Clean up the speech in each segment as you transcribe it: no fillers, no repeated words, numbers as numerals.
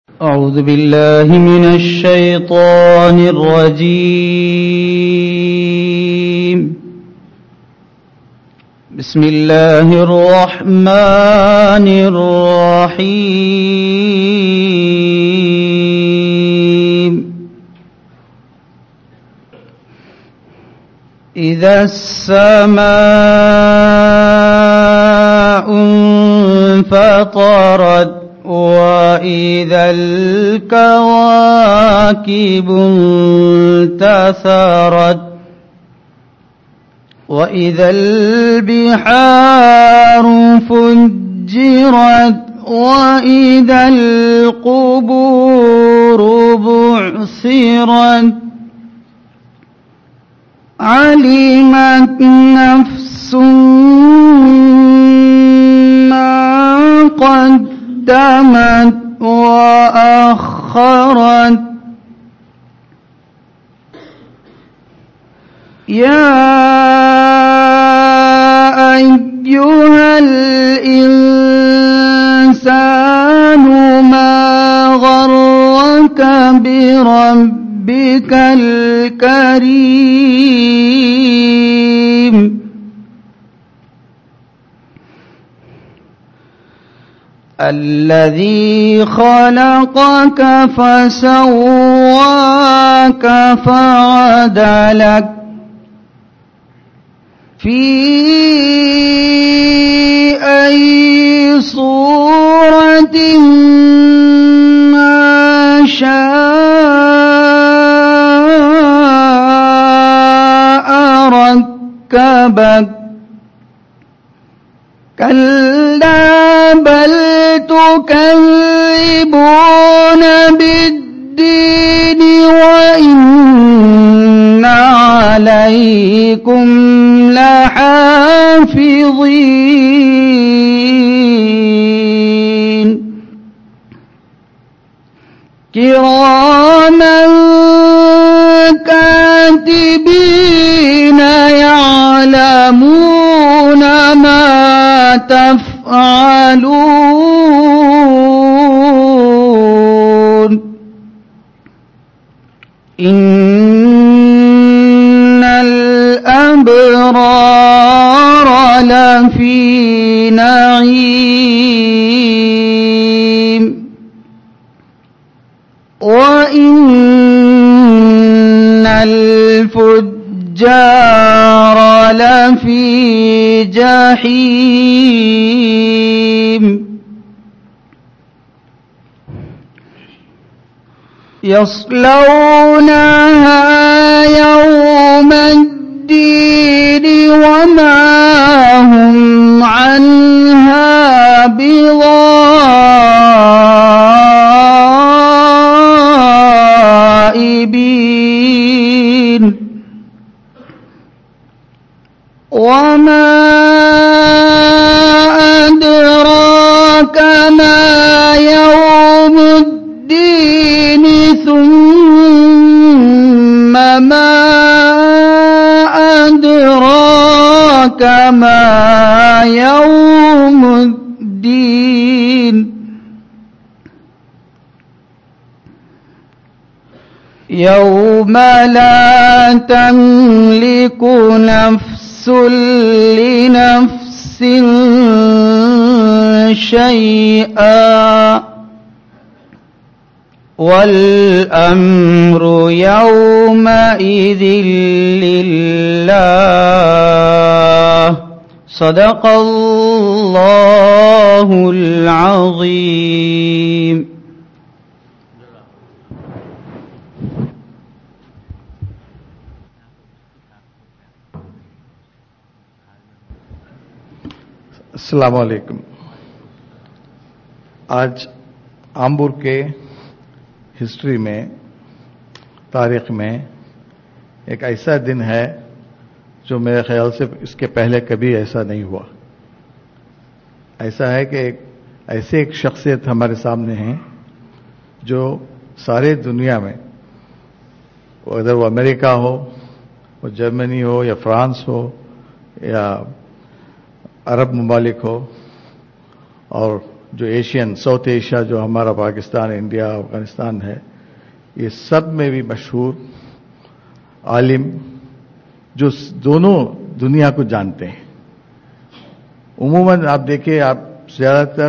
أعوذ بالله من الشيطان الرجيم. بسم الله الرحمن الرحيم. إذا السماء انفطرت وإذا الكواكب انتثرت وإذا البحار فجرت وإذا القبور بعثرت علمت نفس ما قدمت وأخرت يا أيها الإنسان ما غرك بربك الكريم الذي خلقك فسواك فعدلك في أي صورة ما شاء ركبك كلا بل تكذبون بالدين وإن عليكم لحافظين كراما كاتبين يعلمون ما تفعلون إن الأبرار لفي نعيم وإن الفجار لفي جحيم يصلونها يوم الدين وما هم عنها بغائبين وما أدراك ما يوم الدين ثم ما أدراك ما يوم الدين يوم لا تملك نفس لنفس شيئا والأمر يومئذ لله صدق الله العظيم. अस्सलाम वालेकुम। आज आम्बूर के हिस्ट्री में, तारीख में एक ऐसा दिन है जो मेरे ख्याल से इसके पहले कभी ऐसा नहीं हुआ। ऐसा है कि ऐसे एक शख्सियत हमारे सामने हैं जो सारे दुनिया में, अगर वो अमेरिका हो, वो जर्मनी हो या फ्रांस हो या अरब ममालिक हो और جو ایشین ساؤتھ ایشیا جو ہمارا پاکستان انڈیا افغانستان ہے، یہ سب میں بھی مشہور عالم جو دونوں دنیا کو جانتے ہیں. عموماً آپ دیکھیں، آپ زیادہ تر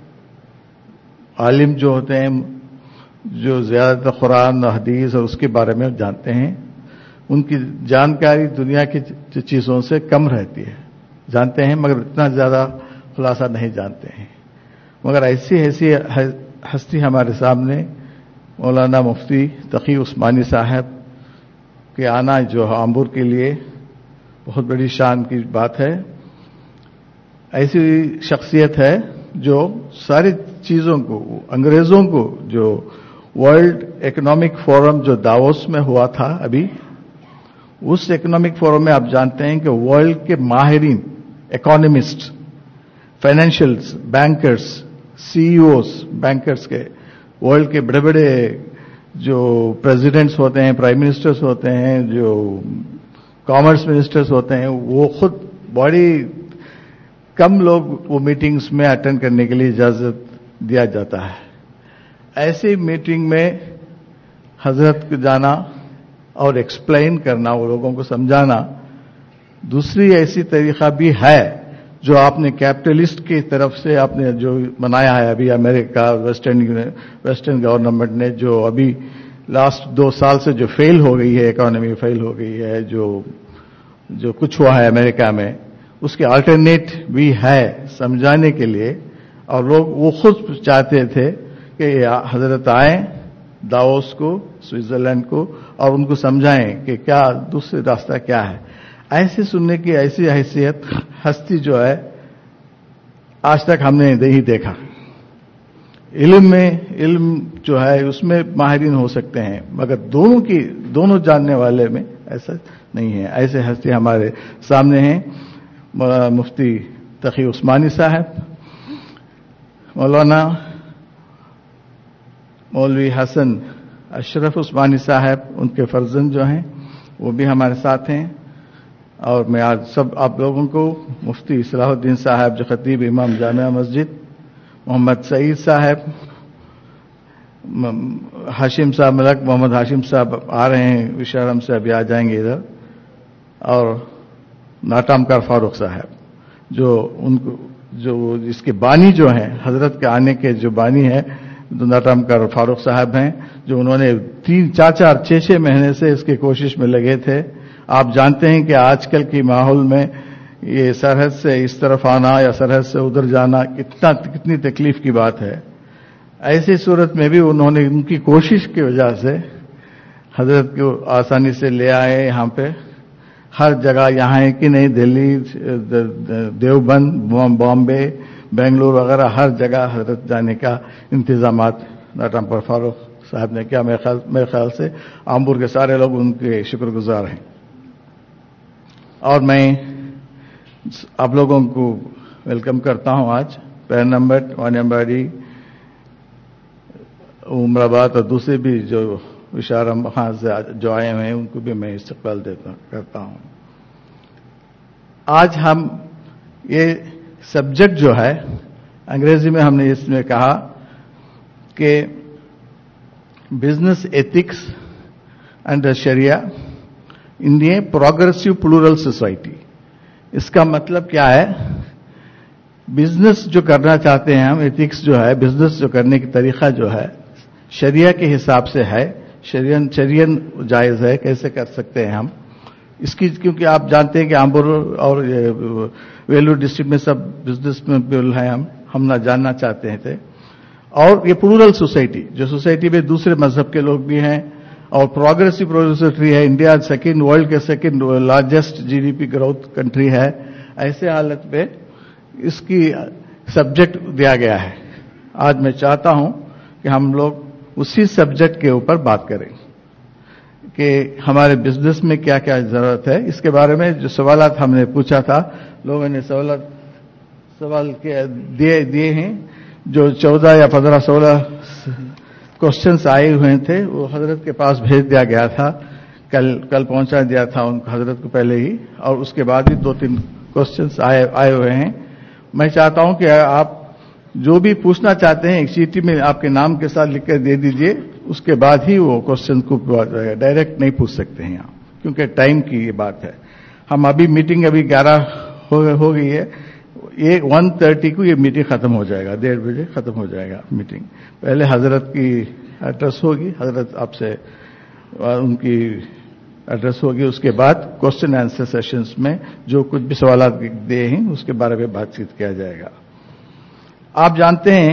عالم جو ہوتے ہیں جو زیادہ تر قرآن و حدیث اور اس کے بارے میں جانتے ہیں، ان کی جانکاری دنیا کی چیزوں سے کم رہتی ہے. جانتے ہیں مگر اتنا زیادہ خلاصہ نہیں جانتے ہیں. مگر ایسی ہستی ہمارے سامنے مولانا مفتی تقی عثمانی صاحب کے آنا جو آمبور کے لیے بہت بڑی شان کی بات ہے. ایسی شخصیت ہے جو ساری چیزوں کو، انگریزوں کو جو ورلڈ اکنامک فورم جو داووس میں ہوا تھا ابھی، اس اکنامک فورم میں آپ جانتے ہیں کہ ورلڈ کے ماہرین، economist, financials, bankers, C E Os bankers کے، ورلڈ کے بڑے بڑے جو پریزیڈنٹس ہوتے ہیں، پرائم منسٹرز ہوتے ہیں، جو کامرس منسٹرز ہوتے ہیں، وہ خود بڑی کم لوگ وہ میٹنگز میں اٹینڈ کرنے کے لیے اجازت دیا جاتا ہے. ایسی میٹنگ میں حضرت کو جانا اور ایکسپلین کرنا، وہ لوگوں کو سمجھانا. دوسری ایسی طریقہ بھی ہے جو آپ نے کیپٹلسٹ کی طرف سے آپ نے جو بنایا ہے ابھی امریکہ ویسٹرن گورنمنٹ نے، جو ابھی لاسٹ 2 سال سے جو فیل ہو گئی ہے، اکانومی فیل ہو گئی ہے، جو کچھ ہوا ہے امریکہ میں، اس کے آلٹرنیٹ بھی ہے سمجھانے کے لیے. اور لوگ وہ خود چاہتے تھے کہ حضرت آئیں داووس کو، سوئٹزرلینڈ کو، اور ان کو سمجھائیں کہ کیا دوسرا راستہ کیا ہے. ایسے سننے کی ایسی حیثیت ہستی جو ہے آج تک ہم نے نہیں دیکھا. علم جو ہے اس میں ماہرین ہو سکتے ہیں مگر دونوں جاننے والے میں ایسا نہیں ہے. ایسے ہستی ہمارے سامنے ہیں. مفتی تقی عثمانی صاحب، مولانا مولوی حسن اشرف عثمانی صاحب، ان کے فرزند جو ہیں وہ بھی ہمارے ساتھ ہیں. اور میں آج سب آپ لوگوں کو مفتی صلاح الدین صاحب جو خطیب امام جامعہ مسجد، محمد سعید صاحب، ہاشم صاحب، ملک محمد ہاشم صاحب آ رہے ہیں وشارم سے، ابھی آ جائیں گے ادھر، اور ناٹامکار فاروق صاحب جو اس کے بانی جو ہیں، حضرت کے آنے کے جو بانی ہیں ناٹامکار فاروق صاحب ہیں، جو انہوں نے 3 4 6 مہینے سے اس کی کوشش میں لگے تھے. آپ جانتے ہیں کہ آج کل کی ماحول میں یہ سرحد سے اس طرف آنا یا سرحد سے ادھر جانا کتنی تکلیف کی بات ہے. ایسی صورت میں بھی انہوں نے ان کی کوشش کی وجہ سے حضرت کو آسانی سے لے آئے یہاں پہ. ہر جگہ یہاں ہے کہ نہیں، دلی، دیوبند، بامبے، بنگلور وغیرہ ہر جگہ حضرت جانے کا انتظامات ناٹامکار فاروق صاحب نے کیا. میرے خیال سے آمبور کے سارے لوگ ان کے شکر گزار ہیں. اور میں آپ لوگوں کو ویلکم کرتا ہوں آج پیر نمبر وانیامباڑی، عمر آباد اور دوسرے بھی جو اشارم خان سے جو آئے ہوئے ہیں ان کو بھی میں استقبال کرتا ہوں. آج ہم یہ سبجیکٹ جو ہے انگریزی میں ہم نے اس میں کہا کہ business ethics and sharia in the progressive plural society. اس کا مطلب کیا ہے؟ بزنس جو کرنا چاہتے ہیں ہم، ایتھکس جو ہے، بزنس جو کرنے کی طریقہ جو ہے شریعہ کے حساب سے ہے. شریعن جائز ہے، کیسے کر سکتے ہیں ہم اس کی، کیونکہ آپ جانتے ہیں کہ آمبور اور ویلور ڈسٹرکٹ میں سب بزنس میں پیپل ہیں، ہم نہ جاننا چاہتے تھے. اور یہ پلورل سوسائٹی، جو سوسائٹی میں دوسرے مذہب کے لوگ بھی ہیں اور پروگریسو سوسائٹی ہے. انڈیا ورلڈ کے second largest GDP growth country ہے. ایسے حالت میں اس کی سبجیکٹ دیا گیا ہے. آج میں چاہتا ہوں کہ ہم لوگ اسی سبجیکٹ کے اوپر بات کریں کہ ہمارے بزنس میں کیا کیا ضرورت ہے. اس کے بارے میں جو سوالات ہم نے پوچھا تھا، لوگوں نے سوال دیے ہیں. جو 14 یا 15 16 کوشچنس آئے ہوئے تھے وہ حضرت کے پاس بھیج دیا گیا تھا. کل پہنچا دیا تھا ان کو حضرت کو پہلے ہی، اور اس کے بعد بھی 2-3 کوشچنس آئے ہوئے ہیں. میں چاہتا ہوں کہ آپ جو بھی پوچھنا چاہتے ہیں ایک چیٹھی میں آپ کے نام کے ساتھ لکھ کر دے دیجئے, اس کے بعد ہی وہ کوشچن کو ڈائریکٹ نہیں پوچھ سکتے ہیں یہاں, کیونکہ ٹائم کی یہ بات ہے. ہم ابھی میٹنگ ابھی 11 ہو گئی ہے, 1:30 کو یہ میٹنگ ختم ہو جائے گا, 1:30 بجے ختم ہو جائے گا میٹنگ. پہلے حضرت کی ایڈریس ہوگی, حضرت آپ سے ان کی ایڈریس ہوگی, اس کے بعد کوشچن آنسر سیشنز میں جو کچھ بھی سوالات دے ہیں اس کے بارے میں بات چیت کیا جائے گا. آپ جانتے ہیں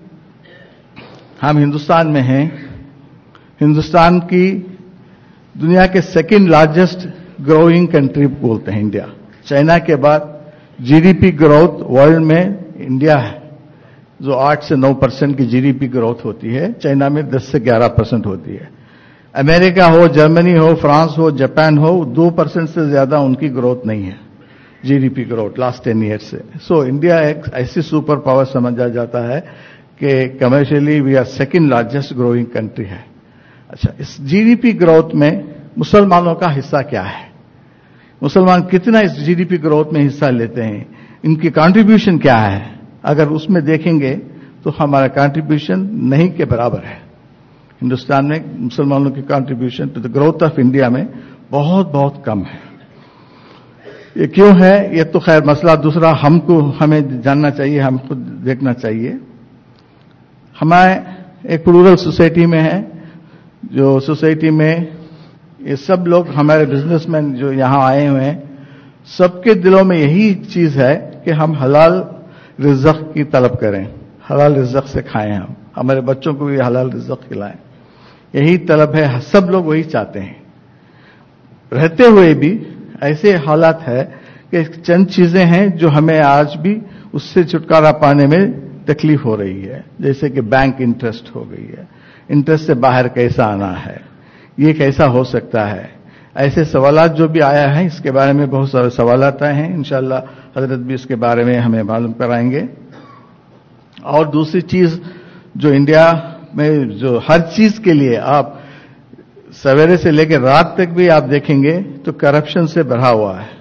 ہم ہندوستان میں ہیں. ہندوستان کی دنیا کے سیکنڈ لارجسٹ گروئنگ کنٹری بولتے ہیں انڈیا. چائنا کے بعد G D P growth world میں انڈیا ہے, جو 8 سے 9% کی جی ڈی پی گروتھ ہوتی ہے. چائنا میں 10 سے 11% ہوتی ہے. امریکہ ہو, جرمنی ہو, فرانس ہو, جاپان ہو, 2% سے زیادہ ان کی گروتھ نہیں ہے G D P growth last 10 year سے. سو انڈیا ایک ایسی سپر پاور سمجھا جاتا ہے کہ commercially we are second largest growing country ہے. اچھا, اس جی ڈی پی گروتھ میں مسلمانوں کا حصہ کیا ہے؟ مسلمان کتنا اس جی ڈی پی گروتھ میں حصہ لیتے ہیں؟ ان کی کنٹریبیوشن کیا ہے؟ اگر اس میں دیکھیں گے تو ہمارا کنٹریبیوشن نہیں کے برابر ہے. ہندوستان میں مسلمانوں کی contribution to the growth of India میں بہت کم ہے. یہ کیوں ہے؟ یہ تو خیر مسئلہ دوسرا ہمیں جاننا چاہیے, ہم خود دیکھنا چاہیے. ہمارے ایک پلورل سوسائٹی میں ہے, جو سوسائٹی میں یہ سب لوگ ہمارے بزنس مین جو یہاں آئے ہوئے ہیں, سب کے دلوں میں یہی چیز ہے کہ ہم حلال رزق کی طلب کریں, حلال رزق سے کھائیں, ہم ہمارے بچوں کو بھی حلال رزق کھلائیں. یہی طلب ہے, سب لوگ وہی چاہتے ہیں. رہتے ہوئے بھی ایسے حالات ہے کہ چند چیزیں ہیں جو ہمیں آج بھی اس سے چھٹکارا پانے میں تکلیف ہو رہی ہے, جیسے کہ بینک انٹرسٹ ہو گئی ہے. انٹرسٹ سے باہر کیسا آنا ہے, یہ کیسا ہو سکتا ہے؟ ایسے سوالات جو بھی آیا ہے, اس کے بارے میں بہت سارے سوالات آئے ہیں. انشاءاللہ حضرت بھی اس کے بارے میں ہمیں معلوم کرائیں گے. اور دوسری چیز جو انڈیا میں جو ہر چیز کے لیے آپ سویرے سے لے کے رات تک بھی آپ دیکھیں گے تو کرپشن سے بھرا ہوا ہے.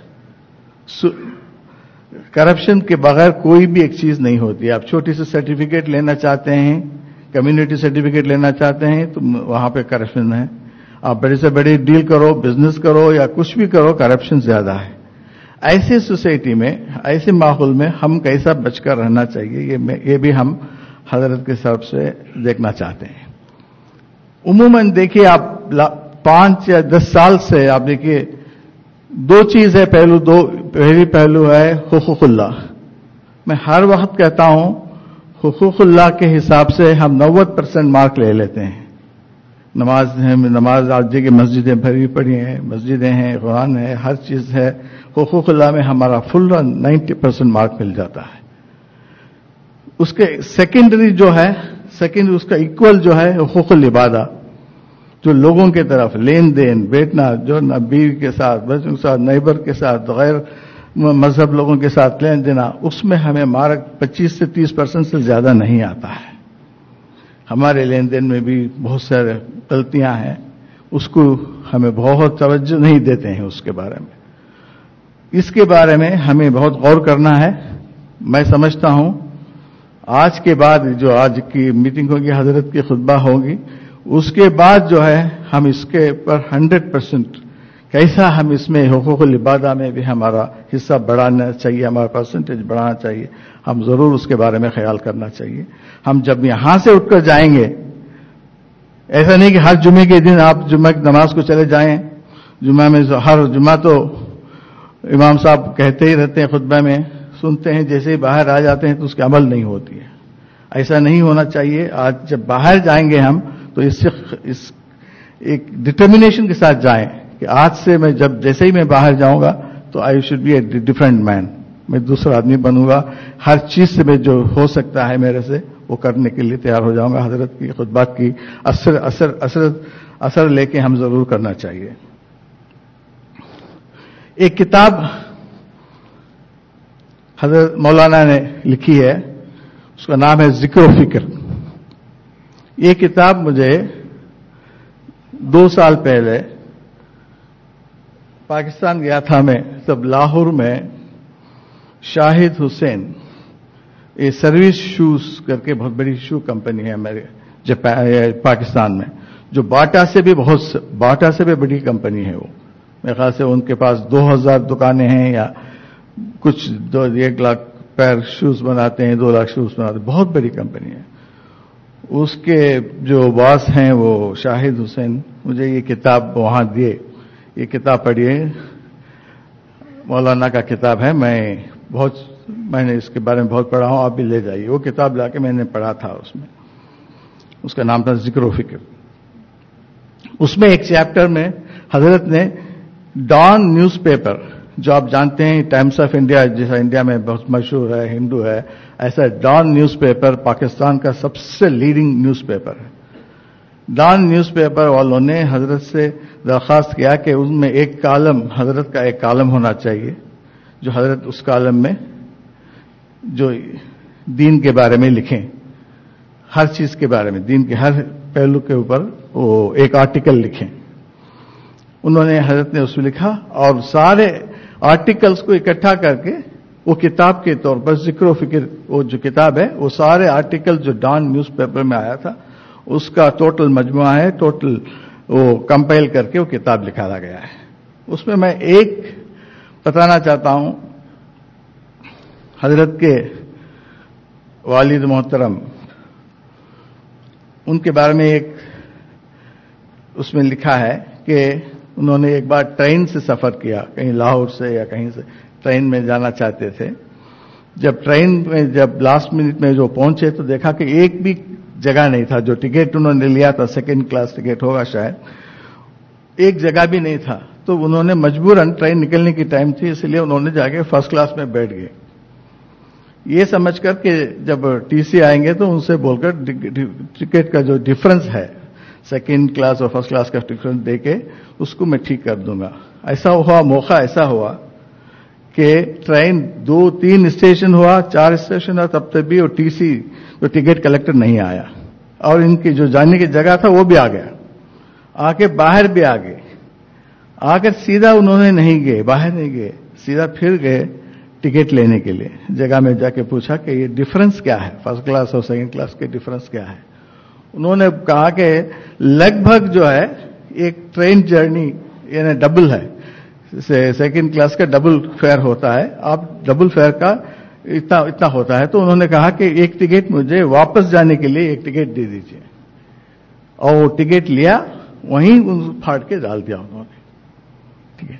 کرپشن کے بغیر کوئی بھی ایک چیز نہیں ہوتی. آپ چھوٹی سی سرٹیفکیٹ لینا چاہتے ہیں, کمیونٹی سرٹیفکیٹ لینا چاہتے ہیں, تو وہاں پہ کرپشن ہے. آپ بڑی سے بڑی ڈیل کرو, بزنس کرو یا کچھ بھی کرو, کرپشن زیادہ ہے. ایسی سوسائٹی میں, ایسے ماحول میں ہم کیسا بچ کر رہنا چاہیے, یہ بھی ہم حضرت کے طرف سے دیکھنا چاہتے ہیں. عموماً دیکھیے آپ 5 یا 10 سال سے آپ دیکھیے 2 چیز ہے, پہلی پہلو ہے حقوق اللہ. میں ہر وقت کہتا ہوں حقوق اللہ کے حساب سے ہم 90% مارک لے لیتے ہیں. نماز آج کی مسجدیں بھری پڑی ہیں, مسجدیں ہیں, قرآن ہے, ہر چیز ہے. حقوق اللہ میں ہمارا فل 90% مارک مل جاتا ہے. اس کے سیکنڈری جو ہے, اس کا ایکول جو ہے حقوق العبادہ, جو لوگوں کے طرف لین دین, بیٹھنا, جو بیوی کے ساتھ, بچوں کے ساتھ, نیبر کے ساتھ, غیر مذہب لوگوں کے ساتھ لین دینا, اس میں ہمیں مارک 25 سے 30% سے زیادہ نہیں آتا ہے. ہمارے لین دین میں بھی بہت سارے غلطیاں ہیں, اس کو ہمیں بہت توجہ نہیں دیتے ہیں. اس کے بارے میں, اس کے بارے میں ہمیں بہت غور کرنا ہے. میں سمجھتا ہوں آج کے بعد جو آج کی میٹنگ ہوگی, حضرت کی خطبہ ہوگی, اس کے بعد جو ہے ہم اس کے پر 100% کیسا ہم اس میں حقوق العبادہ میں بھی ہمارا حصہ بڑھانا چاہیے, ہمارا پرسنٹیج بڑھانا چاہیے. ہم ضرور اس کے بارے میں خیال کرنا چاہیے. ہم جب یہاں سے اٹھ کر جائیں گے, ایسا نہیں کہ ہر جمعے کے دن آپ جمعہ کی نماز کو چلے جائیں. جمعہ میں ہر جمعہ تو امام صاحب کہتے ہی رہتے ہیں, خطبہ میں سنتے ہیں, جیسے ہی باہر آ جاتے ہیں تو اس کی عمل نہیں ہوتی ہے. ایسا نہیں ہونا چاہیے. آج جب باہر جائیں گے ہم تو اس ایک ڈٹرمنیشن کے ساتھ جائیں کہ آج سے میں جیسے ہی میں باہر جاؤں گا تو I should be a different man, میں دوسرا آدمی بنوں گا. ہر چیز سے میں جو ہو سکتا ہے میرے سے وہ کرنے کے لیے تیار ہو جاؤں گا. حضرت کی خطبات کی اثر لے کے ہم ضرور کرنا چاہیے. ایک کتاب حضرت مولانا نے لکھی ہے, اس کا نام ہے ذکر و فکر. یہ کتاب مجھے 2 سال پہلے پاکستان گیا تھا میں, تب لاہور میں شاہد حسین یہ سروس شوز کر کے بہت بڑی شو کمپنی ہے ہمارے پاکستان میں، جو باٹا سے بھی بڑی کمپنی ہے وہ. میرے خیال سے ان کے پاس 2000 دکانیں ہیں یا کچھ 1 لاکھ پیر شوز بناتے ہیں، 2 لاکھ شوز بناتے ہیں، بہت بڑی کمپنی ہے. اس کے جو باس ہیں وہ شاہد حسین مجھے یہ کتاب وہاں دیے، یہ کتاب پڑھیے، مولانا کا کتاب ہے. میں نے اس کے بارے میں بہت پڑھا ہوں، آپ بھی لے جائیے. وہ کتاب لا کے میں نے پڑھا تھا، اس کا نام تھا ذکر و فکر. اس میں ایک چیپٹر میں حضرت نے ڈان نیوز پیپر، جو آپ جانتے ہیں ٹائمز آف انڈیا جیسا انڈیا میں بہت مشہور ہے، ہندو ہے، ایسا ڈان نیوز پیپر پاکستان کا سب سے لیڈنگ نیوز پیپر ہے. ڈان نیوز پیپر والوں نے حضرت سے درخواست کیا کہ ان میں ایک کالم، حضرت کا ایک کالم ہونا چاہیے جو حضرت اس کالم میں جو دین کے بارے میں لکھیں، ہر چیز کے بارے میں، دین کے ہر پہلو کے اوپر وہ ایک آرٹیکل لکھیں. انہوں نے حضرت نے اس میں لکھا اور سارے آرٹیکلز کو اکٹھا کر کے وہ کتاب کے طور پر ذکر و فکر، وہ جو کتاب ہے وہ سارے آرٹیکل جو ڈان نیوز پیپر میں آیا تھا اس کا ٹوٹل مجموعہ ہے، ٹوٹل وہ کمپائل کر کے وہ کتاب لکھا گیا ہے. اس میں ایک بتانا چاہتا ہوں، حضرت کے والد محترم ان کے بارے میں ایک اس میں لکھا ہے کہ انہوں نے ایک بار ٹرین سے سفر کیا، کہیں لاہور سے یا کہیں سے ٹرین میں جانا چاہتے تھے. جب ٹرین میں لاسٹ منٹ میں جو پہنچے تو دیکھا کہ ایک بھی جگہ نہیں تھا. جو ٹکٹ انہوں نے لیا تھا 2nd کلاس ٹکٹ ہوگا شاید، ایک جگہ بھی نہیں تھا. تو انہوں نے مجبوراً ٹرین نکلنے کی ٹائم تھی اس لیے انہوں نے جا کے 1st کلاس میں بیٹھ گئے، یہ سمجھ کر کہ جب ٹی سی آئیں گے تو ان سے بول کر ٹکٹ کا جو ڈفرنس ہے 2nd کلاس اور 1st کلاس کا ڈفرنس دے کے اس کو میں ٹھیک کر دوں گا. ایسا ہوا، موقع ایسا ہوا کہ ٹرین 2-3 اسٹیشن ہوا، 4 اسٹیشن ہوا، تب تک بھی وہ ٹی سی جو ٹکٹ کلیکٹر نہیں آیا اور ان کی جو جانے کی جگہ تھا وہ بھی آ گیا، آ کے باہر بھی آ گئے. آ کر سیدھا انہوں نے نہیں گئے، باہر نہیں گئے، سیدھا پھر گئے ٹکٹ لینے کے لیے. جگہ میں جا کے پوچھا کہ یہ ڈفرنس کیا ہے، 1st کلاس اور 2nd کلاس کے ڈفرنس کیا ہے. انہوں نے کہا کہ لگ بھگ جو ہے ایک ٹرین جرنی یعنی ڈبل ہے، 2nd کلاس کا ڈبل فیئر ہوتا ہے، آپ ڈبل فیئر کا اتنا ہوتا ہے. تو انہوں نے کہا کہ ایک ٹکٹ مجھے واپس جانے کے لیے ایک ٹکٹ دے دیجیے، اور وہ ٹکٹ لیا، وہیں پھاڑ کے ڈال دیا انہوں نے ٹکٹ.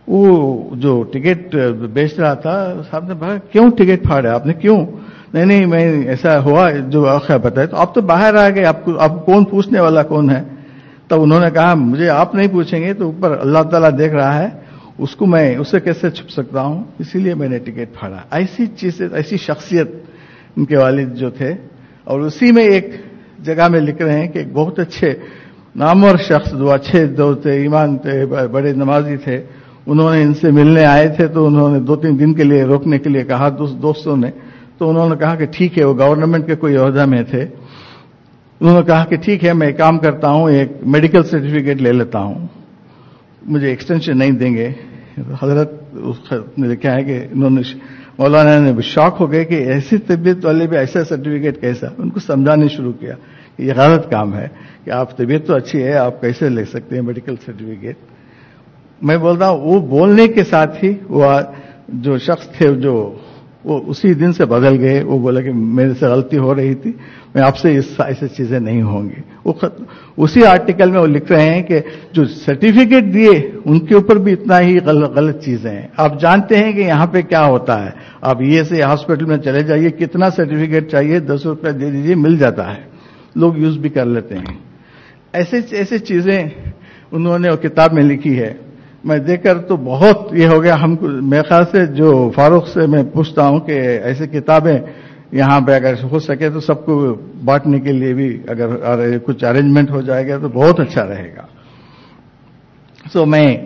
وہ جو ٹکٹ بیچ رہا تھا صاحب نے کہا کیوں ٹکٹ پھاڑا آپ نے، کیوں؟ نہیں میں ایسا ہوا جو آخر بتائے. تو آپ تو باہر آ گئے، آپ کون پوچھنے والا کون ہے؟ تب انہوں نے کہا مجھے آپ نہیں پوچھیں گے تو اوپر اللہ تعالیٰ دیکھ رہا ہے، اس کو میں اسے کیسے چھپ سکتا ہوں، اسی لیے میں نے ٹکٹ پھاڑا. ایسی چیزیں، ایسی شخصیت ان کے والد جو تھے. اور اسی میں ایک جگہ میں لکھ رہے ہیں کہ ایک بہت اچھے نامور شخص جو اچھے دو تھے، ایمان تھے، بڑے نمازی تھے، انہوں نے ان سے ملنے آئے تھے تو انہوں نے 2-3 دن کے لیے روکنے کے لیے کہا دوستوں نے. تو انہوں نے کہا کہ ٹھیک ہے، وہ گورنمنٹ کے کوئی عہدہ میں تھے. انہوں نے کہا کہ ٹھیک ہے میں ایک کام کرتا ہوں، ایک میڈیکل سرٹیفکیٹ لے لیتا ہوں، مجھے ایکسٹینشن نہیں دیں گے. حضرت نے لکھا ہے کہ انہوں نے مولانا نے شاک ہو گئے کہ ایسی طبیعت والے بھی ایسا سرٹیفکیٹ کیسا. ان کو سمجھانے شروع کیا کہ یہ غلط کام ہے، کہ آپ طبیعت تو اچھی ہے، آپ کیسے لے سکتے ہیں میڈیکل سرٹیفکیٹ. میں بولتا ہوں وہ بولنے کے ساتھ ہی وہ جو شخص تھے جو وہ اسی دن سے بدل گئے. وہ بولے کہ میرے سے غلطی ہو رہی تھی، میں آپ سے ایسی چیزیں نہیں ہوں گی. وہ اسی آرٹیکل میں وہ لکھ رہے ہیں کہ جو سرٹیفکیٹ دیے ان کے اوپر بھی اتنا ہی غلط چیزیں ہیں. آپ جانتے ہیں کہ یہاں پہ کیا ہوتا ہے، آپ یہ سے ہاسپٹل میں چلے جائیے، کتنا سرٹیفکیٹ چاہیے، 10 روپے دے دیجیے، مل جاتا ہے، لوگ یوز بھی کر لیتے ہیں. ایسے چیزیں انہوں نے وہ کتاب میں لکھی ہے. میں دیکھ کر تو بہت یہ ہو گیا. ہم کو میرے خیال سے جو فاروق سے میں پوچھتا ہوں کہ ایسی کتابیں یہاں پہ اگر ہو سکے تو سب کو بانٹنے کے لیے بھی اگر کچھ ارینجمنٹ ہو جائے گا تو بہت اچھا رہے گا. سو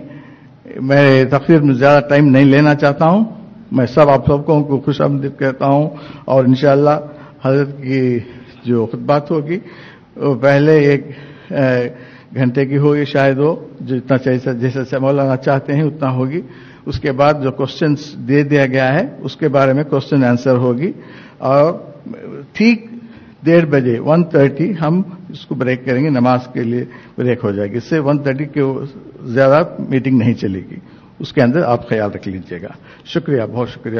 میں تقریر میں زیادہ ٹائم نہیں لینا چاہتا ہوں. میں آپ سب کو خوش آمدید کہتا ہوں. اور انشاءاللہ حضرت کی جو خطبات ہوگی وہ پہلے 1 گھنٹے کی ہوگی شاید، وہ جتنا جیسے مولانا چاہتے ہیں اتنا ہوگی. اس کے بعد جو کوسچنز دے دیا گیا ہے اس کے بارے میں کوسچن آنسر ہوگی. اور ٹھیک 1:30 بجے 1:30 ہم اس کو بریک کریں گے, نماز کے لیے بریک ہو جائے گی. اس سے 1:30 کے زیادہ میٹنگ نہیں چلے گی. اس کے اندر آپ خیال رکھ لیجیے گا. شکریہ, بہت شکریہ.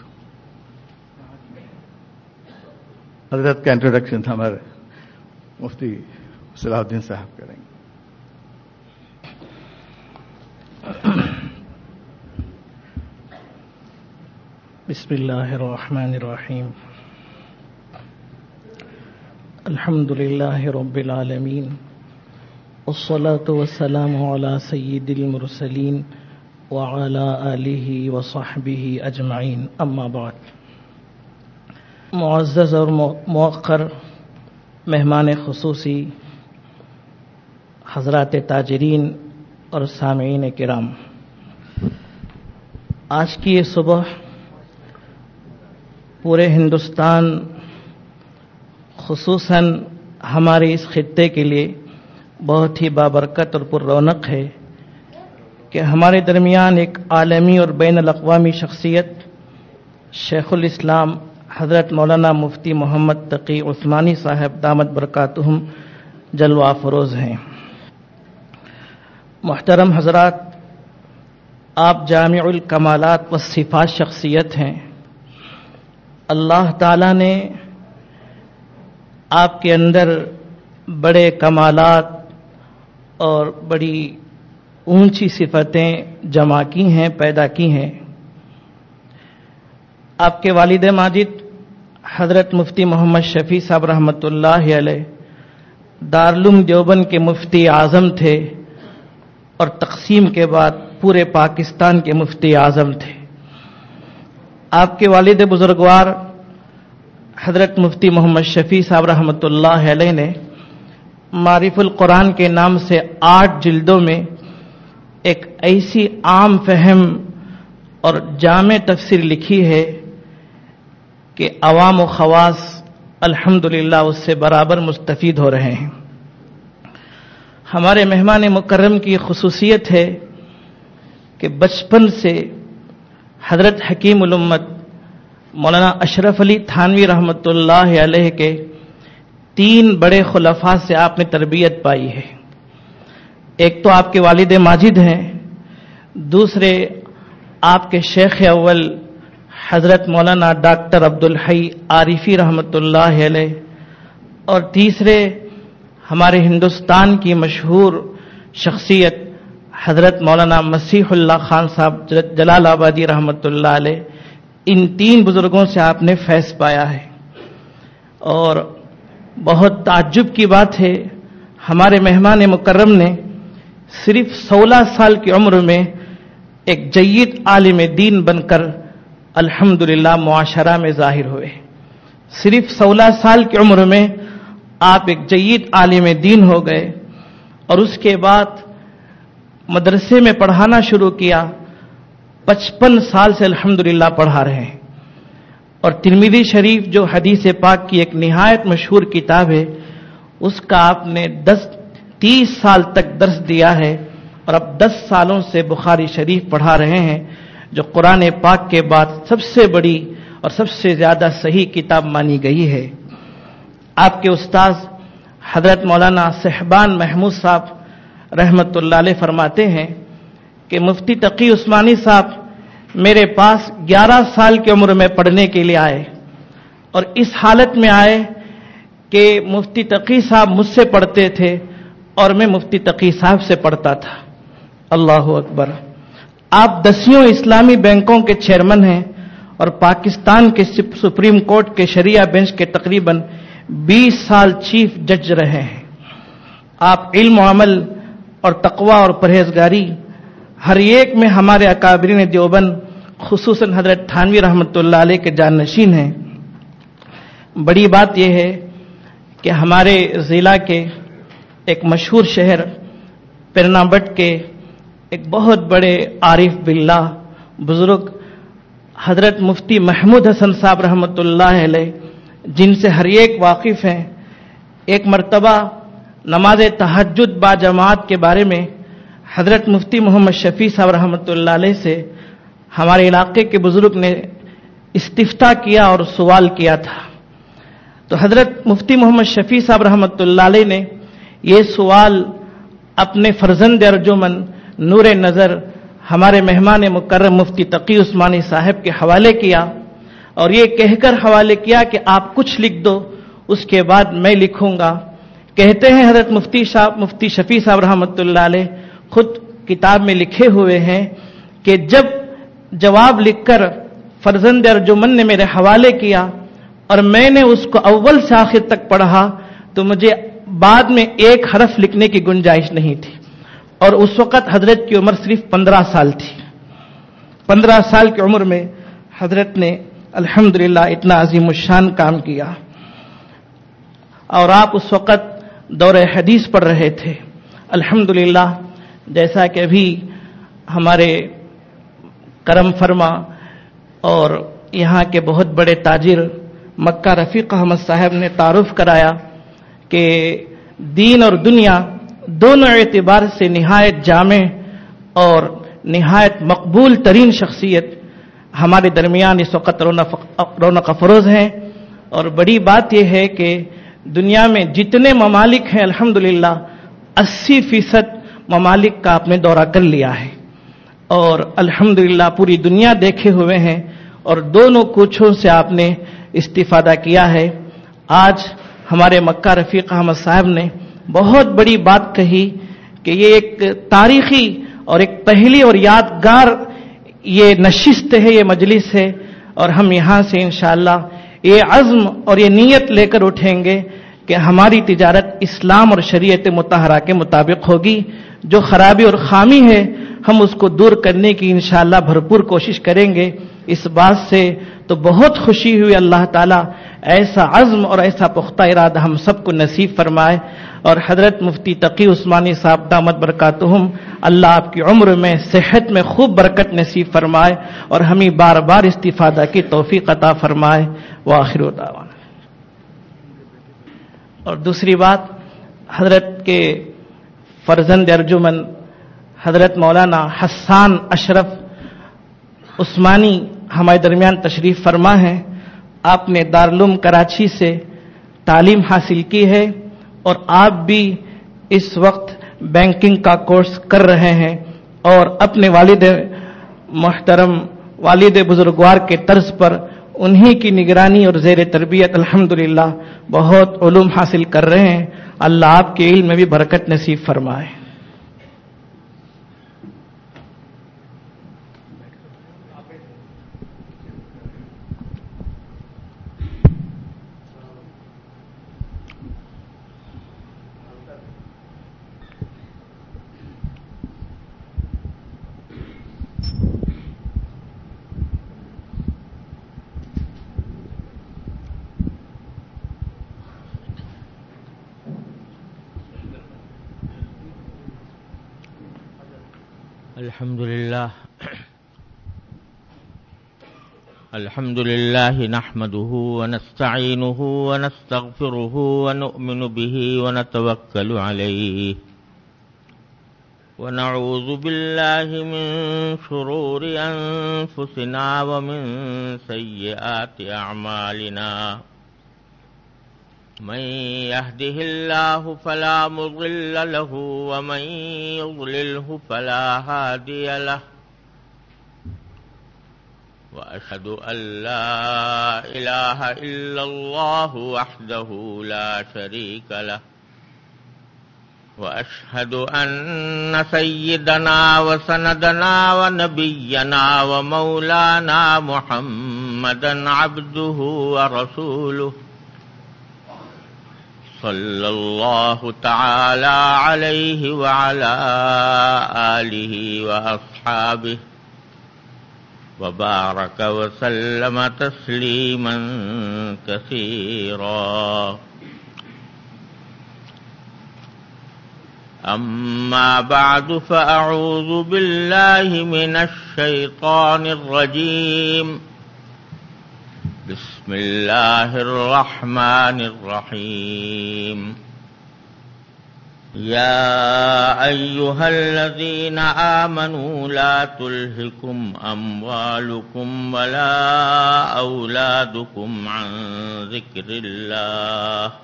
حضرت کا انٹروڈکشن ہمارے مفتی صلاح الدین صاحب کریں گے. بسم اللہ الرحمن الرحیم. الحمد للہ رب العالمین والصلاة والسلام علی سید المرسلین وعلی آلہ وصحبہ اجمعین. اما بعد. معزز اور موقر مہمان خصوصی حضرات تاجرین اور سامعین کرام، آج کی یہ صبح پورے ہندوستان خصوصاً ہمارے اس خطے کے لیے بہت ہی بابرکت اور پر رونق ہے کہ ہمارے درمیان ایک عالمی اور بین الاقوامی شخصیت شیخ الاسلام حضرت مولانا مفتی محمد تقی عثمانی صاحب دامت برکاتہم جلوہ افروز ہیں. محترم حضرات، آپ جامع الکمالات والصفات شخصیت ہیں. اللہ تعالیٰ نے آپ کے اندر بڑے کمالات اور بڑی اونچی صفتیں جمع کی ہیں، پیدا کی ہیں. آپ کے والد ماجد حضرت مفتی محمد شفیع صاحب رحمۃ اللہ علیہ دارالعلوم دیوبند کے مفتی اعظم تھے اور تقسیم کے بعد پورے پاکستان کے مفتی اعظم تھے. آپ کے والد بزرگوار حضرت مفتی محمد شفیع صاحب رحمۃ اللہ علیہ نے معرف القرآن کے نام سے 8 جلدوں میں ایک ایسی عام فہم اور جامع تفسیر لکھی ہے کہ عوام و خواص الحمدللہ اس سے برابر مستفید ہو رہے ہیں. ہمارے مہمان مکرم کی خصوصیت ہے کہ بچپن سے حضرت حکیم الامت مولانا اشرف علی تھانوی رحمۃ اللہ علیہ کے 3 بڑے خلفاء سے آپ نے تربیت پائی ہے. ایک تو آپ کے والد ماجد ہیں، دوسرے آپ کے شیخ اول حضرت مولانا ڈاکٹر عبدالحی عارفی رحمۃ اللہ علیہ، اور تیسرے ہمارے ہندوستان کی مشہور شخصیت حضرت مولانا مسیح اللہ خان صاحب جلال آبادی رحمۃ اللہ علیہ. ان 3 بزرگوں سے آپ نے فیض پایا ہے. اور بہت تعجب کی بات ہے، ہمارے مہمان مکرم نے صرف 16 سال کی عمر میں ایک جید عالم دین بن کر الحمدللہ معاشرہ میں ظاہر ہوئے. صرف 16 سال کی عمر میں آپ ایک جید عالم دین ہو گئے اور اس کے بعد مدرسے میں پڑھانا شروع کیا. 55 سال سے الحمدللہ پڑھا رہے ہیں. اور ترمذی شریف جو حدیث پاک کی ایک نہایت مشہور کتاب ہے، اس کا آپ نے 30 سال تک درس دیا ہے اور اب 10 سالوں سے بخاری شریف پڑھا رہے ہیں، جو قرآن پاک کے بعد سب سے بڑی اور سب سے زیادہ صحیح کتاب مانی گئی ہے. آپ کے استاذ حضرت مولانا صحبان محمود صاحب رحمت اللہ علیہ فرماتے ہیں کہ مفتی تقی عثمانی صاحب میرے پاس 11 سال کی عمر میں پڑھنے کے لیے آئے اور اس حالت میں آئے کہ مفتی تقی صاحب مجھ سے پڑھتے تھے اور میں مفتی تقی صاحب سے پڑھتا تھا. اللہ اکبر. آپ 10 اسلامی بینکوں کے چیئرمین ہیں اور پاکستان کے سپریم کورٹ کے شریعہ بینچ کے تقریباً 20 سال چیف جج رہے ہیں. آپ علم و عمل اور تقوی اور پرہیزگاری ہر ایک میں ہمارے اکابرین دیوبند خصوصاً حضرت تھانوی رحمۃ اللہ علیہ کے جانشین ہیں. بڑی بات یہ ہے کہ ہمارے ضلع کے ایک مشہور شہر پیرنابٹ کے ایک بہت بڑے عارف باللہ بزرگ حضرت مفتی محمود حسن صاحب رحمۃ اللہ علیہ، جن سے ہر ایک واقف ہیں، ایک مرتبہ نماز تہجد با جماعت کے بارے میں حضرت مفتی محمد شفیع صاحب رحمۃ اللہ علیہ سے ہمارے علاقے کے بزرگ نے استفتاء کیا اور سوال کیا تھا. تو حضرت مفتی محمد شفیع صاحب رحمۃ اللہ علیہ نے یہ سوال اپنے فرزند ارجمن نور نظر ہمارے مہمان مکرم مفتی تقی عثمانی صاحب کے حوالے کیا اور یہ کہہ کر حوالے کیا کہ آپ کچھ لکھ دو، اس کے بعد میں لکھوں گا. کہتے ہیں حضرت مفتی شفیع صاحب رحمۃ اللہ علیہ خود کتاب میں لکھے ہوئے ہیں کہ جب جواب لکھ کر فرزند ارجمن نے میرے حوالے کیا اور میں نے اس کو اول سے آخر تک پڑھا تو مجھے بعد میں ایک حرف لکھنے کی گنجائش نہیں تھی، اور اس وقت حضرت کی عمر صرف 15 سال تھی. 15 سال کی عمر میں حضرت نے الحمدللہ اتنا عظیم الشان کام کیا، اور آپ اس وقت دور حدیث پڑھ رہے تھے. الحمدللہ جیسا کہ ابھی ہمارے کرم فرما اور یہاں کے بہت بڑے تاجر مکہ رفیق احمد صاحب نے تعارف کرایا کہ دین اور دنیا دونوں اعتبار سے نہایت جامع اور نہایت مقبول ترین شخصیت ہمارے درمیان اس وقت رونق افروز ہیں. اور بڑی بات یہ ہے کہ دنیا میں جتنے ممالک ہیں الحمدللہ 80% ممالک کا آپ نے دورہ کر لیا ہے اور الحمدللہ پوری دنیا دیکھے ہوئے ہیں اور دونوں کوچوں سے آپ نے استفادہ کیا ہے. آج ہمارے مکہ رفیق احمد صاحب نے بہت بڑی بات کہی کہ یہ ایک تاریخی اور ایک پہلی اور یادگار یہ نشست ہے، یہ مجلس ہے، اور ہم یہاں سے انشاءاللہ یہ عزم اور یہ نیت لے کر اٹھیں گے کہ ہماری تجارت اسلام اور شریعت مطہرہ کے مطابق ہوگی. جو خرابی اور خامی ہے ہم اس کو دور کرنے کی انشاءاللہ بھرپور کوشش کریں گے. اس بات سے تو بہت خوشی ہوئی. اللہ تعالیٰ ایسا عزم اور ایسا پختہ ارادہ ہم سب کو نصیب فرمائے. اور حضرت مفتی تقی عثمانی صاحب دامت برکاتہم، اللہ آپ کی عمر میں صحت میں خوب برکت نصیب فرمائے اور ہمیں بار بار استفادہ کی توفیق عطا فرمائے. وآخر دعوانا. اور دوسری بات، حضرت کے فرزند ارجمن حضرت مولانا حسان اشرف عثمانی ہمارے درمیان تشریف فرما ہیں. آپ نے دارالعلوم کراچی سے تعلیم حاصل کی ہے اور آپ بھی اس وقت بینکنگ کا کورس کر رہے ہیں اور اپنے والد محترم والد بزرگوار کے طرز پر انہی کی نگرانی اور زیر تربیت الحمدللہ بہت علوم حاصل کر رہے ہیں. اللہ آپ کے علم میں بھی برکت نصیب فرمائے. الحمد لله نحمده ونستعينه ونستغفره ونؤمن به ونتوكل عليه ونعوذ بالله من شرور أنفسنا ومن سيئات أعمالنا من يهده الله فلا مضل له ومن يضلله فلا هادي له وأشهد أن لا إله إلا الله وحده لا شريك له وأشهد أن سيدنا وسندنا ونبينا ومولانا محمدا عبده ورسوله صلى الله تعالى عليه وعلى آله وأصحابه وبارك وسلم تسليما كثيرا. أما بعد فأعوذ بالله من الشيطان الرجيم. بسم الله الرحمن الرحيم. يا أيها الذين آمنوا لا تلهكم أموالكم ولا أولادكم عن ذكر الله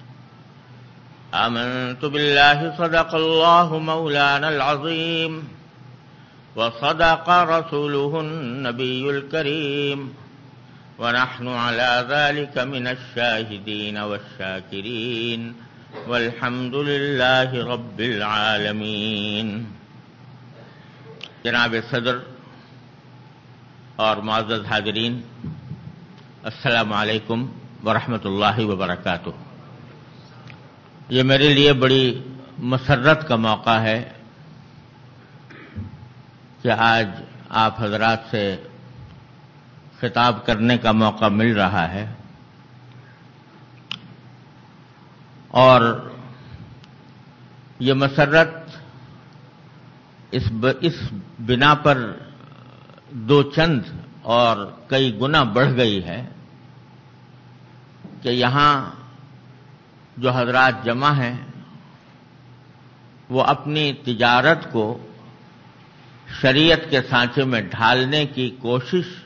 آمنت بالله صدق الله مولانا العظيم وصدق رسوله النبي الكريم ونحن على ذلك من الشاهدين والشاكرين والحمد للہ رب العالمین۔ جناب صدر اور معزز حاضرین، السلام علیکم ورحمۃ اللہ وبرکاتہ۔ یہ میرے لیے بڑی مسرت کا موقع ہے کہ آج آپ حضرات سے خطاب کرنے کا موقع مل رہا ہے، اور یہ مسرت اس بنا پر دو چند اور کئی گنا بڑھ گئی ہے کہ یہاں جو حضرات جمع ہیں وہ اپنی تجارت کو شریعت کے سانچے میں ڈھالنے کی کوشش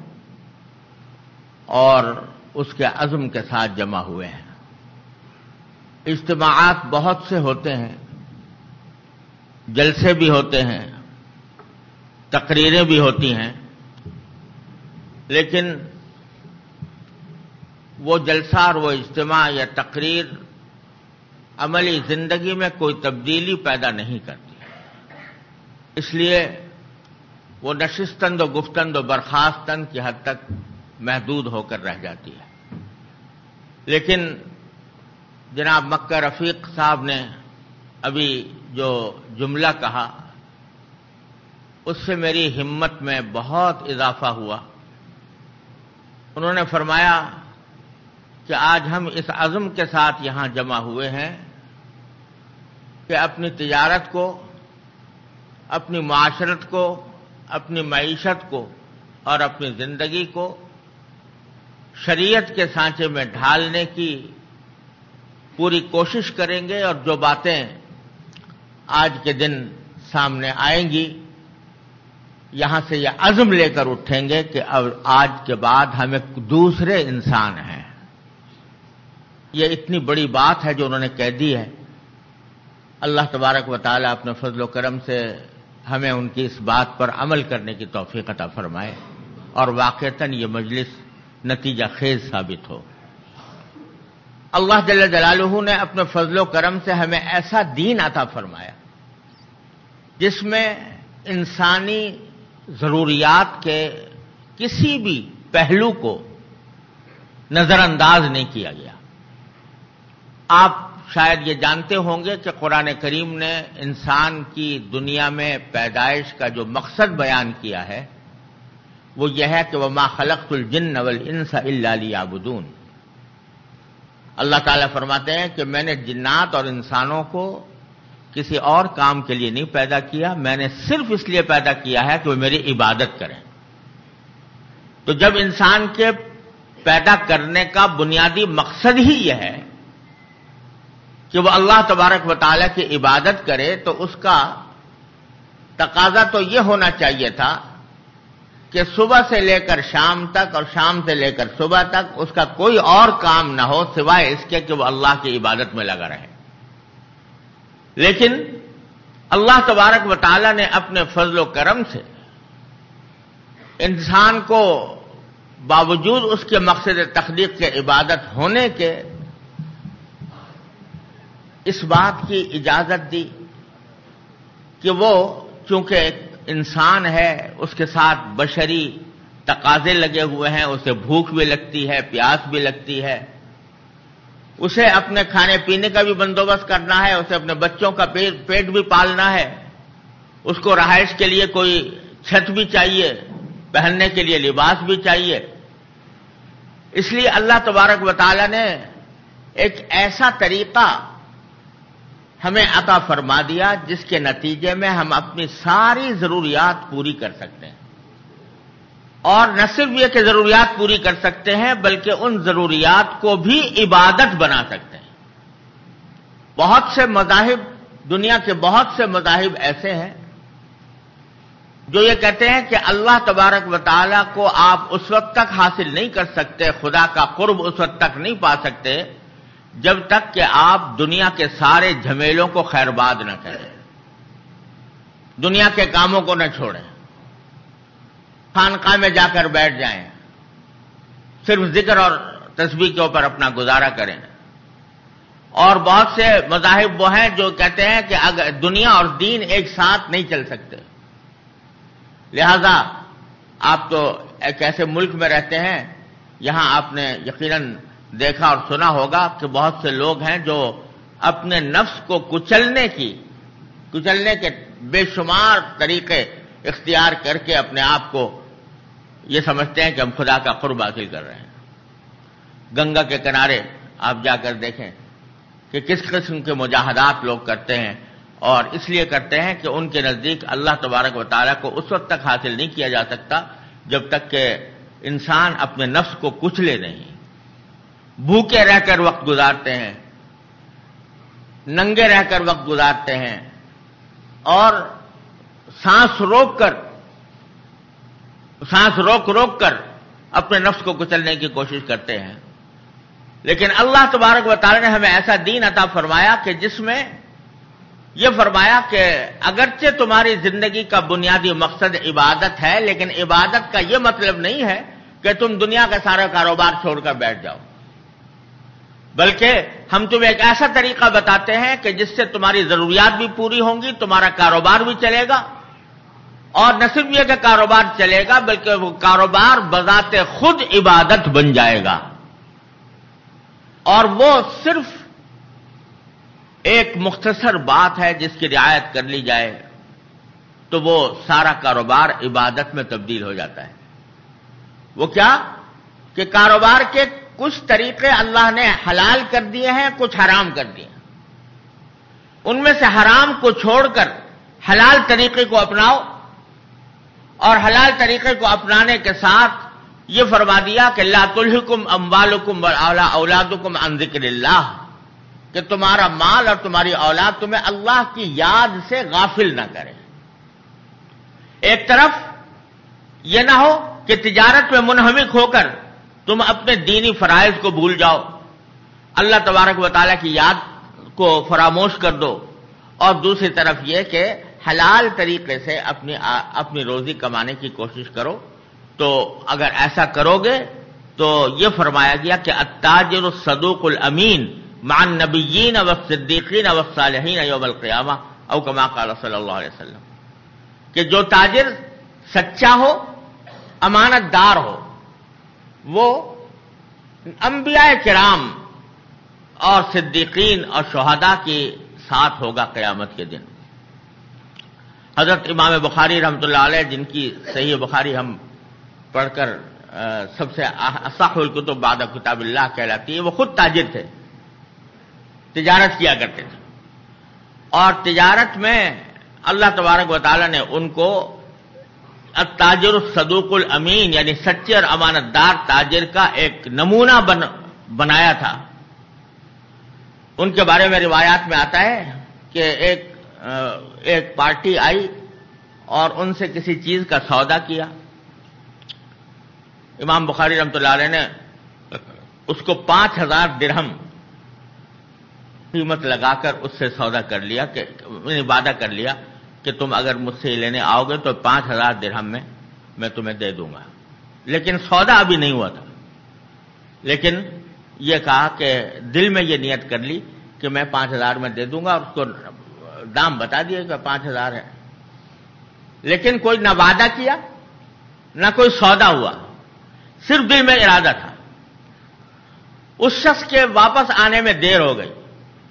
اور اس کے عزم کے ساتھ جمع ہوئے ہیں۔ اجتماعات بہت سے ہوتے ہیں، جلسے بھی ہوتے ہیں، تقریریں بھی ہوتی ہیں، لیکن وہ جلسہ اور وہ اجتماع یا تقریر عملی زندگی میں کوئی تبدیلی پیدا نہیں کرتی، اس لیے وہ نشستند و گفتند و برخاستند کی حد تک محدود ہو کر رہ جاتی ہے۔ لیکن جناب مکہ رفیق صاحب نے ابھی جو جملہ کہا اس سے میری ہمت میں بہت اضافہ ہوا۔ انہوں نے فرمایا کہ آج ہم اس عزم کے ساتھ یہاں جمع ہوئے ہیں کہ اپنی تجارت کو، اپنی معاشرت کو، اپنی معیشت کو اور اپنی زندگی کو شریعت کے سانچے میں ڈھالنے کی پوری کوشش کریں گے، اور جو باتیں آج کے دن سامنے آئیں گی یہاں سے یہ عزم لے کر اٹھیں گے کہ اب آج کے بعد ہم ایک دوسرے انسان ہیں۔ یہ اتنی بڑی بات ہے جو انہوں نے کہہ دی ہے۔ اللہ تبارک و تعالی اپنے فضل و کرم سے ہمیں ان کی اس بات پر عمل کرنے کی توفیق عطا فرمائے اور واقعتاً یہ مجلس نتیجہ خیز ثابت ہو۔ اللہ جل جلالہ نے اپنے فضل و کرم سے ہمیں ایسا دین عطا فرمایا جس میں انسانی ضروریات کے کسی بھی پہلو کو نظر انداز نہیں کیا گیا۔ آپ شاید یہ جانتے ہوں گے کہ قرآن کریم نے انسان کی دنیا میں پیدائش کا جو مقصد بیان کیا ہے وہ یہ ہے کہ وَمَا خَلَقْتُ الْجِنَّ وَالْإِنسَ إِلَّا لِيَعْبُدُونَ۔ اللہ تعالیٰ فرماتے ہیں کہ میں نے جنات اور انسانوں کو کسی اور کام کے لیے نہیں پیدا کیا، میں نے صرف اس لیے پیدا کیا ہے کہ وہ میری عبادت کریں۔ تو جب انسان کے پیدا کرنے کا بنیادی مقصد ہی یہ ہے کہ وہ اللہ تبارک و تعالیٰ کی عبادت کرے، تو اس کا تقاضا تو یہ ہونا چاہیے تھا کہ صبح سے لے کر شام تک اور شام سے لے کر صبح تک اس کا کوئی اور کام نہ ہو سوائے اس کے کہ وہ اللہ کی عبادت میں لگا رہے۔ لیکن اللہ تبارک و تعالیٰ نے اپنے فضل و کرم سے انسان کو باوجود اس کے مقصد تخلیق کے عبادت ہونے کے اس بات کی اجازت دی کہ وہ چونکہ ایک انسان ہے، اس کے ساتھ بشری تقاضے لگے ہوئے ہیں، اسے بھوک بھی لگتی ہے، پیاس بھی لگتی ہے، اسے اپنے کھانے پینے کا بھی بندوبست کرنا ہے، اسے اپنے بچوں کا پیٹ بھی پالنا ہے، اس کو رہائش کے لیے کوئی چھت بھی چاہیے، پہننے کے لیے لباس بھی چاہیے۔ اس لیے اللہ تبارک و تعالی نے ایک ایسا طریقہ ہمیں عطا فرما دیا جس کے نتیجے میں ہم اپنی ساری ضروریات پوری کر سکتے ہیں، اور نہ صرف یہ کہ ضروریات پوری کر سکتے ہیں بلکہ ان ضروریات کو بھی عبادت بنا سکتے ہیں۔ بہت سے مذاہب دنیا کے بہت سے مذاہب ایسے ہیں جو یہ کہتے ہیں کہ اللہ تبارک و تعالیٰ کو آپ اس وقت تک حاصل نہیں کر سکتے، خدا کا قرب اس وقت تک نہیں پا سکتے جب تک کہ آپ دنیا کے سارے جھمیلوں کو خیرباد نہ کریں، دنیا کے کاموں کو نہ چھوڑیں، خانقاہ میں جا کر بیٹھ جائیں، صرف ذکر اور تسبیح کے اوپر اپنا گزارا کریں۔ اور بہت سے مذاہب وہ ہیں جو کہتے ہیں کہ اگر دنیا اور دین ایک ساتھ نہیں چل سکتے، لہذا آپ تو ایک ایسے ملک میں رہتے ہیں، یہاں آپ نے یقیناً دیکھا اور سنا ہوگا کہ بہت سے لوگ ہیں جو اپنے نفس کو کچلنے کے بے شمار طریقے اختیار کر کے اپنے آپ کو یہ سمجھتے ہیں کہ ہم خدا کا قرب حاصل کر رہے ہیں۔ گنگا کے کنارے آپ جا کر دیکھیں کہ کس قسم کے مجاہدات لوگ کرتے ہیں، اور اس لیے کرتے ہیں کہ ان کے نزدیک اللہ تبارک و تعالیٰ کو اس وقت تک حاصل نہیں کیا جا سکتا جب تک کہ انسان اپنے نفس کو کچلے نہیں۔ بھوکے رہ کر وقت گزارتے ہیں، ننگے رہ کر وقت گزارتے ہیں، اور سانس روک کر اپنے نفس کو کچلنے کی کوشش کرتے ہیں۔ لیکن اللہ تبارک و تعالیٰ نے ہمیں ایسا دین عطا فرمایا کہ جس میں یہ فرمایا کہ اگرچہ تمہاری زندگی کا بنیادی مقصد عبادت ہے، لیکن عبادت کا یہ مطلب نہیں ہے کہ تم دنیا کا سارا کاروبار چھوڑ کر بیٹھ جاؤ، بلکہ ہم تمہیں ایک ایسا طریقہ بتاتے ہیں کہ جس سے تمہاری ضروریات بھی پوری ہوں گی، تمہارا کاروبار بھی چلے گا، اور نہ صرف یہ کہ کاروبار چلے گا بلکہ وہ کاروبار بذات خود عبادت بن جائے گا، اور وہ صرف ایک مختصر بات ہے جس کی رعایت کر لی جائے تو وہ سارا کاروبار عبادت میں تبدیل ہو جاتا ہے۔ وہ کیا کہ کاروبار کے کچھ طریقے اللہ نے حلال کر دیے ہیں، کچھ حرام کر دیے ہیں، ان میں سے حرام کو چھوڑ کر حلال طریقے کو اپناؤ، اور حلال طریقے کو اپنانے کے ساتھ یہ فرما دیا کہ لا تلہکم اموالکم ولا اولادکم عن ذکر اللہ، کہ تمہارا مال اور تمہاری اولاد تمہیں اللہ کی یاد سے غافل نہ کرے۔ ایک طرف یہ نہ ہو کہ تجارت میں منہمک ہو کر تم اپنے دینی فرائض کو بھول جاؤ، اللہ تبارک و تعالیٰ کی یاد کو فراموش کر دو، اور دوسری طرف یہ کہ حلال طریقے سے اپنی روزی کمانے کی کوشش کرو۔ تو اگر ایسا کرو گے تو یہ فرمایا گیا کہ التاجر الصدوق الامین مع النبیین والصدیقین والصالحین یوم القیامہ، او کما قال صلی اللہ علیہ وسلم، کہ جو تاجر سچا ہو، امانت دار ہو، وہ انبیاء کرام اور صدیقین اور شہداء کے ساتھ ہوگا قیامت کے دن۔ حضرت امام بخاری رحمۃ اللہ علیہ، جن کی صحیح بخاری ہم پڑھ کر سب سے اصح الکتب بعد کتاب اللہ کہلاتی ہے، وہ خود تاجر تھے، تجارت کیا کرتے تھے، اور تجارت میں اللہ تبارک و تعالیٰ نے ان کو التاجر الصدوق الامین، یعنی سچے اور امانت دار تاجر کا ایک نمونہ بنایا تھا۔ ان کے بارے میں روایات میں آتا ہے کہ ایک پارٹی آئی اور ان سے کسی چیز کا سودا کیا۔ امام بخاری رحمۃ اللہ علیہ نے اس کو 5000 درہم قیمت لگا کر اس سے سودا کر لیا، کہ وعدہ کر لیا کہ تم اگر مجھ سے لینے آؤ گے تو 5000 درہم میں تمہیں دے دوں گا۔ لیکن سودا ابھی نہیں ہوا تھا، لیکن یہ کہا کہ دل میں یہ نیت کر لی کہ میں 5000 میں دے دوں گا، اور اس کو دام بتا دیے کہ 5000 ہے، لیکن کوئی نہ وعدہ کیا نہ کوئی سودا ہوا، صرف دل میں ارادہ تھا۔ اس شخص کے واپس آنے میں دیر ہو گئی،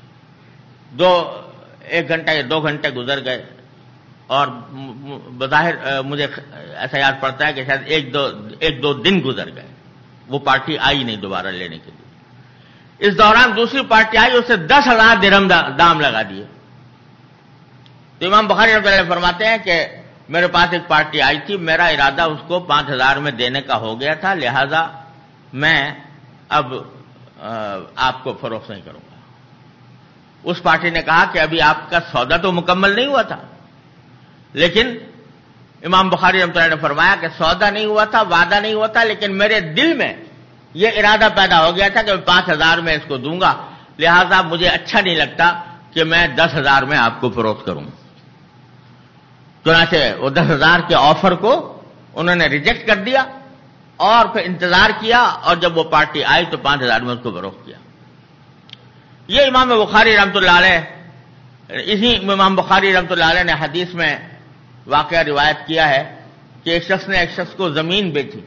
1 گھنٹہ یا 2 گھنٹے گزر گئے، اور بظاہر مجھے ایسا یاد پڑتا ہے کہ شاید ایک دو دن گزر گئے، وہ پارٹی آئی نہیں دوبارہ لینے کے لیے۔ اس دوران دوسری پارٹی آئی، اسے 10,000 درہم دام لگا دیے۔ تو امام بخاری رحمۃ اللہ فرماتے ہیں کہ میرے پاس ایک پارٹی آئی تھی، میرا ارادہ اس کو 5000 میں دینے کا ہو گیا تھا، لہذا میں اب آپ کو فروخت نہیں کروں گا۔ اس پارٹی نے کہا کہ ابھی آپ کا سودا تو مکمل نہیں ہوا تھا، لیکن امام بخاری رحمۃ اللہ نے فرمایا کہ سودا نہیں ہوا تھا، وعدہ نہیں ہوا تھا، لیکن میرے دل میں یہ ارادہ پیدا ہو گیا تھا کہ میں 5,000 میں اس کو دوں گا، لہذا مجھے اچھا نہیں لگتا کہ میں 10,000 میں آپ کو فروخت کروں۔ چنانچہ وہ 10,000 کے آفر کو انہوں نے ریجیکٹ کر دیا اور پھر انتظار کیا، اور جب وہ پارٹی آئی تو 5,000 میں اس کو فروخت کیا۔ یہ امام بخاری رحمۃ اللہ علیہ، اسی امام بخاری رحمۃ اللہ علیہ نے حدیث میں واقعہ روایت کیا ہے کہ ایک شخص نے ایک شخص کو زمین بیچی،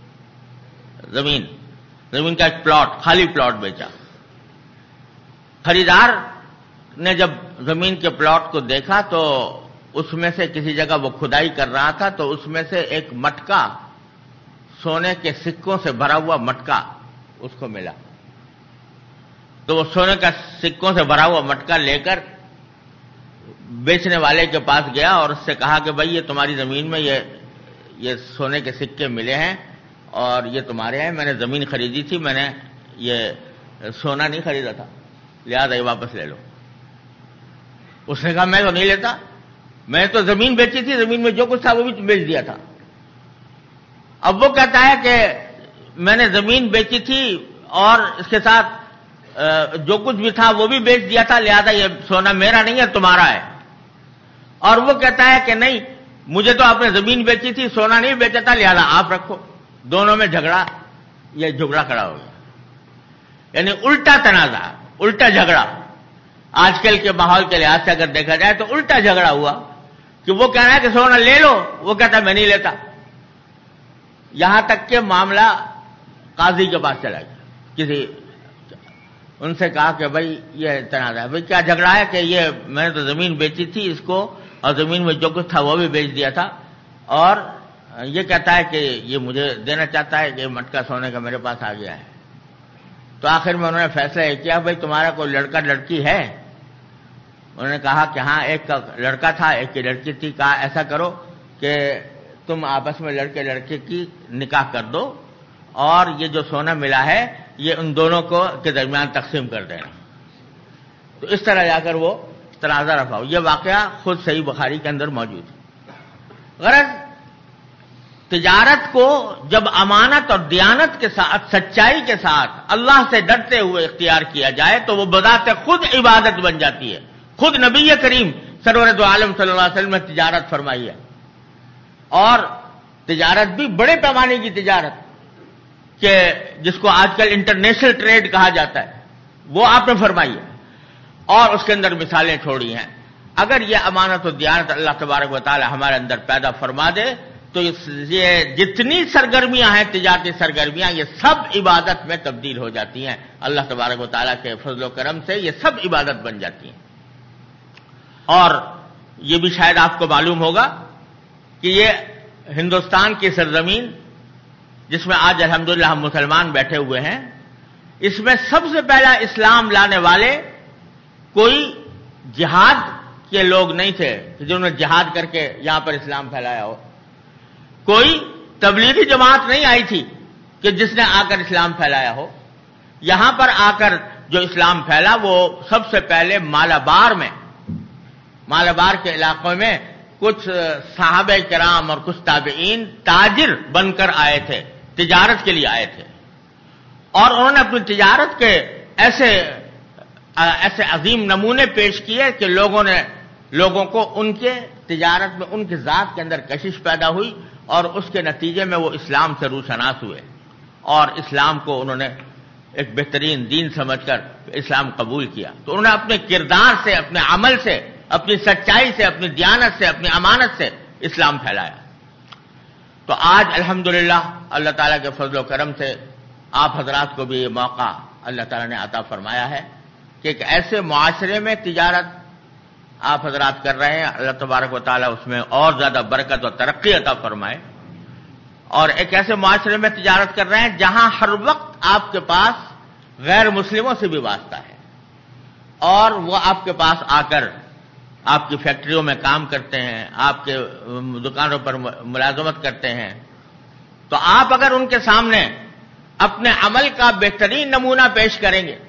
زمین کا ایک پلاٹ، خالی پلاٹ بیچا۔ خریدار نے جب زمین کے پلاٹ کو دیکھا تو اس میں سے کسی جگہ وہ کھدائی کر رہا تھا تو اس میں سے ایک مٹکا، سونے کے سکوں سے بھرا ہوا مٹکا اس کو ملا۔ تو وہ سونے کا سکوں سے بھرا ہوا مٹکا لے کر بیچنے والے کے پاس گیا اور اس سے کہا کہ بھائی یہ تمہاری زمین میں یہ سونے کے سکے ملے ہیں اور یہ تمہارے ہیں، میں نے زمین خریدی تھی، میں نے یہ سونا نہیں خریدا تھا، لہذا یہ واپس لے لو۔ اس نے کہا میں تو نہیں لیتا، میں تو زمین بیچی تھی، زمین میں جو کچھ تھا وہ بھی بیچ دیا تھا۔ اب وہ کہتا ہے کہ میں نے زمین بیچی تھی اور اس کے ساتھ جو کچھ بھی تھا وہ بھی بیچ دیا تھا، لہذا یہ سونا میرا نہیں ہے تمہارا ہے۔ اور وہ کہتا ہے کہ نہیں، مجھے تو آپ نے زمین بیچی تھی، سونا نہیں بیچا تھا، لہذا آپ رکھو۔ دونوں میں جھگڑا کھڑا ہو گیا، یعنی الٹا تنازع، الٹا جھگڑا۔ آج کل کے ماحول کے لحاظ سے اگر دیکھا جائے تو الٹا جھگڑا ہوا کہ وہ کہہ رہا ہے کہ سونا لے لو، وہ کہتا ہے میں نہیں لیتا، یہاں تک کہ معاملہ قاضی کے پاس چلا گیا۔ ان سے کہا کہ بھائی یہ تنازع ہے، بھائی کیا جھگڑا ہے؟ کہ یہ میں نے تو زمین بیچی تھی اس کو اور زمین میں جو کچھ تھا وہ بھی بیچ دیا تھا، اور یہ کہتا ہے کہ یہ مجھے دینا چاہتا ہے کہ مٹکا سونے کا میرے پاس آ گیا ہے۔ تو آخر میں انہوں نے فیصلہ یہ کیا بھائی تمہارا کوئی لڑکا لڑکی ہے؟ انہوں نے کہا کہ ہاں ایک کا لڑکا تھا ایک کی لڑکی تھی۔ کہا ایسا کرو کہ تم آپس میں لڑکے لڑکے کی نکاح کر دو اور یہ جو سونا ملا ہے یہ ان دونوں کو کے درمیان تقسیم کر دینا۔ تو اس طرح جا کر وہ تنازع رفع ہو۔ یہ واقعہ خود صحیح بخاری کے اندر موجود ہے۔ غرض تجارت کو جب امانت اور دیانت کے ساتھ، سچائی کے ساتھ، اللہ سے ڈرتے ہوئے اختیار کیا جائے تو وہ بذات خود عبادت بن جاتی ہے۔ خود نبی کریم سرور دو عالم صلی اللہ علیہ وسلم نے تجارت فرمائی ہے، اور تجارت بھی بڑے پیمانے کی تجارت کہ جس کو آج کل انٹرنیشنل ٹریڈ کہا جاتا ہے، وہ آپ نے فرمائی ہے، اور اس کے اندر مثالیں چھوڑی ہیں۔ اگر یہ امانت و دیانت اللہ تبارک و تعالی ہمارے اندر پیدا فرما دے تو یہ جتنی سرگرمیاں ہیں تجارتی سرگرمیاں یہ سب عبادت میں تبدیل ہو جاتی ہیں۔ اللہ تبارک و تعالیٰ کے فضل و کرم سے یہ سب عبادت بن جاتی ہیں۔ اور یہ بھی شاید آپ کو معلوم ہوگا کہ یہ ہندوستان کی سرزمین جس میں آج الحمدللہ ہم مسلمان بیٹھے ہوئے ہیں، اس میں سب سے پہلا اسلام لانے والے کوئی جہاد کے لوگ نہیں تھے جنہوں نے جہاد کر کے یہاں پر اسلام پھیلایا ہو۔ کوئی تبلیغی جماعت نہیں آئی تھی کہ جس نے آ کر اسلام پھیلایا ہو۔ یہاں پر آ کر جو اسلام پھیلا وہ سب سے پہلے مالابار کے علاقوں میں کچھ صحابہ کرام اور کچھ تابعین تاجر بن کر آئے تھے، تجارت کے لیے آئے تھے، اور انہوں نے اپنی تجارت کے ایسے عظیم نمونے پیش کیے کہ لوگوں کو ان کے تجارت میں ان کی ذات کے اندر کشش پیدا ہوئی، اور اس کے نتیجے میں وہ اسلام سے روشناس ہوئے اور اسلام کو انہوں نے ایک بہترین دین سمجھ کر اسلام قبول کیا۔ تو انہوں نے اپنے کردار سے، اپنے عمل سے، اپنی سچائی سے، اپنی دیانت سے، اپنی امانت سے اسلام پھیلایا۔ تو آج الحمدللہ اللہ تعالیٰ کے فضل و کرم سے آپ حضرات کو بھی یہ موقع اللہ تعالیٰ نے عطا فرمایا ہے کہ ایک ایسے معاشرے میں تجارت آپ حضرات کر رہے ہیں، اللہ تبارک و تعالیٰ اس میں اور زیادہ برکت اور ترقی عطا فرمائے، اور ایک ایسے معاشرے میں تجارت کر رہے ہیں جہاں ہر وقت آپ کے پاس غیر مسلموں سے بھی واسطہ ہے، اور وہ آپ کے پاس آ کر آپ کی فیکٹریوں میں کام کرتے ہیں، آپ کے دکانوں پر ملازمت کرتے ہیں۔ تو آپ اگر ان کے سامنے اپنے عمل کا بہترین نمونہ پیش کریں گے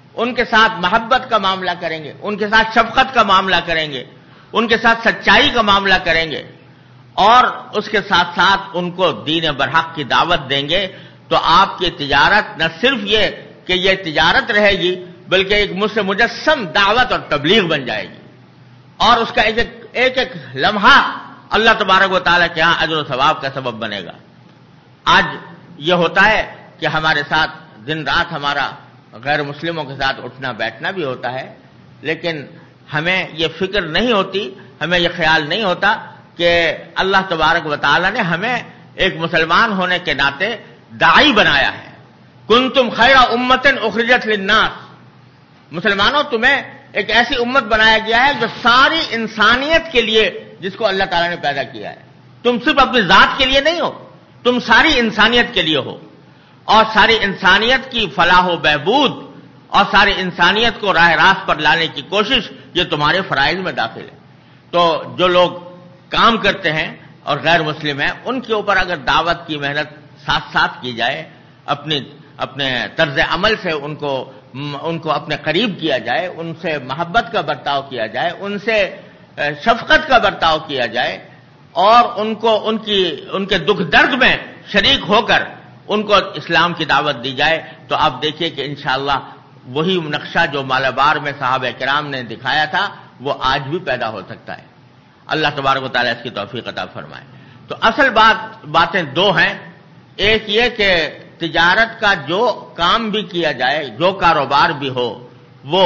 ان کے ساتھ محبت کا معاملہ کریں گے، ان کے ساتھ شفقت کا معاملہ کریں گے، ان کے ساتھ سچائی کا معاملہ کریں گے، اور اس کے ساتھ ساتھ ان کو دین برحق کی دعوت دیں گے، تو آپ کی تجارت نہ صرف یہ کہ یہ تجارت رہے گی، بلکہ ایک مجسم دعوت اور تبلیغ بن جائے گی، اور اس کا ایک ایک لمحہ اللہ تبارک و تعالیٰ کے ہاں اجر و ثواب کا سبب بنے گا۔ آج یہ ہوتا ہے کہ ہمارے ساتھ دن رات ہمارا غیر مسلموں کے ساتھ اٹھنا بیٹھنا بھی ہوتا ہے، لیکن ہمیں یہ فکر نہیں ہوتی، ہمیں یہ خیال نہیں ہوتا کہ اللہ تبارک و تعالیٰ نے ہمیں ایک مسلمان ہونے کے ناطے داعی بنایا ہے۔ کنتم خیر امۃ اخرجت للناس، مسلمانوں تمہیں ایک ایسی امت بنایا گیا ہے جو ساری انسانیت کے لیے، جس کو اللہ تعالیٰ نے پیدا کیا ہے۔ تم صرف اپنی ذات کے لیے نہیں ہو، تم ساری انسانیت کے لیے ہو، اور ساری انسانیت کی فلاح و بہبود اور ساری انسانیت کو راہ راست پر لانے کی کوشش یہ تمہارے فرائض میں داخل ہے۔ تو جو لوگ کام کرتے ہیں اور غیر مسلم ہیں، ان کے اوپر اگر دعوت کی محنت ساتھ ساتھ کی جائے، اپنے طرز عمل سے ان کو اپنے قریب کیا جائے، ان سے محبت کا برتاؤ کیا جائے، ان سے شفقت کا برتاؤ کیا جائے، اور ان کے دکھ درد میں شریک ہو کر ان کو اسلام کی دعوت دی جائے، تو آپ دیکھیے کہ انشاءاللہ وہی نقشہ جو مالابار میں صحابہ کرام نے دکھایا تھا وہ آج بھی پیدا ہو سکتا ہے۔ اللہ تبارک و تعالیٰ اس کی توفیق عطا فرمائے۔ تو اصل باتیں دو ہیں، ایک یہ کہ تجارت کا جو کام بھی کیا جائے، جو کاروبار بھی ہو، وہ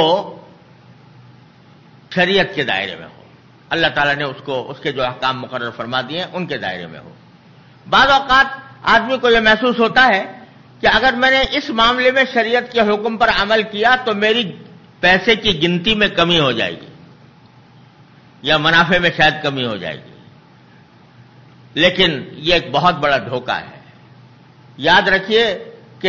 شریعت کے دائرے میں ہو، اللہ تعالیٰ نے اس کے جو احکام مقرر فرما دیے ہیں ان کے دائرے میں ہو۔ بعض اوقات آدمی کو یہ محسوس ہوتا ہے کہ اگر میں نے اس معاملے میں شریعت کے حکم پر عمل کیا تو میری پیسے کی گنتی میں کمی ہو جائے گی، یا منافع میں شاید کمی ہو جائے گی، لیکن یہ ایک بہت بڑا دھوکہ ہے۔ یاد رکھیے کہ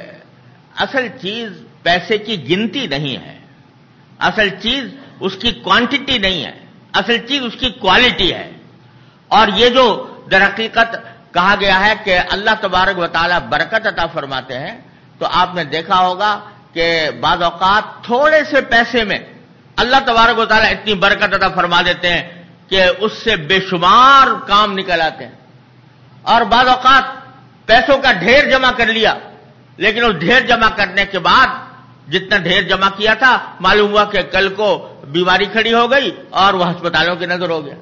اصل چیز پیسے کی گنتی نہیں ہے، اصل چیز اس کی کوانٹٹی نہیں ہے، اصل چیز اس کی کوالٹی ہے۔ اور یہ جو در حقیقت کہا گیا ہے کہ اللہ تبارک و تعالیٰ برکت عطا فرماتے ہیں، تو آپ نے دیکھا ہوگا کہ بعض اوقات تھوڑے سے پیسے میں اللہ تبارک و تعالیٰ اتنی برکت عطا فرما دیتے ہیں کہ اس سے بے شمار کام نکل آتے ہیں، اور بعض اوقات پیسوں کا ڈھیر جمع کر لیا، لیکن اس ڈھیر جمع کرنے کے بعد جتنا ڈھیر جمع کیا تھا معلوم ہوا کہ کل کو بیماری کھڑی ہو گئی اور وہ ہسپتالوں کی نظر ہو گیا۔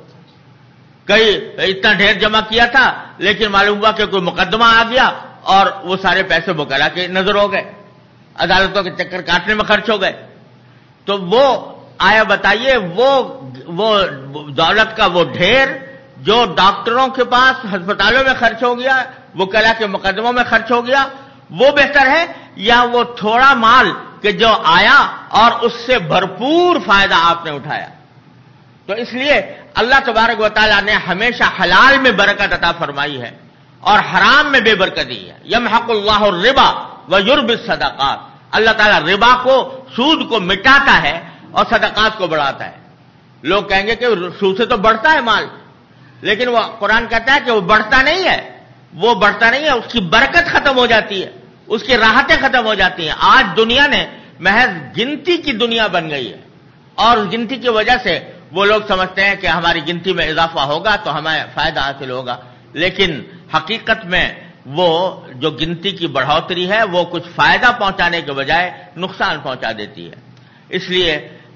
کئی اتنا ڈھیر جمع کیا تھا لیکن معلوم ہوا کہ کوئی مقدمہ آ گیا اور وہ سارے پیسے وکلا کی نظر ہو گئے، عدالتوں کے چکر کاٹنے میں خرچ ہو گئے۔ تو وہ آیا بتائیے، وہ دولت کا وہ ڈھیر جو ڈاکٹروں کے پاس ہسپتالوں میں خرچ ہو گیا، وکلا کے مقدموں میں خرچ ہو گیا، وہ بہتر ہے یا وہ تھوڑا مال کہ جو آیا اور اس سے بھرپور فائدہ آپ نے اٹھایا؟ تو اس لیے اللہ تبارک و تعالیٰ نے ہمیشہ حلال میں برکت عطا فرمائی ہے اور حرام میں بے برکتی ہے۔ یمحق اللہ الربا ویربی الصدقات، اللہ تعالیٰ ربا کو، سود کو مٹاتا ہے اور صدقات کو بڑھاتا ہے۔ لوگ کہیں گے کہ سود سے تو بڑھتا ہے مال، لیکن وہ قرآن کہتا ہے کہ وہ بڑھتا نہیں ہے، وہ بڑھتا نہیں ہے، اس کی برکت ختم ہو جاتی ہے، اس کی راحتیں ختم ہو جاتی ہیں۔ آج دنیا نے محض گنتی کی دنیا بن گئی ہے، اور اس گنتی کی وجہ سے وہ لوگ سمجھتے ہیں کہ ہماری گنتی میں اضافہ ہوگا تو ہمیں فائدہ حاصل ہوگا، لیکن حقیقت میں وہ جو گنتی کی بڑھوتری ہے وہ کچھ فائدہ پہنچانے کے بجائے نقصان پہنچا دیتی ہے۔ اس لیے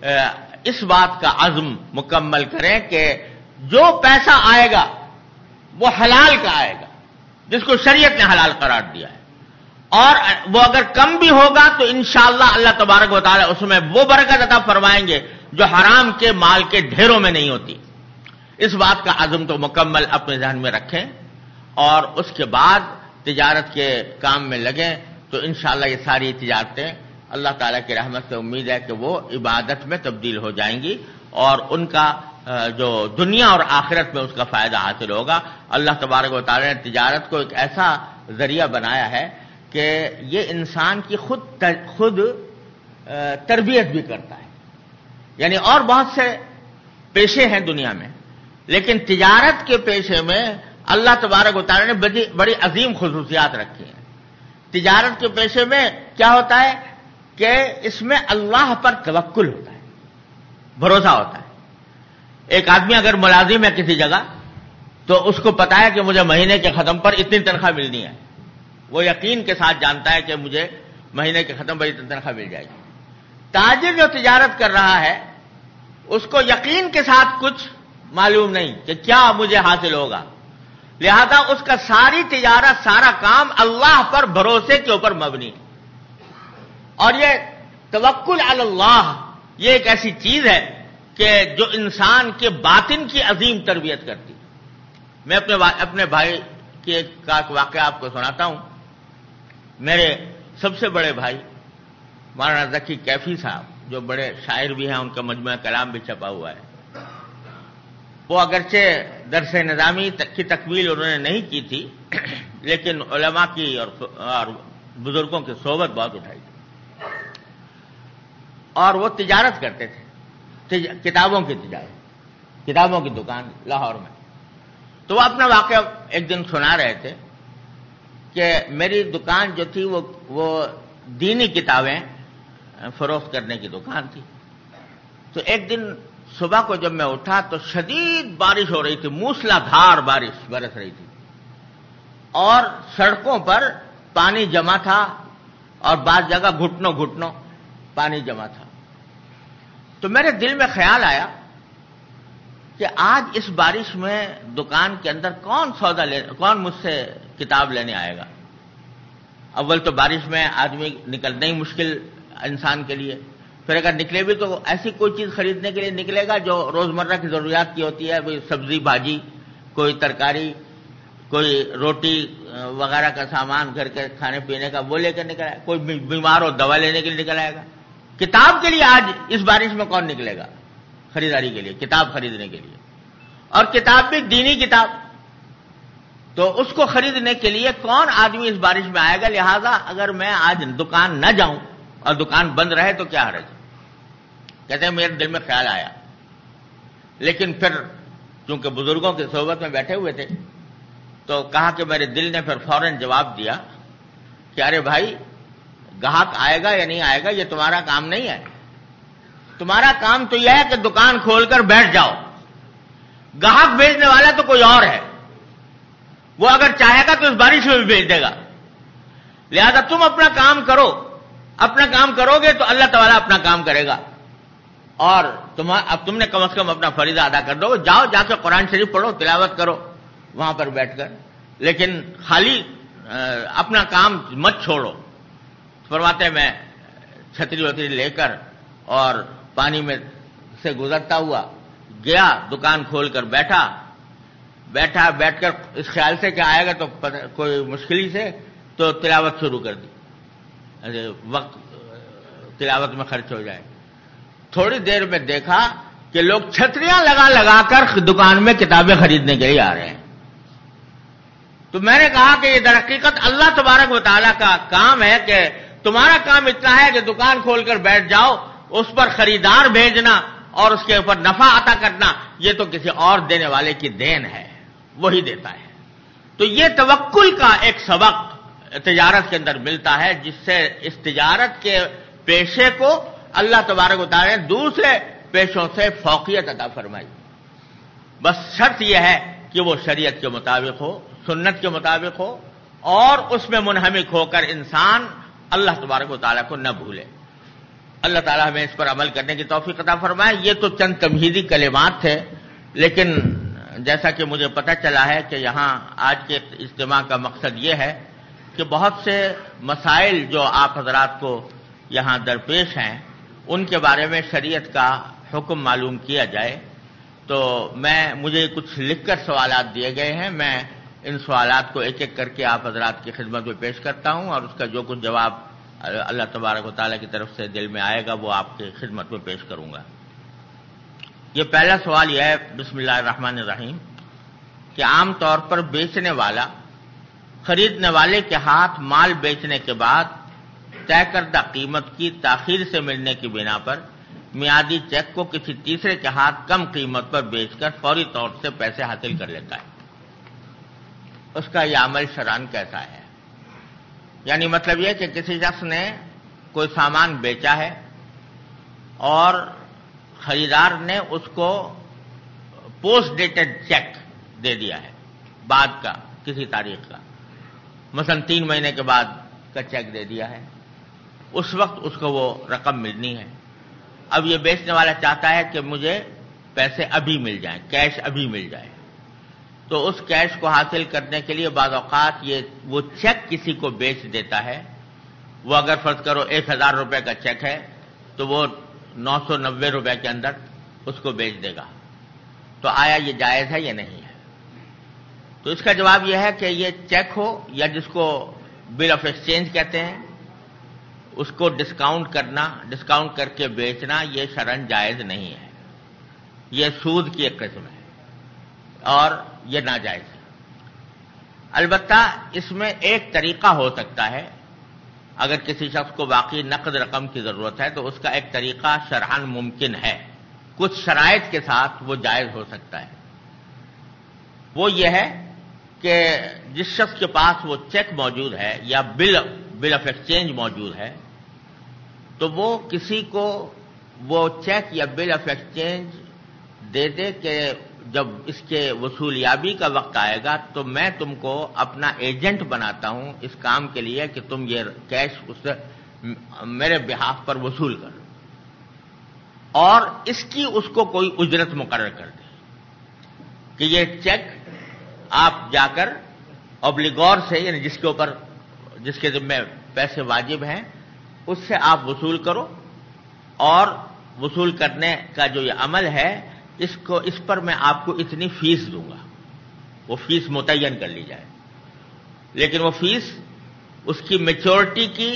اس بات کا عزم مکمل کریں کہ جو پیسہ آئے گا وہ حلال کا آئے گا، جس کو شریعت نے حلال قرار دیا ہے، اور وہ اگر کم بھی ہوگا تو انشاءاللہ اللہ تبارک و تعالیٰ اس میں وہ برکت عطا فرمائیں گے جو حرام کے مال کے ڈھیروں میں نہیں ہوتی۔ اس بات کا عزم تو مکمل اپنے ذہن میں رکھیں، اور اس کے بعد تجارت کے کام میں لگیں، تو انشاءاللہ یہ ساری تجارتیں اللہ تعالیٰ کی رحمت سے امید ہے کہ وہ عبادت میں تبدیل ہو جائیں گی، اور ان کا جو دنیا اور آخرت میں اس کا فائدہ حاصل ہوگا۔ اللہ تبارک و تعالیٰ نے تجارت کو ایک ایسا ذریعہ بنایا ہے کہ یہ انسان کی خود تربیت بھی کرتا ہے۔ یعنی اور بہت سے پیشے ہیں دنیا میں، لیکن تجارت کے پیشے میں اللہ تبارک و تعالیٰ نے بڑی عظیم خصوصیات رکھی ہیں۔ تجارت کے پیشے میں کیا ہوتا ہے کہ اس میں اللہ پر توکل ہوتا ہے، بھروسہ ہوتا ہے۔ ایک آدمی اگر ملازم ہے کسی جگہ تو اس کو پتا ہے کہ مجھے مہینے کے ختم پر اتنی تنخواہ ملنی ہے، وہ یقین کے ساتھ جانتا ہے کہ مجھے مہینے کے ختم پر اتنی تنخواہ مل جائے گی۔ تاجر جو تجارت کر رہا ہے اس کو یقین کے ساتھ کچھ معلوم نہیں کہ کیا مجھے حاصل ہوگا، لہذا اس کا ساری تجارت، سارا کام اللہ پر بھروسے کے اوپر مبنی ہے۔ اور یہ توکل علی اللہ یہ ایک ایسی چیز ہے کہ جو انسان کے باطن کی عظیم تربیت کرتی ہے۔ میں اپنے بھائی کا ایک واقعہ آپ کو سناتا ہوں۔ میرے سب سے بڑے بھائی مولانا ذکی کیفی صاحب، جو بڑے شاعر بھی ہیں، ان کا مجموعہ کلام بھی چھپا ہوا ہے، وہ اگرچہ درس نظامی کی تکمیل انہوں نے نہیں کی تھی، لیکن علماء کی اور بزرگوں کی صحبت بہت اٹھائی تھی، اور وہ تجارت کرتے تھے، کتابوں کی تجارت، کتابوں کی دکان لاہور میں۔ تو وہ اپنا واقعہ ایک دن سنا رہے تھے کہ میری دکان جو تھی وہ دینی کتابیں فروخت کرنے کی دکان تھی۔ تو ایک دن صبح کو جب میں اٹھا تو شدید بارش ہو رہی تھی، موسلا دھار بارش برس رہی تھی، اور سڑکوں پر پانی جمع تھا، اور بعض جگہ گھٹنوں گھٹنوں پانی جمع تھا۔ تو میرے دل میں خیال آیا کہ آج اس بارش میں دکان کے اندر کون مجھ سے کتاب لینے آئے گا؟ اول تو بارش میں آدمی نکلنا ہی مشکل انسان کے لیے، پھر اگر نکلے بھی تو ایسی کوئی چیز خریدنے کے لیے نکلے گا جو روزمرہ کی ضروریات کی ہوتی ہے، کوئی سبزی بھاجی، کوئی ترکاری، کوئی روٹی وغیرہ کا سامان گھر کے کھانے پینے کا، وہ لے کر نکل آئے۔ کوئی بیمار ہو دوا لینے کے لیے نکل آئے گا۔ کتاب کے لیے آج اس بارش میں کون نکلے گا خریداری کے لیے، کتاب خریدنے کے لیے؟ اور کتاب بھی دینی کتاب، تو اس کو خریدنے کے لیے کون آدمی اس بارش میں آئے گا؟ لہذا اگر میں آج دکان نہ جاؤں اور دکان بند رہے تو کیا حرج؟ کہتے ہیں میرے دل میں خیال آیا، لیکن پھر چونکہ بزرگوں کی صحبت میں بیٹھے ہوئے تھے تو کہا کہ میرے دل نے پھر فوراً جواب دیا کہ ارے بھائی، گاہک آئے گا یا نہیں آئے گا یہ تمہارا کام نہیں ہے، تمہارا کام تو یہ ہے کہ دکان کھول کر بیٹھ جاؤ، گاہک بھیجنے والا تو کوئی اور ہے، وہ اگر چاہے گا تو اس بارش میں بھی بھیج دے گا، لہذا تم اپنا کام کرو، اپنا کام کرو گے تو اللہ تعالیٰ اپنا کام کرے گا، اور اب تم نے کم از کم اپنا فریضہ ادا کر دو، جاؤ جا کے قرآن شریف پڑھو، تلاوت کرو وہاں پر بیٹھ کر، لیکن خالی اپنا کام مت چھوڑو۔ فرماتے میں چھتری وتری لے کر اور پانی میں سے گزرتا ہوا گیا، دکان کھول کر بیٹھ کر اس خیال سے کہ آئے گا تو کوئی مشکل سے تو تلاوت شروع کر دی، وقت تلاوت میں خرچ ہو جائے۔ تھوڑی دیر میں دیکھا کہ لوگ چھتریاں لگا کر دکان میں کتابیں خریدنے کے لیے آ رہے ہیں۔ تو میں نے کہا کہ یہ در حقیقت اللہ تبارک و تعالیٰ کا کام ہے کہ تمہارا کام اتنا ہے کہ دکان کھول کر بیٹھ جاؤ، اس پر خریدار بھیجنا اور اس کے اوپر نفع عطا کرنا یہ تو کسی اور دینے والے کی دین ہے، وہی دیتا ہے۔ تو یہ توکل کا ایک سبق تجارت کے اندر ملتا ہے، جس سے اس تجارت کے پیشے کو اللہ تبارک و تعالیٰ نے دوسرے پیشوں سے فوقیت عطا فرمائی۔ بس شرط یہ ہے کہ وہ شریعت کے مطابق ہو، سنت کے مطابق ہو، اور اس میں منہمک ہو کر انسان اللہ تبارک و تعالیٰ کو نہ بھولے۔ اللہ تعالیٰ ہمیں اس پر عمل کرنے کی توفیق عطا فرمائے۔ یہ تو چند تمہیدی کلمات تھے، لیکن جیسا کہ مجھے پتہ چلا ہے کہ یہاں آج کے اجتماع کا مقصد یہ ہے کہ بہت سے مسائل جو آپ حضرات کو یہاں درپیش ہیں ان کے بارے میں شریعت کا حکم معلوم کیا جائے۔ تو مجھے کچھ لکھ کر سوالات دیے گئے ہیں، میں ان سوالات کو ایک ایک کر کے آپ حضرات کی خدمت میں پیش کرتا ہوں، اور اس کا جو کچھ جواب اللہ تبارک و تعالیٰ کی طرف سے دل میں آئے گا وہ آپ کی خدمت میں پیش کروں گا۔ یہ پہلا سوال یہ ہے، بسم اللہ الرحمن الرحیم، کہ عام طور پر بیچنے والا خریدنے والے کے ہاتھ مال بیچنے کے بعد طے کردہ قیمت کی تاخیر سے ملنے کی بنا پر میعادی چیک کو کسی تیسرے کے ہاتھ کم قیمت پر بیچ کر فوری طور سے پیسے حاصل کر لیتا ہے، اس کا یہ عمل شرعاً کیسا ہے؟ یعنی مطلب یہ کہ کسی شخص نے کوئی سامان بیچا ہے اور خریدار نے اس کو پوسٹ ڈیٹڈ چیک دے دیا ہے، بعد کا کسی تاریخ کا، مثلا 3 مہینے کے بعد کا چیک دے دیا ہے، اس وقت اس کو وہ رقم ملنی ہے۔ اب یہ بیچنے والا چاہتا ہے کہ مجھے پیسے ابھی مل جائیں، کیش ابھی مل جائے، تو اس کیش کو حاصل کرنے کے لیے بعض اوقات وہ چیک کسی کو بیچ دیتا ہے۔ وہ اگر فرض کرو 1000 روپے کا چیک ہے تو وہ 990 روپے کے اندر اس کو بیچ دے گا۔ تو آیا یہ جائز ہے یا نہیں ہے؟ تو اس کا جواب یہ ہے کہ یہ چیک ہو یا جس کو بل آف ایکسچینج کہتے ہیں، اس کو ڈسکاؤنٹ کر کے بیچنا یہ شرعاً جائز نہیں ہے۔ یہ سود کی ایک قسم ہے اور یہ ناجائز ہے۔ البتہ اس میں ایک طریقہ ہو سکتا ہے، اگر کسی شخص کو واقعی نقد رقم کی ضرورت ہے تو اس کا ایک طریقہ شرعاً ممکن ہے، کچھ شرائط کے ساتھ وہ جائز ہو سکتا ہے۔ وہ یہ ہے کہ جس شخص کے پاس وہ چیک موجود ہے یا بل آف ایکسچینج موجود ہے، تو وہ کسی کو وہ چیک یا بل آف ایکسچینج دے دے کہ جب اس کے وصولیابی کا وقت آئے گا تو میں تم کو اپنا ایجنٹ بناتا ہوں اس کام کے لیے کہ تم یہ کیش اس سے میرے بہاف پر وصول کرو، اور اس کی اس کو کوئی اجرت مقرر کر دے کہ یہ چیک آپ جا کر اوبلیگور سے، یعنی جس کے ذمہ پیسے واجب ہیں، اس سے آپ وصول کرو، اور وصول کرنے کا جو یہ عمل ہے اس پر میں آپ کو اتنی فیس دوں گا۔ وہ فیس متعین کر لی جائے، لیکن وہ فیس اس کی میچورٹی کی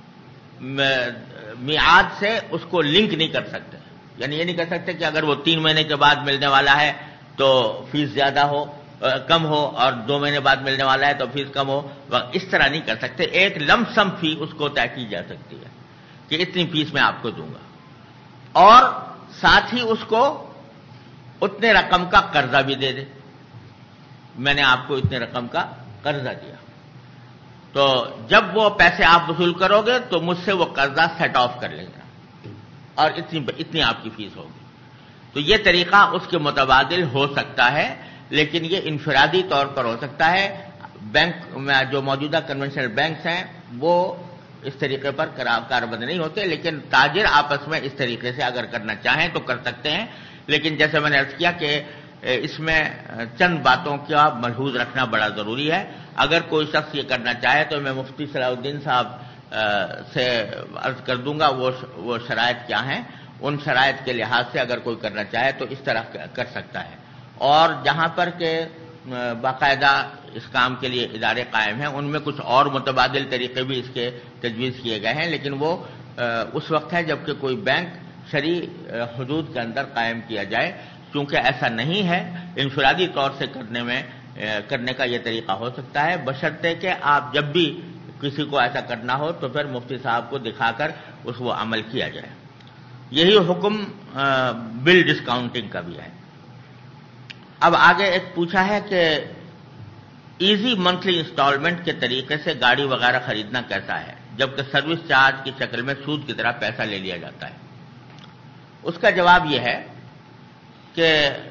میعاد سے اس کو لنک نہیں کر سکتے، یعنی یہ نہیں کر سکتے کہ اگر وہ 3 مہینے کے بعد ملنے والا ہے تو فیس زیادہ ہو، کم ہو، اور 2 مہینے بعد ملنے والا ہے تو فیس کم ہو، اس طرح نہیں کر سکتے۔ ایک لم سم فی اس کو طے کی جا سکتی ہے کہ اتنی فیس میں آپ کو دوں گا، اور ساتھ ہی اس کو اتنے رقم کا قرضہ بھی دے دے، میں نے آپ کو اتنے رقم کا قرضہ دیا، تو جب وہ پیسے آپ وصول کرو گے تو مجھ سے وہ قرضہ سیٹ آف کر لے گا اور اتنی آپ کی فیس ہوگی۔ تو یہ طریقہ اس کے متبادل ہو سکتا ہے، لیکن یہ انفرادی طور پر ہو سکتا ہے۔ بینک میں جو موجودہ کنونشنل بینکس ہیں وہ اس طریقے پر کاربند نہیں ہوتے، لیکن تاجر آپس میں اس طریقے سے اگر کرنا چاہیں تو کر سکتے ہیں، لیکن جیسے میں نے عرض کیا کہ اس میں چند باتوں کا ملحوظ رکھنا بڑا ضروری ہے۔ اگر کوئی شخص یہ کرنا چاہے تو میں مفتی صلاح الدین صاحب سے عرض کر دوں گا وہ شرائط کیا ہیں، ان شرائط کے لحاظ سے اگر کوئی کرنا چاہے تو اس طرح کر سکتا ہے۔ اور جہاں پر کہ باقاعدہ اس کام کے لیے ادارے قائم ہیں، ان میں کچھ اور متبادل طریقے بھی اس کے تجویز کیے گئے ہیں، لیکن وہ اس وقت ہے جب کہ کوئی بینک شرعی حدود کے اندر قائم کیا جائے۔ چونکہ ایسا نہیں ہے، انفرادی طور سے کرنے کا یہ طریقہ ہو سکتا ہے، بشرطے کہ آپ جب بھی کسی کو ایسا کرنا ہو تو پھر مفتی صاحب کو دکھا کر اس کو عمل کیا جائے۔ یہی حکم بل ڈسکاؤنٹنگ کا بھی ہے۔ اب آگے ایک پوچھا ہے کہ ایزی منتھلی انسٹالمنٹ کے طریقے سے گاڑی وغیرہ خریدنا کیسا ہے، جبکہ سروس چارج کی شکل میں سود کی طرح پیسہ لے لیا جاتا ہے؟ اس کا جواب یہ ہے کہ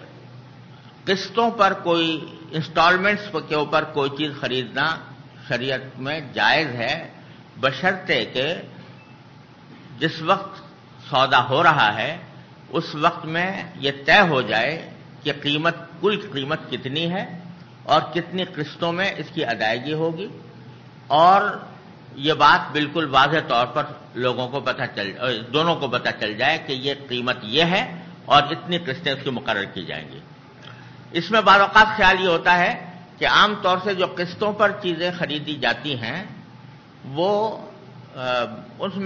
قسطوں پر کوئی انسٹالمنٹس کے اوپر کوئی چیز خریدنا شریعت میں جائز ہے، بشرطے کہ جس وقت سودا ہو رہا ہے اس وقت میں یہ طے ہو جائے کہ کل قیمت کتنی ہے اور کتنی قسطوں میں اس کی ادائیگی ہوگی، اور یہ بات بالکل واضح طور پر لوگوں کو دونوں کو پتہ چل جائے کہ یہ قیمت یہ ہے اور اتنی قسطیں اس کی مقرر کی جائیں گی۔ اس میں بعض اوقات خیال یہ ہوتا ہے کہ عام طور سے جو قسطوں پر چیزیں خریدی جاتی ہیں وہ اس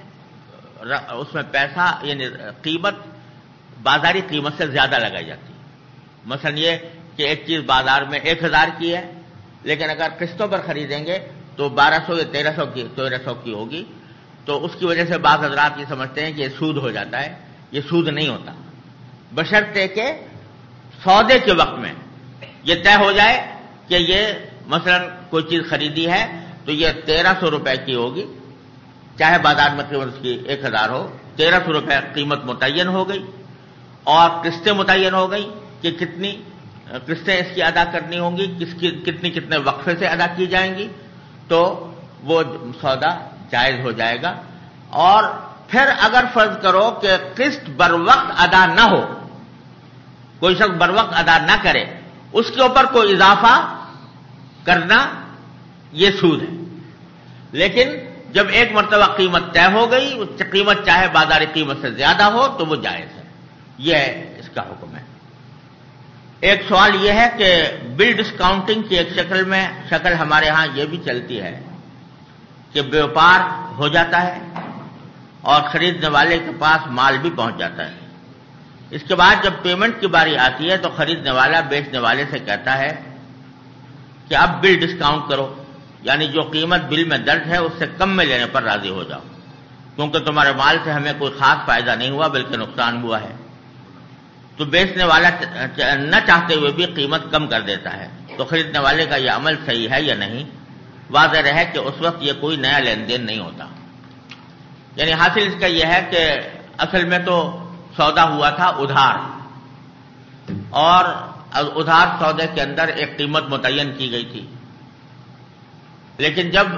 میں پیسہ یعنی قیمت بازاری قیمت سے زیادہ لگائی جاتی ہے۔ مثلا یہ کہ ایک چیز بازار میں 1000 کی ہے، لیکن اگر قسطوں پر خریدیں گے تو 1200 یا 1300 کی ہوگی، تو اس کی وجہ سے بعض حضرات یہ سمجھتے ہیں کہ یہ سود ہو جاتا ہے۔ یہ سود نہیں ہوتا، بشرطے کہ سودے کے وقت میں یہ طے ہو جائے کہ یہ مثلا کوئی چیز خریدی ہے تو یہ 1300 روپے کی ہوگی، چاہے بازار میں قیمت اس کی 1000 ہو، 1300 روپے قیمت متعین ہو گئی اور قسطیں متعین ہو گئی کہ کتنی قسطیں اس کی ادا کرنی ہوں گی، کتنے وقفے سے ادا کی جائیں گی، تو وہ سودا جائز ہو جائے گا۔ اور پھر اگر فرض کرو کہ قسط بر وقت ادا نہ ہو، کوئی شخص بر وقت ادا نہ کرے، اس کے اوپر کوئی اضافہ کرنا یہ سود ہے۔ لیکن جب ایک مرتبہ قیمت طے ہو گئی، قیمت چاہے بازاری قیمت سے زیادہ ہو تو وہ جائز ہے، یہ اس کا حکم ہے۔ ایک سوال یہ ہے کہ بل ڈسکاؤنٹنگ کی ایک شکل ہمارے ہاں یہ بھی چلتی ہے کہ بیوپار ہو جاتا ہے اور خریدنے والے کے پاس مال بھی پہنچ جاتا ہے۔ اس کے بعد جب پیمنٹ کی باری آتی ہے تو خریدنے والا بیچنے والے سے کہتا ہے کہ اب بل ڈسکاؤنٹ کرو، یعنی جو قیمت بل میں درج ہے اس سے کم میں لینے پر راضی ہو جاؤ، کیونکہ تمہارے مال سے ہمیں کوئی خاص فائدہ نہیں ہوا بلکہ نقصان ہوا ہے۔ تو بیچنے والا نہ چاہتے ہوئے بھی قیمت کم کر دیتا ہے، تو خریدنے والے کا یہ عمل صحیح ہے یا نہیں؟ واضح رہے کہ اس وقت یہ کوئی نیا لین دین نہیں ہوتا، یعنی حاصل اس کا یہ ہے کہ اصل میں تو سودا ہوا تھا ادھار، اور ادھار سودے کے اندر ایک قیمت متعین کی گئی تھی، لیکن جب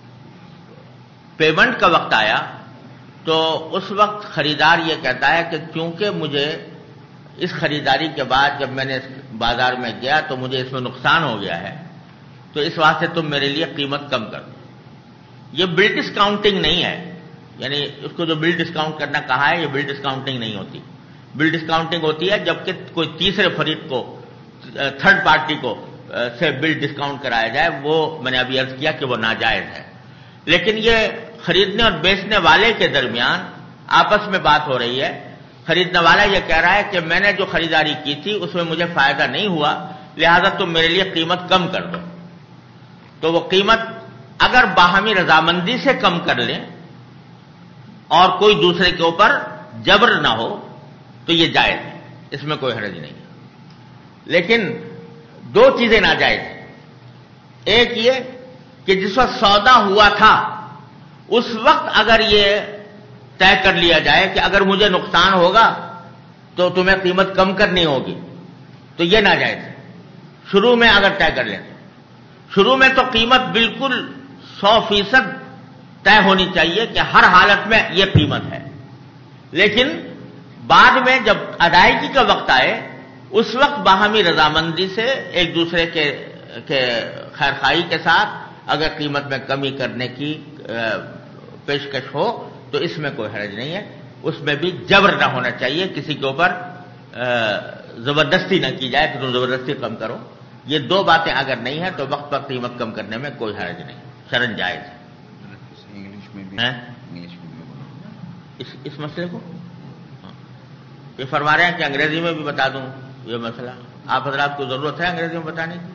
پیمنٹ کا وقت آیا تو اس وقت خریدار یہ کہتا ہے کہ چونکہ مجھے اس خریداری کے بعد جب میں نے بازار میں گیا تو مجھے اس میں نقصان ہو گیا ہے، تو اس واسطے تم میرے لیے قیمت کم کر دو۔ یہ بل ڈسکاؤنٹنگ نہیں ہے، یعنی اس کو جو بل ڈسکاؤنٹ کرنا کہا ہے یہ بل ڈسکاؤنٹنگ نہیں ہوتی۔ بل ڈسکاؤنٹنگ ہوتی ہے جبکہ کوئی تیسرے فریق کو، تھرڈ پارٹی کو سے بل ڈسکاؤنٹ کرایا جائے، وہ میں نے ابھی عرض کیا کہ وہ ناجائز ہے۔ لیکن یہ خریدنے اور بیچنے والے کے درمیان آپس میں بات ہو رہی ہے، خریدنے والا یہ کہہ رہا ہے کہ میں نے جو خریداری کی تھی اس میں مجھے فائدہ نہیں ہوا، لہذا تم میرے لیے قیمت کم کر دو۔ تو وہ قیمت اگر باہمی رضامندی سے کم کر لیں اور کوئی دوسرے کے اوپر جبر نہ ہو تو یہ جائز ہے، اس میں کوئی حرج نہیں ہے۔ لیکن دو چیزیں ناجائز ہیں، ایک یہ کہ جس وقت سودا ہوا تھا اس وقت اگر یہ طے کر لیا جائے کہ اگر مجھے نقصان ہوگا تو تمہیں قیمت کم کرنی ہوگی، تو یہ ناجائز ہے۔ شروع میں اگر طے کر لیں، شروع میں تو قیمت بالکل 100% طے ہونی چاہیے کہ ہر حالت میں یہ قیمت ہے، لیکن بعد میں جب ادائیگی کا وقت آئے اس وقت باہمی رضامندی سے ایک دوسرے کے خیرخواہی کے ساتھ اگر قیمت میں کمی کرنے کی پیشکش ہو تو اس میں کوئی حرج نہیں ہے، اس میں بھی جبر نہ ہونا چاہیے، کسی کے اوپر زبردستی نہ کی جائے کہ تم زبردستی کم کرو۔ یہ دو باتیں اگر نہیں ہیں تو وقت پر قیمت کم کرنے میں کوئی حرج نہیں، شرعاً جائز ہے۔ اس مسئلے کو یہ فرما رہے ہیں کہ انگریزی میں بھی بتا دوں یہ مسئلہ، آپ حضرات کو ضرورت ہے انگریزی میں بتانے کی؟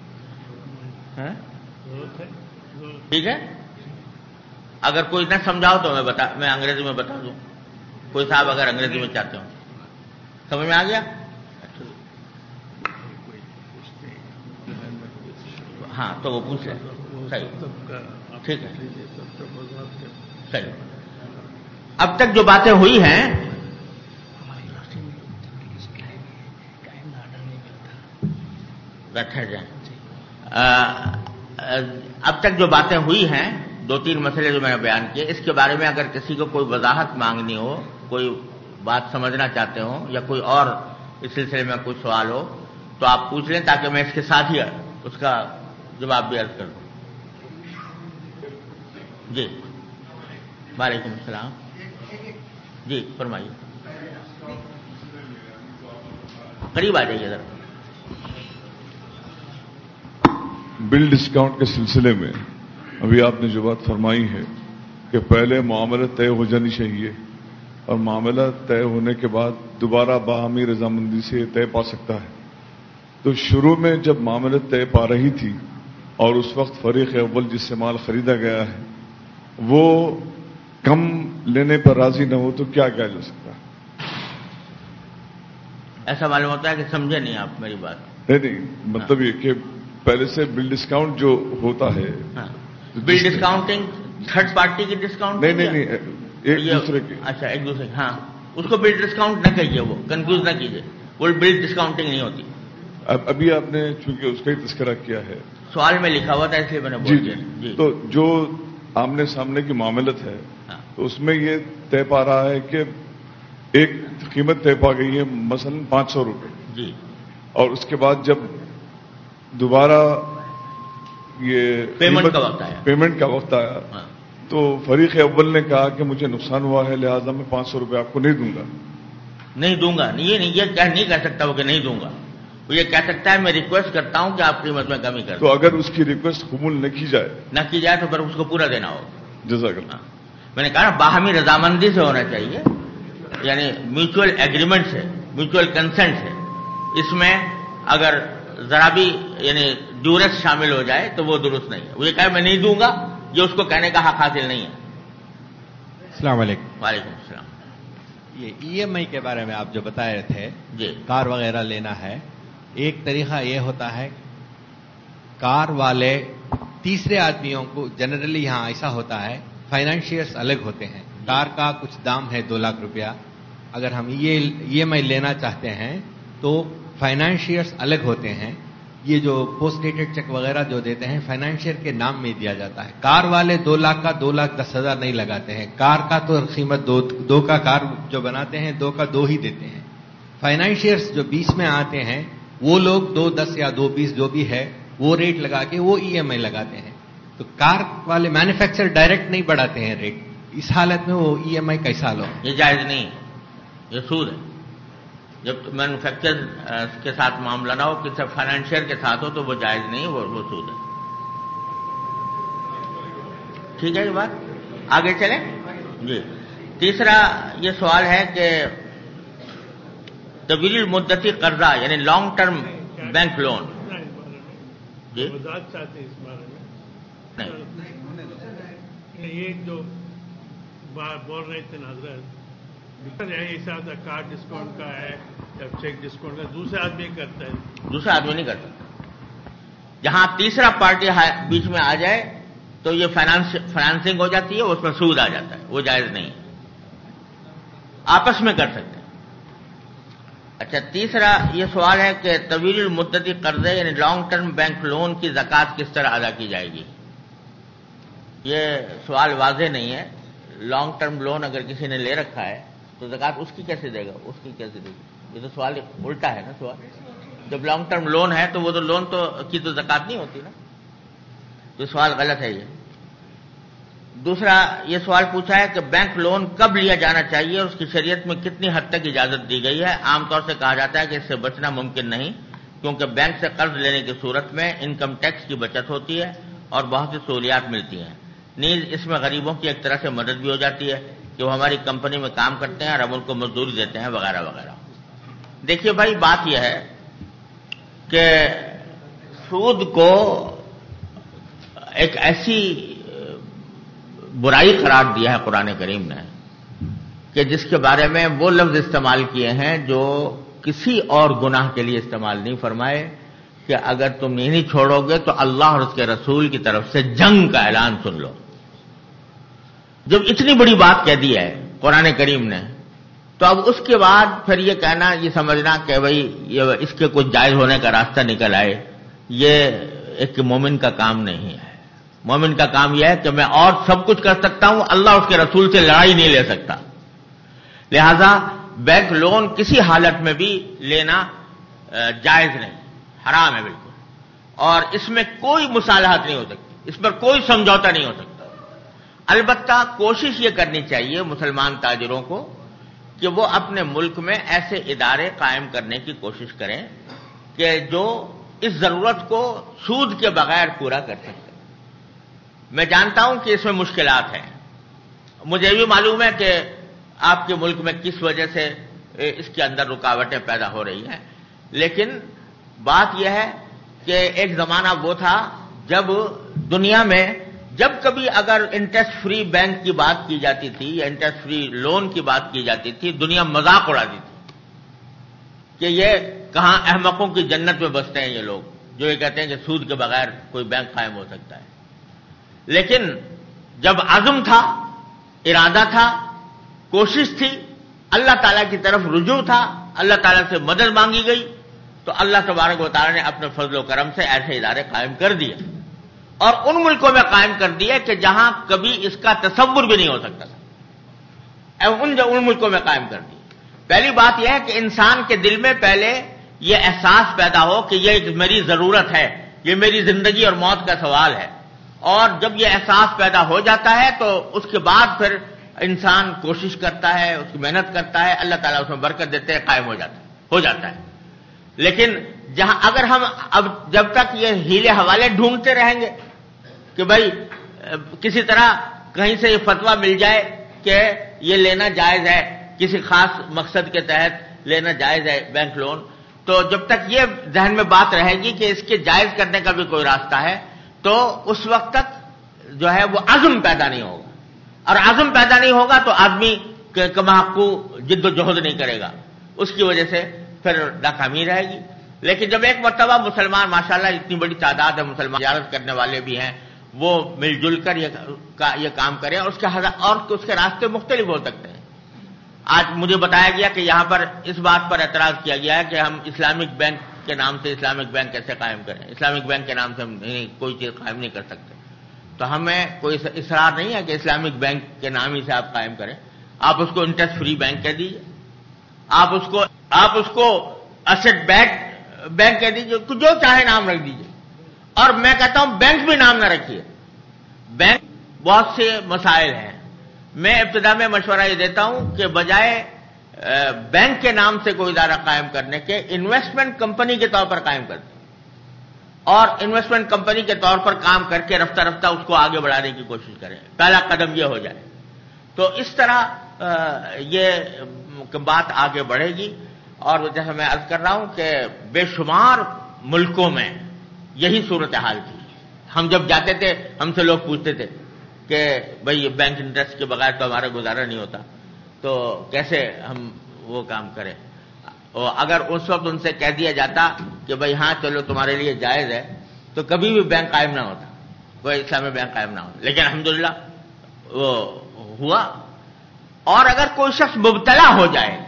ٹھیک ہے، اگر کوئی نہ سمجھاؤ تو میں انگریزی میں بتا دوں، کوئی صاحب اگر انگریزی میں چاہتے ہوں۔ سمجھ میں آ گیا؟ ہاں تو وہ پوچھ لیں، صحیح، ٹھیک ہے، صحیح۔ اب تک جو باتیں ہوئی ہیں اب تک جو باتیں ہوئی ہیں، 2-3 مسئلے جو میں نے بیان کیے، اس کے بارے میں اگر کسی کو کوئی وضاحت مانگنی ہو، کوئی بات سمجھنا چاہتے ہوں یا کوئی اور اس سلسلے میں کوئی سوال ہو تو آپ پوچھ لیں تاکہ میں اس کے ساتھ ہی اس کا جواب بھی عرض کر دوں۔ جی وعلیکم السلام، جی فرمائیے، قریب آ جائیے ذرا۔ بل ڈسکاؤنٹ کے سلسلے میں ابھی آپ نے جو بات فرمائی ہے کہ پہلے معاملہ طے ہو جانی چاہیے اور معاملہ طے ہونے کے بعد دوبارہ باہمی رضامندی سے طے پا سکتا ہے، تو شروع میں جب معاملہ طے پا رہی تھی اور اس وقت فریق اول جس سے مال خریدا گیا ہے وہ کم لینے پر راضی نہ ہو تو کیا کیا جا سکتا ہے؟ ایسا معلوم ہوتا ہے کہ سمجھے نہیں آپ میری بات۔ نہیں، مطلب یہ کہ پہلے سے بل ڈسکاؤنٹ جو ہوتا ہے، بل ڈسکاؤنٹنگ थर्ड पार्टी की डिस्काउंट नहीं, एक दूसरे की। अच्छा, एक दूसरे, हाँ, उसको बिल डिस्काउंट न कहिए, वो कंफ्यूज न कीजिए, वो बिल डिस्काउंटिंग नहीं होती। अभी आपने चूंकि उसका ही तस्करा किया है, सवाल में लिखा हुआ था इसलिए मैंने बोल दिया। जी। तो जो आमने सामने की मामलत है, हाँ। तो उसमें ये तय पा रहा है कि एक कीमत तय पा गई है मसलन 500 रुपये जी, और उसके बाद जब दोबारा ये पेमेंट का वक्त आया, हाँ। तो फरीक अव्वल ने कहा कि मुझे नुकसान हुआ है, लिहाजा मैं 500 रुपये आपको नहीं दूंगा। ये नहीं कह सकता वो कि नहीं दूंगा, वो ये कह सकता है मैं रिक्वेस्ट करता हूं कि आप कीमत में कमी कर। तो अगर उसकी रिक्वेस्ट कबूल न की जाए तो फिर उसको पूरा देना होगा। जज़ाकल्लाह। मैंने कहा ना, बाहमी रजामंदी से होना चाहिए, यानी म्यूचुअल एग्रीमेंट से, म्यूचुअल कंसेंट से। इसमें अगर जरा भी यानी ड्यूरेस शामिल हो जाए तो वो दुरुस्त नहीं है। वो ये कहे मैं नहीं दूंगा, ये उसको कहने का हक हासिल नहीं है। अस्सलाम वालेकुम। वालेकुम अस्सलाम। ये ईएमआई के बारे में आप जो बता रहे थे, जी, कार वगैरह लेना है, एक तरीका ये होता है कार वाले तीसरे आदमियों को, जनरली यहां ऐसा होता है, फाइनेंशियर्स अलग होते हैं। कार का कुछ दाम है 2 लाख रुपया, अगर हम ये ईएमआई लेना चाहते हैं तो फाइनेंशियर्स अलग होते हैं। ये जो पोस्ट डेटेड चेक वगैरह जो देते हैं फाइनेंशियर के नाम में दिया जाता है। कार वाले 2 लाख का 2,10,000 नहीं लगाते हैं। कार का तो कीमत दो का कार जो बनाते हैं 2 का 2 ही देते हैं। फाइनेंशियर्स जो बीच में आते हैं वो लोग 2,10 या 2,20 जो भी है वो रेट लगा के वो ईएमआई लगाते हैं। तो कार वाले मैन्युफैक्चरर डायरेक्ट नहीं बढ़ाते हैं रेट। इस हालत में वो ईएमआई कैसा लो? ये जायज नहीं है, ये सूद है। जब मैन्युफैक्चर के साथ मामला ना हो, किसी फाइनेंशियर के साथ हो, तो वो जायज नहीं है, वो सूद है। ठीक है, ये बात आगे चले जी। तीसरा ये सवाल है कि तवील मुद्दती कर्जा यानी लॉन्ग टर्म बैंक लोन जी, चाहते इस बारे में नहीं, ये जो बोल रहे थे हजरत, ऐसा होता कार्ड डिस्काउंट का है या चेक डिस्काउंट का, दूसरा आदमी करता है, दूसरा आदमी नहीं कर सकता। जहां तीसरा पार्टी बीच में आ जाए तो ये फाइनेंसिंग हो जाती है, उसमें सूद आ जाता है, वो जायज नहीं है। आपस में कर सकते हैं। अच्छा, तीसरा ये सवाल है कि तवील मुद्दती कर्जे यानी लॉन्ग टर्म बैंक लोन की ज़कात किस तरह अदा की जाएगी। ये सवाल वाज़ेह नहीं है। लॉन्ग टर्म लोन अगर किसी ने ले रखा है तो ज़कात उसकी कैसे देगा, उसकी कैसे देगी? ये तो सवाल उल्टा है ना। सवाल जब लॉन्ग टर्म लोन है तो वो तो लोन की तो ज़कात नहीं होती ना, तो सवाल गलत है ये। दूसरा ये सवाल पूछा है कि बैंक लोन कब लिया जाना चाहिए और उसकी शरीयत में कितनी हद तक इजाजत दी गई है। आमतौर से कहा जाता है कि इससे बचना मुमकिन नहीं, क्योंकि बैंक से कर्ज लेने की सूरत में इनकम टैक्स की बचत होती है और बहुत सी सहूलियात मिलती हैं। नीज इसमें गरीबों की एक तरह से मदद भी हो जाती है कि वो हमारी कंपनी में काम करते हैं और हम उनको मजदूरी देते हैं वगैरह वगैरह। देखिए भाई, बात यह है कि सूद को एक ऐसी बुराई करार दिया है कुरान करीम ने कि जिसके बारे में वो लफ्ज इस्तेमाल किए हैं जो किसी और गुनाह के लिए इस्तेमाल नहीं फरमाए कि अगर तुम ये नहीं छोड़ोगे तो अल्लाह और उसके रसूल की तरफ से जंग का ऐलान सुन लो। जब इतनी बड़ी बात कह दी है कुरान करीम ने, तो अब उसके बाद फिर ये कहना, ये समझना कि भाई ये इसके कुछ जायज होने का रास्ता निकल आए, ये एक मोमिन का काम नहीं है। मोमिन का काम यह है कि मैं और सब कुछ कर सकता हूं, अल्लाह उसके रसूल से लड़ाई नहीं ले सकता। लिहाजा बैंक लोन किसी हालत में भी लेना जायज नहीं, हराम है बिल्कुल, और इसमें कोई मुसालहत नहीं हो सकती, इस पर कोई समझौता नहीं हो सकता। अलबत्ता कोशिश ये करनी चाहिए मुसलमान ताजिरों को कि वो अपने मुल्क में ऐसे इदारे कायम करने की कोशिश करें कि जो इस जरूरत को सूद के बगैर पूरा कर सकें। मैं जानता हूं कि इसमें मुश्किलात हैं, मुझे भी मालूम है कि आपके मुल्क में किस वजह से इसके अंदर रुकावटें पैदा हो रही हैं, लेकिन बात यह है कि एक जमाना वो था जब दुनिया में जब कभी अगर इंटरेस्ट फ्री बैंक की बात की जाती थी या इंटरेस्ट फ्री लोन की बात की जाती थी, दुनिया मजाक उड़ाती थी कि ये कहां अहमकों की जन्नत में बसते हैं ये लोग जो ये कहते हैं कि सूद के बगैर कोई बैंक कायम हो सकता है। लेकिन جب عزم تھا، ارادہ تھا، کوشش تھی، اللہ تعالیٰ کی طرف رجوع تھا، اللہ تعالیٰ سے مدد مانگی گئی، تو اللہ تبارک و تعالیٰ نے اپنے فضل و کرم سے ایسے ادارے قائم کر دیے، اور ان ملکوں میں قائم کر دیے کہ جہاں کبھی اس کا تصور بھی نہیں ہو سکتا تھا، ان ملکوں میں قائم کر دیے۔ پہلی بات یہ ہے کہ انسان کے دل میں پہلے یہ احساس پیدا ہو کہ یہ ایک میری ضرورت ہے، یہ میری زندگی اور موت کا سوال ہے، اور جب یہ احساس پیدا ہو جاتا ہے تو اس کے بعد پھر انسان کوشش کرتا ہے، اس کی محنت کرتا ہے، اللہ تعالیٰ اس میں برکت دیتے ہیں، قائم ہو جاتا ہے۔ لیکن اگر ہم اب جب تک یہ ہیلے حوالے ڈھونڈتے رہیں گے کہ بھائی کسی طرح کہیں سے یہ فتویٰ مل جائے کہ یہ لینا جائز ہے، کسی خاص مقصد کے تحت لینا جائز ہے بینک لون، تو جب تک یہ ذہن میں بات رہے گی کہ اس کے جائز کرنے کا بھی کوئی راستہ ہے، تو اس وقت تک جو ہے وہ عزم پیدا نہیں ہوگا، اور عزم پیدا نہیں ہوگا تو آدمی کماحقو جد و جہد نہیں کرے گا، اس کی وجہ سے پھر ناکامی رہے گی۔ لیکن جب ایک مرتبہ مسلمان ماشاءاللہ اتنی بڑی تعداد ہے مسلمان زیارت کرنے والے بھی ہیں، وہ مل جل کر یہ کام کریں، اور اس کے راستے مختلف ہو سکتے ہیں۔ آج مجھے بتایا گیا کہ یہاں پر اس بات پر اعتراض کیا گیا ہے کہ ہم اسلامک بینک کے نام سے اسلامک بینک کیسے قائم کریں، اسلامک بینک کے نام سے ہم کوئی چیز قائم نہیں کر سکتے۔ تو ہمیں کوئی اصرار نہیں ہے کہ اسلامک بینک کے نام ہی سے آپ قائم کریں، آپ اس کو انٹرسٹ فری بینک کہہ دیجیے، آپ اس کو ایسٹ بینک کہہ دیجیے، جو چاہے نام رکھ دیجیے، اور میں کہتا ہوں بینک بھی نام نہ رکھیے، بینک بہت سے مسائل ہیں۔ میں ابتدا میں مشورہ یہ دیتا ہوں کہ بجائے بینک کے نام سے کوئی ادارہ قائم کرنے کے انویسٹمنٹ کمپنی کے طور پر قائم کر دیں، اور انویسٹمنٹ کمپنی کے طور پر کام کر کے رفتہ رفتہ اس کو آگے بڑھانے کی کوشش کریں، پہلا قدم یہ ہو جائے، تو اس طرح یہ بات آگے بڑھے گی۔ اور جیسے میں عرض کر رہا ہوں کہ بے شمار ملکوں میں یہی صورتحال تھی۔ ہم جب جاتے تھے ہم سے لوگ پوچھتے تھے کہ بھئی یہ بینک انٹرسٹ کے بغیر تو ہمارا گزارا نہیں ہوتا، تو کیسے ہم وہ کام کریں؟ اور اگر اس وقت ان سے کہہ دیا جاتا کہ بھئی ہاں چلو تمہارے لیے جائز ہے، تو کبھی بھی بینک قائم نہ ہوتا، کوئی اسلامی بینک قائم نہ ہوتا۔ لیکن الحمدللہ وہ ہوا۔ اور اگر کوئی شخص مبتلا ہو جائے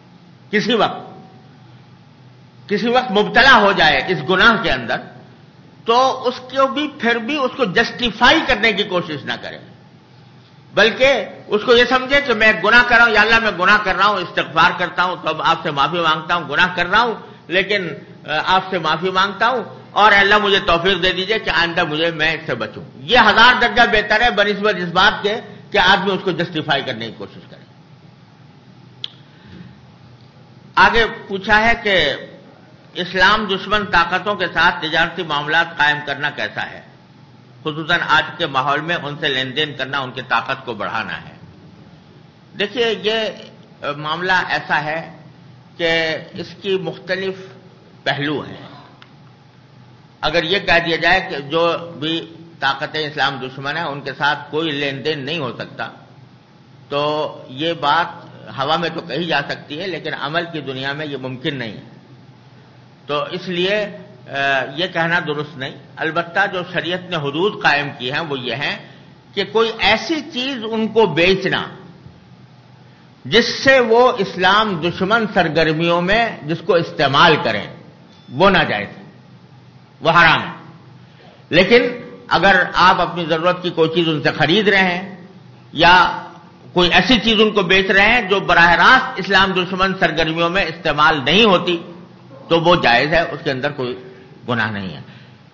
کسی وقت مبتلا ہو جائے اس گناہ کے اندر، تو اس کو بھی پھر بھی اس کو جسٹیفائی کرنے کی کوشش نہ کرے، بلکہ اس کو یہ سمجھے کہ میں گناہ کر رہا ہوں، یا اللہ میں گناہ کر رہا ہوں، استغفار کرتا ہوں، تو اب آپ سے معافی مانگتا ہوں، گناہ کر رہا ہوں لیکن آپ سے معافی مانگتا ہوں، اور اللہ مجھے توفیق دے دیجئے کہ آئندہ میں اس سے بچوں۔ یہ 1000 درجہ بہتر ہے بنسبت اس بات کے کہ آدمی اس کو جسٹیفائی کرنے کی کوشش کرے۔ آگے پوچھا ہے کہ اسلام دشمن طاقتوں کے ساتھ تجارتی معاملات قائم کرنا کیسا ہے، خصوصاً آج کے ماحول میں ان سے لین دین کرنا ان کی طاقت کو بڑھانا ہے۔ دیکھیے یہ معاملہ ایسا ہے کہ اس کی مختلف پہلو ہیں۔ اگر یہ کہہ دیا جائے کہ جو بھی طاقتیں اسلام دشمن ہیں ان کے ساتھ کوئی لین دین نہیں ہو سکتا، تو یہ بات ہوا میں تو کہی جا سکتی ہے، لیکن عمل کی دنیا میں یہ ممکن نہیں ہے، تو اس لیے یہ کہنا درست نہیں۔ البتہ جو شریعت نے حدود قائم کی ہیں وہ یہ ہیں کہ کوئی ایسی چیز ان کو بیچنا جس سے وہ اسلام دشمن سرگرمیوں میں جس کو استعمال کریں، وہ ناجائز ہے، وہ حرام ہے۔ لیکن اگر آپ اپنی ضرورت کی کوئی چیز ان سے خرید رہے ہیں یا کوئی ایسی چیز ان کو بیچ رہے ہیں جو براہ راست اسلام دشمن سرگرمیوں میں استعمال نہیں ہوتی، تو وہ جائز ہے، اس کے اندر کوئی گناہ نہیں ہے۔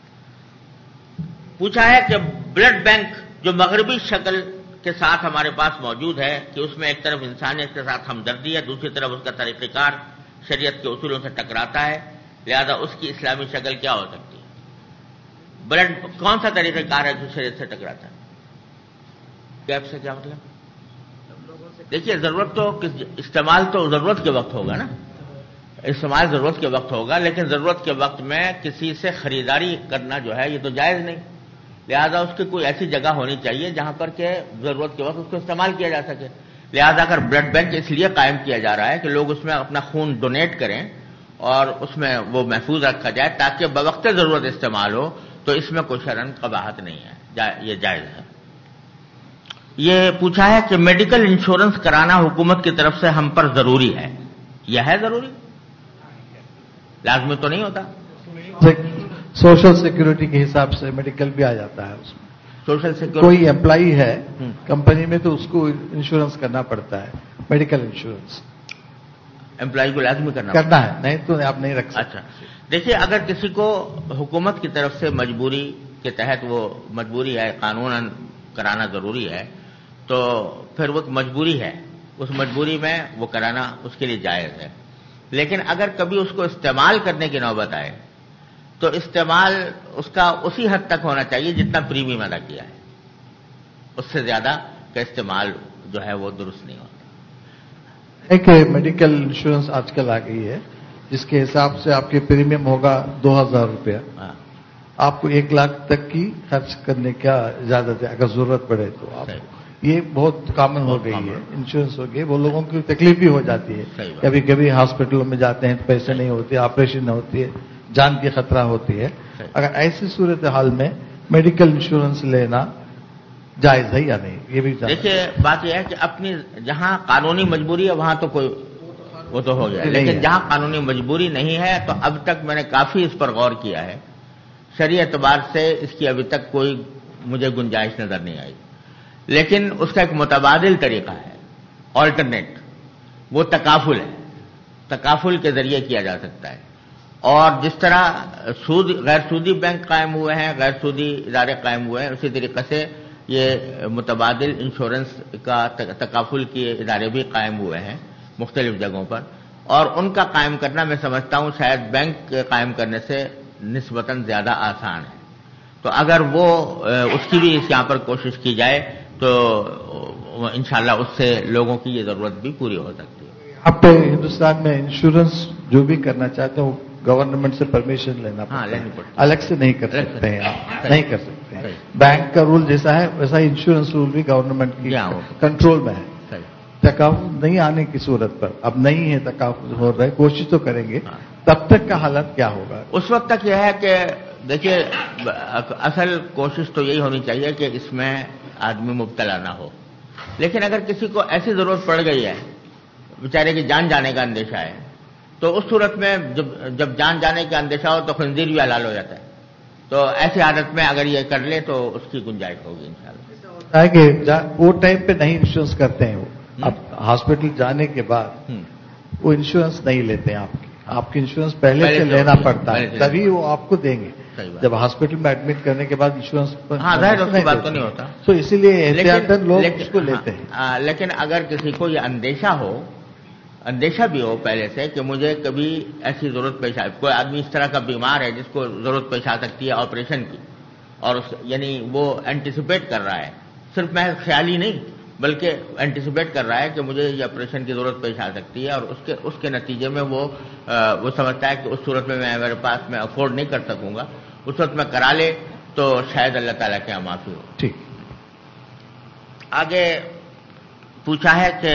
پوچھا ہے کہ بلڈ بینک جو مغربی شکل کے ساتھ ہمارے پاس موجود ہے کہ اس میں ایک طرف انسانیت کے ساتھ ہمدردی ہے، دوسری طرف اس کا طریقہ کار شریعت کے اصولوں سے ٹکراتا ہے، لہذا اس کی اسلامی شکل کیا ہو سکتی ہے؟ بلڈ کون سا طریقہ کار ہے جو شریعت سے ٹکراتا ہے؟ کیپ سے کیا مطلب؟ دیکھیے ضرورت تو استعمال تو ضرورت کے وقت ہوگا نا، استعمال ضرورت کے وقت ہوگا، لیکن ضرورت کے وقت میں کسی سے خریداری کرنا جو ہے یہ تو جائز نہیں، لہذا اس کی کوئی ایسی جگہ ہونی چاہیے جہاں پر کہ ضرورت کے وقت اس کو استعمال کیا جا سکے۔ لہذا اگر بلڈ بینک اس لیے قائم کیا جا رہا ہے کہ لوگ اس میں اپنا خون ڈونیٹ کریں اور اس میں وہ محفوظ رکھا جائے تاکہ بوقت ضرورت استعمال ہو، تو اس میں کوئی شرعن قباحت نہیں ہے، یہ جائز ہے۔ یہ پوچھا ہے کہ میڈیکل انشورنس کرانا حکومت کی طرف سے ہم پر ضروری ہے. یہ ہے ضروری؟ لازمی تو نہیں ہوتا. سوشل سیکورٹی کے حساب سے میڈیکل بھی آ جاتا ہے اس میں. سوشل سیکورٹی کوئی امپلائی ہے کمپنی میں تو اس کو انشورنس کرنا پڑتا ہے, میڈیکل انشورنس امپلائی کو لازمی کرنا ہے, نہیں تو آپ نہیں رکھ سکتے. اچھا دیکھیے, اگر کسی کو حکومت کی طرف سے مجبوری کے تحت وہ مجبوری ہے, قانوناً کرانا ضروری ہے, تو پھر وہ مجبوری ہے, اس مجبوری میں وہ کرانا اس کے لیے جائز ہے. لیکن اگر کبھی اس کو استعمال کرنے کی نوبت آئے تو استعمال اس کا اسی حد تک ہونا چاہیے جتنا پریمیم ادا کیا ہے. اس سے زیادہ کا استعمال جو ہے وہ درست نہیں ہوتا. ایک میڈیکل انشورنس آج کل آ گئی ہے جس کے حساب سے آپ کے پریمیم ہوگا 2000 روپیہ. آپ کو 1 لاکھ تک کی خرچ کرنے کا اجازت ہے اگر ضرورت پڑے تو. آپ یہ بہت کامن ہو گئی ہے, انشورنس ہو گئی. وہ لوگوں کی تکلیف بھی ہو جاتی ہے, کبھی کبھی ہاسپٹلوں میں جاتے ہیں تو پیسے نہیں ہوتے, آپریشن ہوتی ہے, جان کی خطرہ ہوتی ہے. اگر ایسی صورتحال میں میڈیکل انشورنس لینا جائز ہے یا نہیں, یہ بھی دیکھیے بات یہ ہے کہ اپنی جہاں قانونی مجبوری ہے وہاں تو کوئی وہ تو ہو گیا, لیکن جہاں قانونی مجبوری نہیں ہے تو اب تک میں نے کافی اس پر غور کیا ہے. شرعی اعتبار سے اس کی ابھی تک کوئی مجھے گنجائش نظر نہیں آئی. لیکن اس کا ایک متبادل طریقہ ہے, آلٹرنیٹ, وہ تکافل ہے. تکافل کے ذریعے کیا جا سکتا ہے. اور جس طرح غیر سودی بینک قائم ہوئے ہیں, غیر سودی ادارے قائم ہوئے ہیں, اسی طریقے سے یہ متبادل انشورنس کا تکافل کے ادارے بھی قائم ہوئے ہیں مختلف جگہوں پر. اور ان کا قائم کرنا میں سمجھتا ہوں شاید بینک قائم کرنے سے نسبتاً زیادہ آسان ہے. تو اگر وہ اس کی بھی یہاں پر کوشش کی جائے تو انشاءاللہ اس سے لوگوں کی یہ ضرورت بھی پوری ہو سکتی ہے. آپ ہندوستان میں انشورنس جو بھی کرنا چاہتے ہیں وہ گورنمنٹ سے پرمیشن لینا پڑتا ہے, الگ سے نہیں کر سکتے ہیں آپ, نہیں کر سکتے ہیں. بینک کا رول جیسا ہے ویسا ہی انشورنس رول بھی گورنمنٹ کی کنٹرول میں ہے. تکافل نہیں آنے کی صورت پر, اب نہیں ہے تکافل ہو رہا ہے, کوشش تو کریں گے, تب تک کا حالت کیا ہوگا؟ اس وقت تک یہ ہے کہ دیکھیے اصل کوشش تو یہی ہونی چاہیے کہ اس میں آدمی مبتلا نہ ہو. لیکن اگر کسی کو ایسی ضرورت پڑ گئی ہے, بیچارے کی جان جانے کا اندیشہ ہے, تو اس صورت میں جب جان جانے کا اندیشہ ہو تو خنزیر بھی حلال ہو جاتا ہے. تو ایسی حالت میں اگر یہ کر لے تو اس کی گنجائش ہوگی انشاءاللہ. ہے کہ وہ ٹائم پہ نہیں انشورنس کرتے ہیں, وہ اب ہاسپٹل جانے کے بعد وہ انشورنس نہیں لیتے ہیں. آپ کی انشورنس پہلے سے لینا پڑتا ہے, تبھی وہ آپ کو دیں گے. جب ہاسپٹل میں ایڈمٹ کرنے کے بعد انشورنس بات تو نہیں ہوتا, تو اسی لیے احتیاطاً لوگ اس کو لیتے ہیں. لیکن اگر کسی کو یہ اندیشہ بھی ہو پہلے سے کہ مجھے کبھی ایسی ضرورت پیش آئے, کوئی آدمی اس طرح کا بیمار ہے جس کو ضرورت پیش آ سکتی ہے آپریشن کی, اور یعنی وہ اینٹیسپیٹ کر رہا ہے, صرف میں خیالی نہیں بلکہ اینٹیسپیٹ کر رہا ہے کہ مجھے یہ آپریشن کی ضرورت پیش آ سکتی ہے, اور اس کے نتیجے میں وہ سمجھتا ہے کہ اس صورت میں میرے پاس میں افورڈ نہیں کر سکوں گا, اس وقت میں کرا لے تو شاید اللہ تعالیٰ کے یہاں معافی ہو. ٹھیک. آگے پوچھا ہے کہ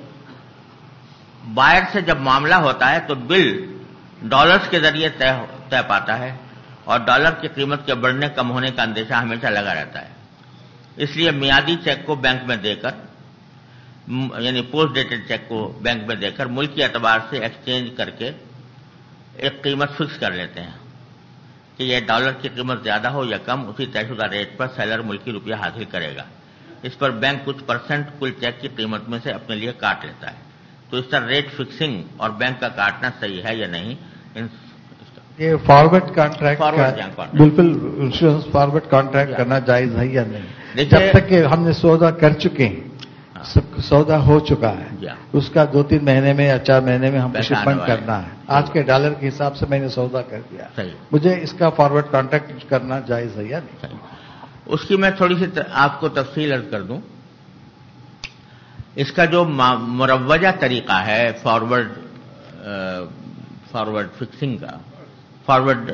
بائر سے جب معاملہ ہوتا ہے تو بل ڈالرز کے ذریعے طے پاتا ہے, اور ڈالر کی قیمت کے بڑھنے کم ہونے کا اندیشہ ہمیشہ لگا رہتا ہے. اس لیے میعادی چیک کو بینک میں دے کر, یعنی پوسٹ ڈیٹڈ چیک کو بینک میں دے کر ملکی اعتبار سے ایکسچینج کر کے ایک قیمت فکس کر لیتے ہیں کہ یہ ڈالر کی قیمت زیادہ ہو یا کم, اسی طے شدہ ریٹ پر سیلر ملکی روپیہ حاصل کرے گا. اس پر بینک کچھ % کل چیک کی قیمت میں سے اپنے لیے کاٹ لیتا ہے. تو اس طرح ریٹ فکسنگ اور بینک کا کاٹنا صحیح ہے یا نہیں؟ یہ فارورڈ کانٹریکٹ بالکل انشورنس فارورڈ کانٹریکٹ کرنا جائز ہے یا نہیں؟ جب تک کہ ہم نے سودا کر چکے ہیں, سودا ہو چکا ہے, اس کا 2-3 مہینے میں یا 4 مہینے میں ہم شپمنٹ کرنا ہے. آج کے ڈالر کے حساب سے میں نے سودا کر دیا, مجھے اس کا فارورڈ کانٹریکٹ کرنا جائز ہے یا نہیں؟ اس کی میں تھوڑی سی آپ کو تفصیل عرض کر دوں. اس کا جو مروجہ طریقہ ہے فارورڈ فکسنگ کا, فارورڈ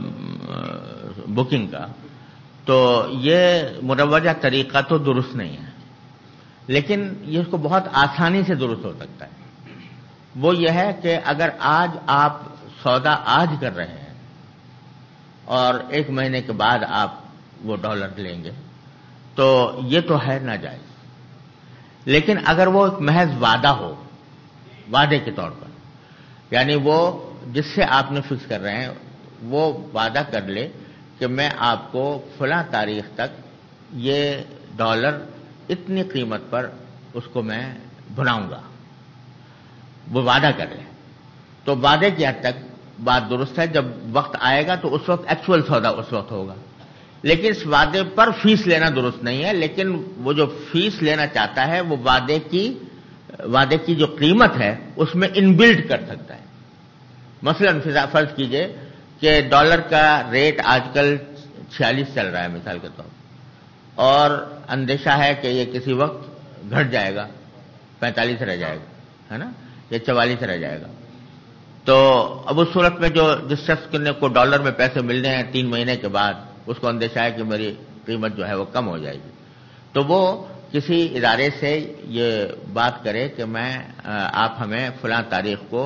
بکنگ کا, تو یہ مروجہ طریقہ تو درست نہیں ہے, لیکن یہ اس کو بہت آسانی سے درست ہو سکتا ہے. وہ یہ ہے کہ اگر آج آپ سودا آج کر رہے ہیں اور 1 مہینے کے بعد آپ وہ ڈالر لیں گے تو یہ تو ہے ناجائز. لیکن اگر وہ ایک محض وعدہ ہو، وعدے کے طور پر، یعنی وہ جس سے آپ نے فکس کر رہے ہیں وہ وعدہ کر لے کہ میں آپ کو فلاں تاریخ تک یہ ڈالر اتنی قیمت پر اس کو میں بناؤں گا، وہ وعدہ کر لے تو وعدے کی حد تک بات درست ہے. جب وقت آئے گا تو اس وقت ایکچوئل سودا اس وقت ہوگا. لیکن اس وعدے پر فیس لینا درست نہیں ہے، لیکن وہ جو فیس لینا چاہتا ہے وہ وعدے کی جو قیمت ہے اس میں انبلڈ کر سکتا ہے. مثلا فرض کیجئے کہ ڈالر کا ریٹ آج کل 46 چل رہا ہے مثال کے طور پر، اور اندیشہ ہے کہ یہ کسی وقت گھٹ جائے گا، 45 رہ جائے گا، ہے نا، یا 44 رہ جائے گا. تو اب اس صورت میں جس شخص کو ڈالر میں پیسے ملنے ہیں 3 مہینے کے بعد، اس کو اندیشہ ہے کہ میری قیمت جو ہے وہ کم ہو جائے گی، تو وہ کسی ادارے سے یہ بات کرے کہ آپ ہمیں فلاں تاریخ کو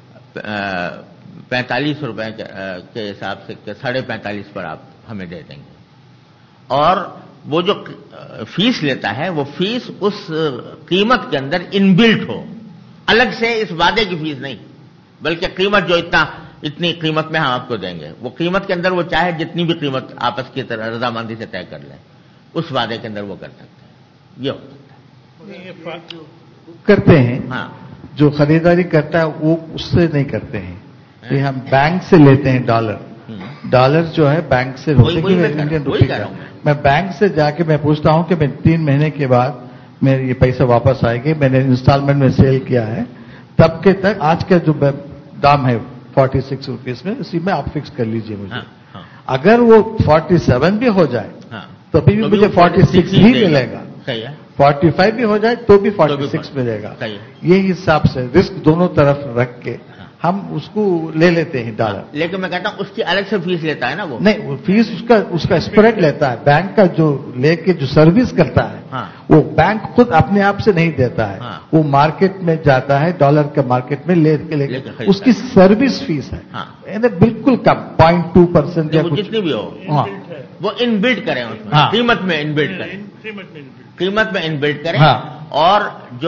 45 روپے کے حساب سے 45.5 پر آپ ہمیں دے دیں گے. اور وہ جو فیس لیتا ہے وہ فیس اس قیمت کے اندر انبلٹ ہو، الگ سے اس وعدے کی فیس نہیں، بلکہ قیمت جو اتنی قیمت میں ہم آپ کو دیں گے، وہ قیمت کے اندر وہ چاہے جتنی بھی قیمت آپس کی طرح رضامندی سے طے کر لیں، اس وعدے کے اندر وہ کر سکتے ہیں. یہ ہو سکتا ہے. کرتے ہیں ہاں، جو خریداری کرتا ہے وہ اس سے نہیں کرتے ہیں کہ ہم بینک سے لیتے ہیں ڈالر جو ہے بینک سے ہوتے ہیں انڈین روپی کا. میں بینک سے جا کے میں پوچھتا ہوں کہ میں 3 مہینے کے بعد میرے یہ پیسہ واپس آئے گی، میں نے انسٹالمنٹ میں سیل کیا ہے، تب کے تک آج کا جو دام ہے 46 روپیز میں، اسی میں آپ فکس کر لیجئے مجھے. اگر وہ 47 بھی ہو جائے تو بھی مجھے 46 ہی ملے گا، 45 بھی ہو جائے تو بھی 46 ملے گا. یہ حساب سے رسک دونوں طرف رکھ کے ہم اس کو لے لیتے ہیں ڈالر. لیکن میں کہتا ہوں اس کی الگ سے فیس لیتا ہے نا وہ. نہیں، وہ فیس اس کا اسپریڈ لیتا ہے. بینک کا جو لے کے جو سروس کرتا ہے وہ بینک خود اپنے آپ سے نہیں دیتا ہے، وہ مارکیٹ میں جاتا ہے، ڈالر کے مارکیٹ میں لے کے اس کی سروس فیس ہے بالکل کم 0.2% یا جتنی بھی ہو وہ ان بلڈ کریں اس میں، قیمت میں ان بلڈ کریں، قیمت میں ان بلڈ کریں. اور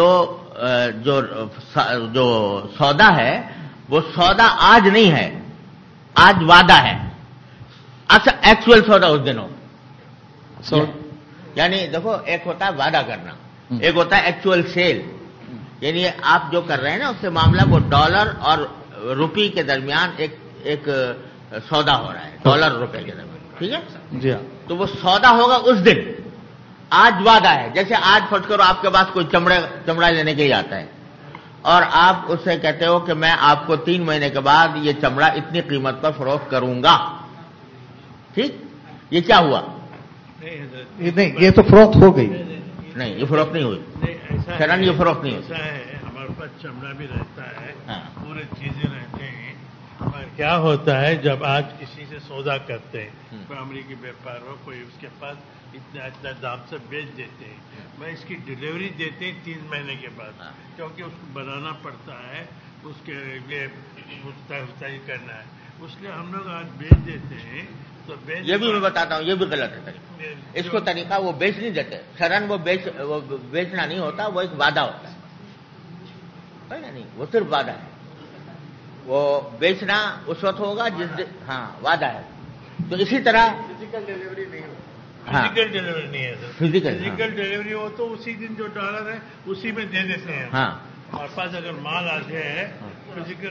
جو سودا ہے وہ سودا آج نہیں ہے، آج وعدہ ہے. اچھا ایکچوئل سودا اس دن ہو. یعنی دیکھو ایک ہوتا ہے وعدہ کرنا، ایک ہوتا ہے ایکچوئل سیل. یعنی آپ جو کر رہے ہیں نا اس سے معاملہ وہ ڈالر اور روپی کے درمیان ایک سودا ہو رہا ہے، ڈالر اور روپے کے درمیان، ٹھیک ہے جی ہاں. تو وہ سودا ہوگا اس دن. آج وعدہ ہے. جیسے آج فرض کرو آپ کے پاس کوئی چمڑا لینے کے لیے آتا ہے اور آپ اس سے کہتے ہو کہ میں آپ کو 3 مہینے کے بعد یہ چمڑا اتنی قیمت پر فروخت کروں گا، ٹھیک. یہ کیا ہوا؟ نہیں، یہ تو فروخت ہو گئی. نہیں، یہ فروخت نہیں ہوئی. شرن یہ فروخت نہیں ہوئی. ایسا ہے ہمارے پاس چمڑا بھی رہتا ہے، پورے چیزیں رہتے ہیں. کیا ہوتا ہے جب آج کسی سے سودا کرتے ہیں، کوئی امریکی بیپار ہو، کوئی اس کے پاس اتنا دام سے بیچ دیتے ہیں، میں اس کی ڈلیوری دیتے ہیں 3 مہینے کے بعد، کیونکہ اس کو بنانا پڑتا ہے، اس کے لیے مستحفظ کرنا ہے، اس لیے ہم لوگ آج بیچ دیتے ہیں. تو یہ بھی میں بتاتا ہوں، یہ بھی غلط ہے طریقہ. اس کو طریقہ وہ بیچ نہیں دیتے. شرن وہ بیچنا نہیں ہوتا، وہ ایک وعدہ ہوتا ہے. نہیں، وہ صرف وعدہ ہے. وہ بیچنا اس وقت ہوگا جس دن وعدہ ہے. تو اسی طرح فزیکل ڈلیوری نہیں ہو، فزیکل ڈلیوری نہیں ہے سر. فزیکل ڈلیوری ہو تو اسی دن جو ڈالر ہے اسی میں دے دیتے ہیں. اور پاس اگر مال آ جائے physical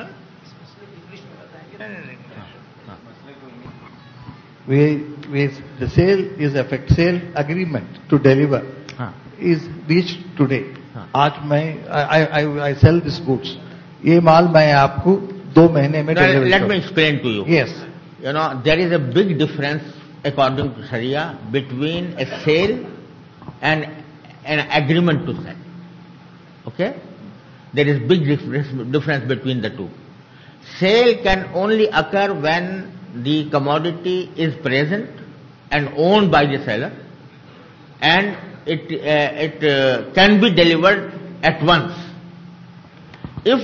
the sale agreement to deliver is reached today. آج میں I sell this goods. یہ مال میں آپ کو 2 مہینے میں deliver. Let me explain to you. Yes. There is a big difference according to Sharia between a sale and an agreement to sell. Okay? There is big difference between the two. Sale can only occur when the commodity is present and owned by the seller, and it can be delivered at once. If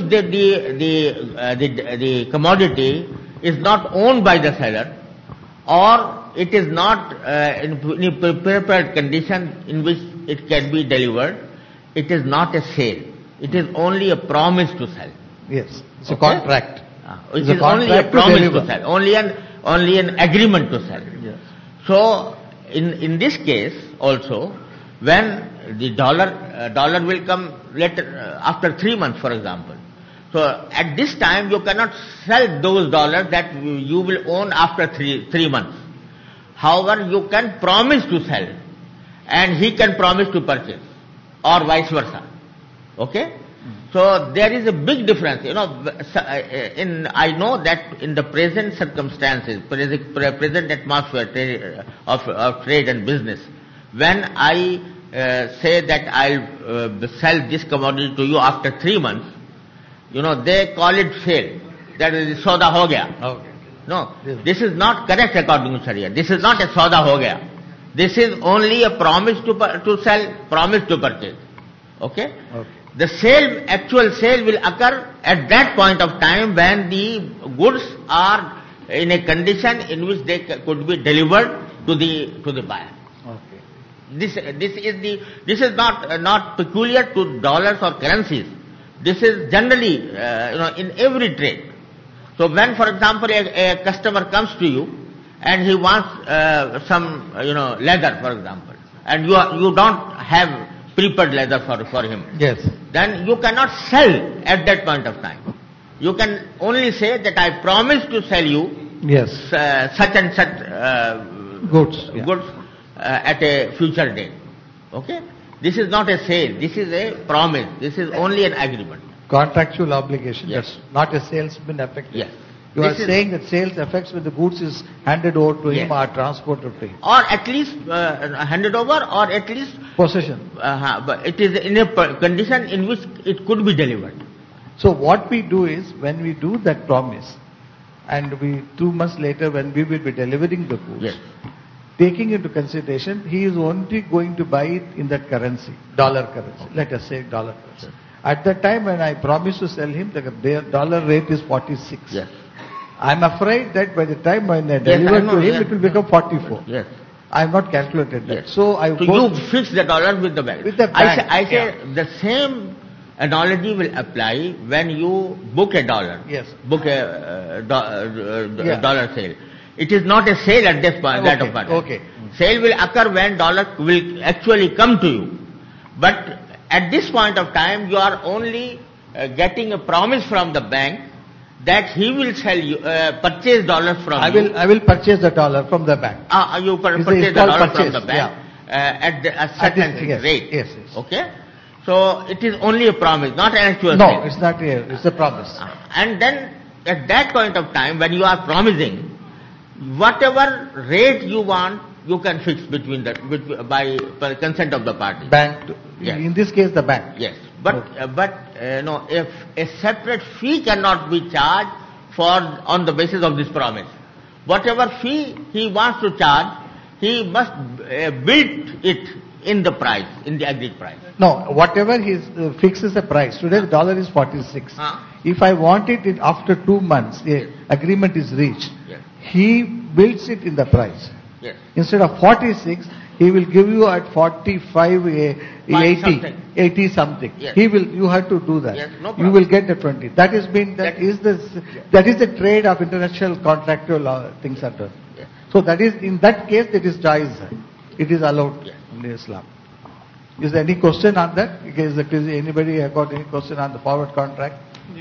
the commodity is not owned by the seller, or it is not in prepared condition in which it can be delivered, it is not a sale. It is only a promise to sell. Yes, it's a Okay? contract. It It's a is only a contract to promise deliver. to sell, only an agreement to sell. Yes. So, in this case also, when the dollar will come later, after 3 months, for example. So, at this time, you cannot sell those dollars that you will own after three months. However, you can promise to sell, and he can promise to purchase, or vice versa. Okay? So there is a big difference. I know that in the present circumstances, present atmosphere of trade and business, when I say that I'll sell this commodity to you after 3 months, they call it sale. That is soda ho gaya. Okay. No, this is not correct according to Sharia. This is not a soda ho gaya. This is only a promise to sell, promise to purchase. Okay? Okay. The actual sale will occur at that point of time when the goods are in a condition in which they could be delivered to the buyer. Okay. This is not peculiar to dollars or currencies. This is generally in every trade. So when, for example, a customer comes to you and he wants some leather, for example, and you don't have prepared leather for him. Yes. Then you cannot sell at that point of time. You can only say that I promise to sell you Yes. such and such Goods. Yeah. goods at a future date. Okay? This is not a sale. This is a promise. This is only an agreement. Contractual obligation. Yes. That's not a salesman effect. Yes. You are This is- saying that sales affects when the goods is handed over to him Yes. or transported to him. Or at least handed over, or at least Possession. but it is in a condition in which it could be delivered. So what we do is, when we do that promise, and 2 months later when we will be delivering the goods, Yes. taking into consideration, he is only going to buy it in that currency, dollar currency. Let us say dollar currency. At that time when I promise to sell him, the dollar rate is 46. Yes. I'm afraid that by the time when I Yes, deliver I know, to him, yes. it will become 44. Yes. I have not calculated that. Yes. So I So go you fix the dollar with the bank. With the bank, I say the same analogy will apply when you book a dollar. Yes. Book a Yeah. dollar sale. It is not a sale at this point. That Okay, point. okay. Sale will occur when dollar will actually come to you. But at this point of time, you are only getting a promise from the bank that he will sell you, purchase dollars from you. I will purchase the dollar from the bank. You purchase It's the called dollar from purchase, the bank at a certain yes, rate. yes. Okay? So it is only a promise, not an actual No, sale. it's not here. It's a promise. And then at that point of time, when you are promising, whatever rate you want, you can fix by consent of the party. Bank. Yes. In this case, the bank. Yes, but if a separate fee cannot be charged on the basis of this promise. Whatever fee he wants to charge, he must build it in the price, in the agreed price. No, whatever he fixes a price. Today the dollar is 46. If I want it after 2 months, the agreement is reached. Yes. He builds it in the price. Yes. Instead of 46, he will give you at 45, 80, something. 80 something. Yes. You have to do that. Yes, no You problem. will get the 20. That is the trade of international contractual things are done. Yes. So that is, in that case, it is jaiz. It is allowed Yes. in Islam. Is there any question on that? Is anybody have got any question on the forward contract?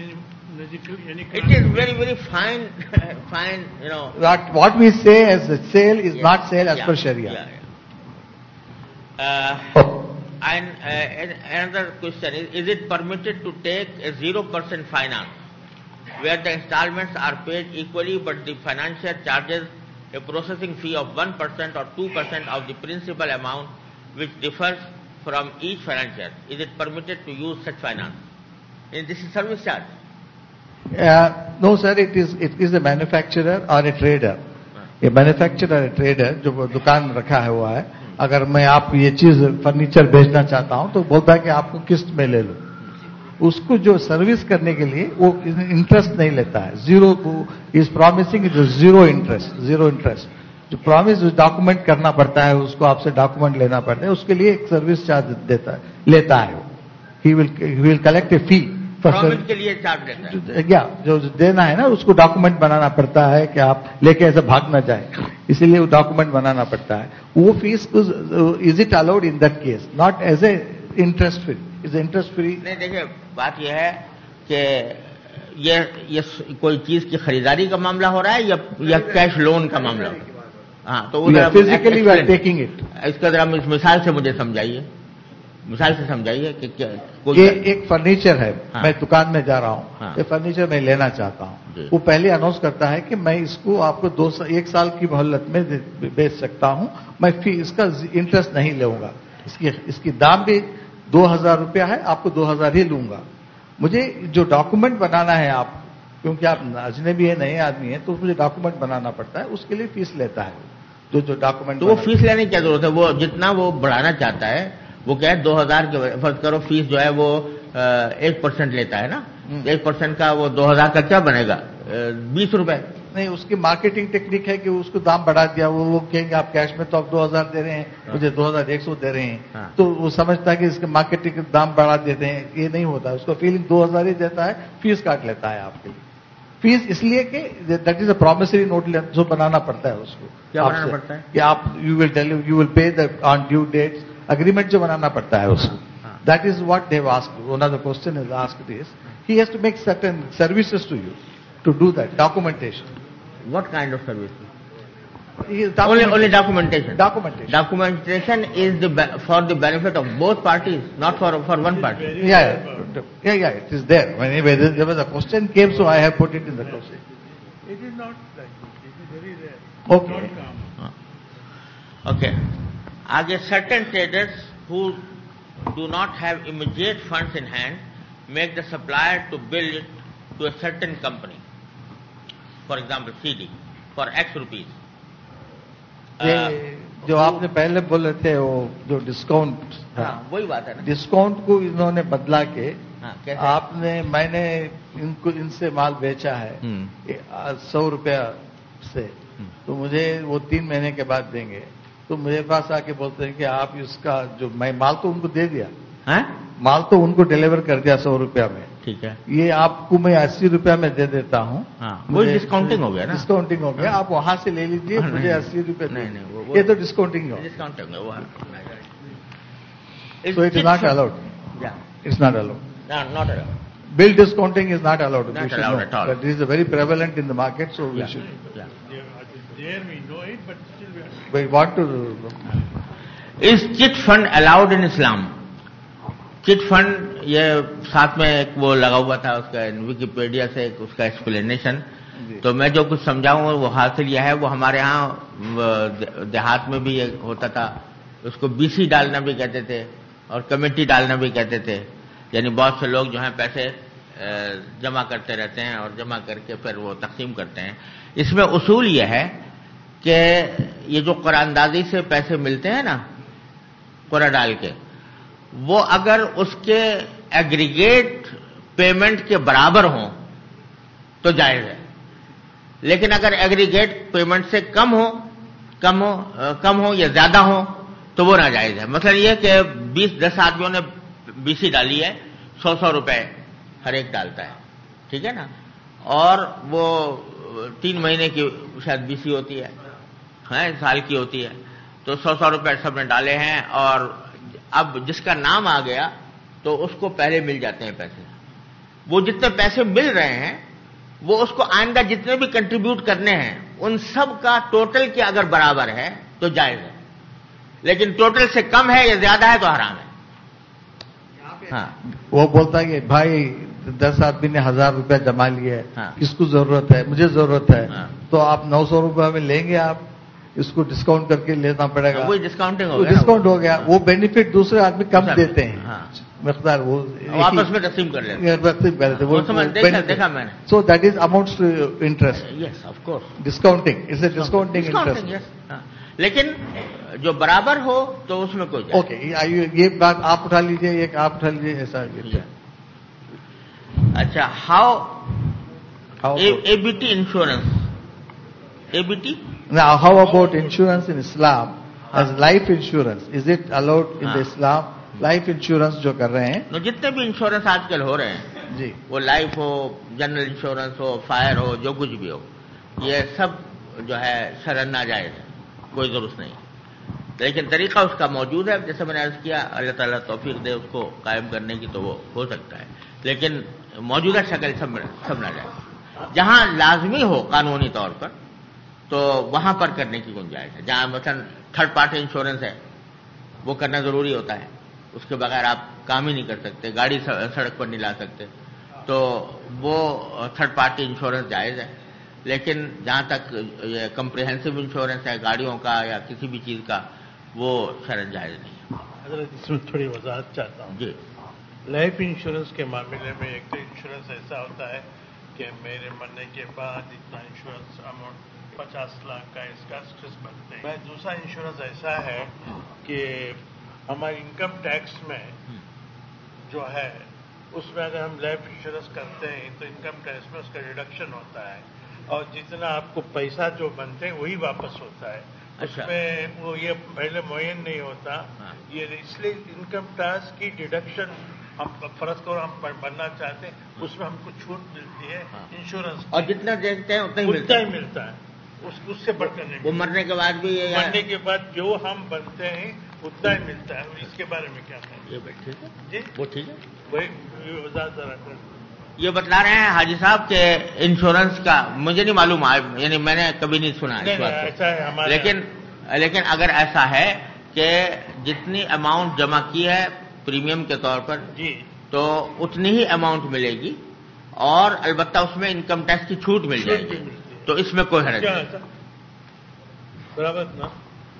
It is very, very fine, fine, What we say as a sale is Yes. not sale as Yeah, per Sharia. yeah, yeah. And another question is it permitted to take a 0% finance where the installments are paid equally but the financier charges a processing fee of 1% or 2% of the principal amount which differs from each financier? Is it permitted to use such finance? This is service charge. No sir, it is a manufacturer or a trader. A manufacturer or a trader जो वो दुकान रखा है हुआ है, अगर मैं आप ये चीज फर्नीचर बेचना चाहता हूं तो बोलता है कि आपको किस्त में ले लो. उसको जो सर्विस करने के लिए वो इंटरेस्ट नहीं लेता है. Zero is promising it zero interest. जो प्रॉमिस डॉक्यूमेंट करना पड़ता है, उसको आपसे डॉक्यूमेंट लेना पड़ता है, उसके लिए एक सर्विस चार्ज लेता है वो. he will collect a fee. Promise के लिए चार्ज देता है। या जो देना है ना उसको डॉक्यूमेंट बनाना पड़ता है कि आप लेके ऐसे भाग ना जाए, इसीलिए वो डॉक्यूमेंट बनाना पड़ता है। वो fees is it allowed in that case, not as a interest free, is interest free? नहीं, देखिए बात यह है कि ये कोई चीज की खरीदारी का मामला हो रहा है या कैश लोन का मामला? हाँ, तो physically we are taking it. इसका जरा मिसाल से मुझे समझाइए, मिसाल से समझाइए कि क्या कोई ये एक फर्नीचर है। हाँ। मैं दुकान में जा रहा हूँ। हाँ। ये फर्नीचर मैं लेना चाहता जी। हूँ। वो पहले अनाउंस करता है कि मैं इसको आपको 1 साल की मोहलत में बेच सकता हूँ, मैं इसका इंटरेस्ट नहीं लूंगा, इसकी दाम भी 2000 रुपया है, आपको 2000 ही लूंगा। मुझे जो डॉक्यूमेंट बनाना है आप, क्योंकि आप अजनबी है, नए आदमी है, तो मुझे डॉक्यूमेंट बनाना पड़ता है, उसके लिए फीस लेता है। जो डॉक्यूमेंट, तो वो फीस लेने की क्या जरूरत है? वो जितना वो बढ़ाना चाहता है, वो क्या है 2000 के फर्ज करो फीस जो है वो 1% लेता है ना, 1% का वो 2000 का क्या बनेगा? 20 रुपए। नहीं, उसकी मार्केटिंग टेक्निक है कि उसको दाम बढ़ा दिया। वो लोग कहेंगे आप कैश में तो आप 2000 दे रहे हैं, मुझे 2100 दे रहे हैं। हाँ। तो वो समझता है कि इसके मार्केटिंग के दाम बढ़ा देते हैं। ये नहीं होता, उसको फीलिंग 2000 ही देता है, फीस काट लेता है आपके लिए। फीस इसलिए कि that is a promissory note जो बनाना पड़ता है उसको। क्या बनाना पड़ता है? कि आप you will pay the on due dates, agreement जो बनाना पड़ता है उसको। That is what they have asked. One of the question is asked is he has to make certain services to you to do that documentation. What kind of service? Only documentation. Documentation. Documentation is for the benefit of both parties, not for one party. Yeah, it is there. Anyway, there was a question came, so I have put it in the question. It is not like this. It is very rare. Okay. Not common. Okay. Again, certain traders who do not have immediate funds in hand make the supplier to bill it to a certain company. For example, CD for X rupees. ये जो आपने पहले बोले थे वो जो discount, हाँ, वही बात है ना। डिस्काउंट को इन्होंने बदला के हाँ, कैसे? मैंने इनसे माल बेचा है 100 रुपया से, तो मुझे वो 3 महीने के बाद देंगे। तो मेरे पास आके बोलते हैं कि आप इसका जो मैं माल तो उनको दे दिया, माल तो उनको डिलीवर कर दिया 100 रुपया में, ठीक है, ये आपको मैं 80 रुपया में दे देता हूँ। वही डिस्काउंटिंग हो गया ना। डिस्काउंटिंग हो गया। आप वहां से ले लीजिए, मुझे 80 रुपये। नहीं, ये तो डिस्काउंटिंग हो। डिस्काउंटिंग है वो। So it is not allowed. Yeah. It's not allowed. No, not allowed. Bill discounting is not allowed. Not We should allowed know. at all. But it is very prevalent in the market, so we should. Yeah. There we know it, but still we are. We want to. Is chit fund allowed in Islam? Chit fund, ये साथ में एक वो लगा हुआ था उसका Wikipedia से उसका एक्सप्लेनेशन, तो मैं जो कुछ समझाऊं वो हासिल यह है, वो हमारे यहाँ देहात में भी ये होता था, उसको बीसी डालना भी कहते थे और कमेटी डालना भी कहते थे। यानी बहुत से लोग जो हैं पैसे जमा करते रहते हैं और जमा करके फिर वो तकसीम करते हैं। इसमें उसूल ये है कि ये जो कुरानदाजी से पैसे मिलते हैं ना, कुरा डाल के, वो अगर उसके एग्रीगेट पेमेंट के बराबर हों तो जायज है, लेकिन अगर एग्रीगेट पेमेंट से कम हो या ज्यादा हो तो वो नाजायज है। मतलब ये कि 10 आदमियों ने बीसी डाली है, 100 रुपए हर एक डालता है, ठीक है ना, और वो 3 महीने की शायद बीसी होती है, साल की होती है, तो 100 रुपए सबने डाले हैं और अब जिसका नाम आ गया तो उसको पहले मिल जाते हैं पैसे। वो जितने पैसे मिल रहे हैं वो उसको आइंदा जितने भी कंट्रीब्यूट करने हैं उन सब का टोटल के अगर बराबर है तो जायज है, लेकिन टोटल से कम है या ज्यादा है तो हराम है। हाँ, वो बोलता है कि भाई 10 आदमी ने 1000 रुपया जमा लिए है, हाँ, किसको जरूरत है, मुझे जरूरत है, हाँ, तो आप 900 रुपया में लेंगे, आप इसको डिस्काउंट करके लेना पड़ेगा। वही डिस्काउंटिंग हो गया, डिस्काउंट हो गया। वो बेनिफिट दूसरे आदमी कम देते हैं, हाँ, मकदार वो वापस में तकसीम कर लेते हैं। वो समझ देखा मैंने। So that is amounts to interest. Yes, of course discounting is a discounting interest. लेकिन जो बराबर हो तो उसमें कोई ओके, ये बात आप उठा लीजिए, एक आप उठा लीजिए, ऐसा। अच्छा, how about insurance, about. Now, how about insurance in Islam as life insurance? Is it allowed in the Islam life insurance जो कर रहे हैं तो जितने भी इंश्योरेंस आजकल हो रहे हैं जी, वो लाइफ हो, जनरल इंश्योरेंस हो, फायर हो, जो कुछ भी हो, ये सब जो है शरन नाजायज है, कोई जरूरत नहीं। लेकिन तरीका उसका मौजूद है, जैसे मैंने अर्ज किया, अल्लाह ताला तौफीक दे उसको कायम करने की तो वो हो सकता है, लेकिन मौजूदा शक्ल सब ना जाए। जहां लाजमी हो कानूनी तौर पर तो वहां पर करने की गुंजाइश है। जहां मतलब थर्ड पार्टी इंश्योरेंस है वो करना जरूरी होता है, उसके बगैर आप काम ही नहीं कर सकते, गाड़ी सड़क पर नहीं ला सकते, तो वो थर्ड पार्टी इंश्योरेंस जायज है। लेकिन जहां तक ये कम्प्रिहेंसिव इंश्योरेंस है गाड़ियों का या किसी भी चीज का, वो शरन जायज नहीं है। हजरत इसमें थोड़ी वजाहत चाहता हूँ जी, लाइफ इंश्योरेंस के मामले में एक तो इंश्योरेंस ऐसा होता है कि मेरे मरने के बाद इतना इंश्योरेंस अमाउंट 50 लाख का इसका स्ट्रेस बनते हैं। दूसरा इंश्योरेंस ऐसा है कि हमारे इनकम टैक्स में जो है उसमें अगर हम लाइफ इंश्योरेंस करते हैं तो इनकम टैक्स में उसका रिडक्शन होता है और जितना आपको पैसा जो बनते हैं वही वापस होता है। अच्छा। उसमें वो ये पहले मुयन नहीं होता। हाँ। ये इसलिए इनकम टैक्स की डिडक्शन हम फर्ज करो हम बनना चाहते हैं, उसमें हमको छूट मिलती है। हाँ। इंश्योरेंस और जितना देखते हैं उतना ही मिलता उतना है, ही मिलता है, उससे बढ़कर नहीं। वो मरने के बाद भी ये मरने के बाद जो हम बनते हैं उतना ही मिलता है। इसके बारे में क्या कहें? ये ठीक है जी वो ठीक है। वही वजाहत जरा करें। ये बतला रहे हैं हाजी साहब के इंश्योरेंस का मुझे नहीं मालूम, यानी मैंने कभी नहीं सुना नहीं, इस बात नहीं, को। ऐसा है हमारे लेकिन अगर ऐसा है कि जितनी अमाउंट जमा की है प्रीमियम के तौर पर जी तो उतनी ही अमाउंट मिलेगी और अलबत्ता उसमें इनकम टैक्स की छूट मिल छूट जाएगी, भी मिलती है। तो इसमें कोई हर्ज क्या नहीं। ऐसा बराबर ना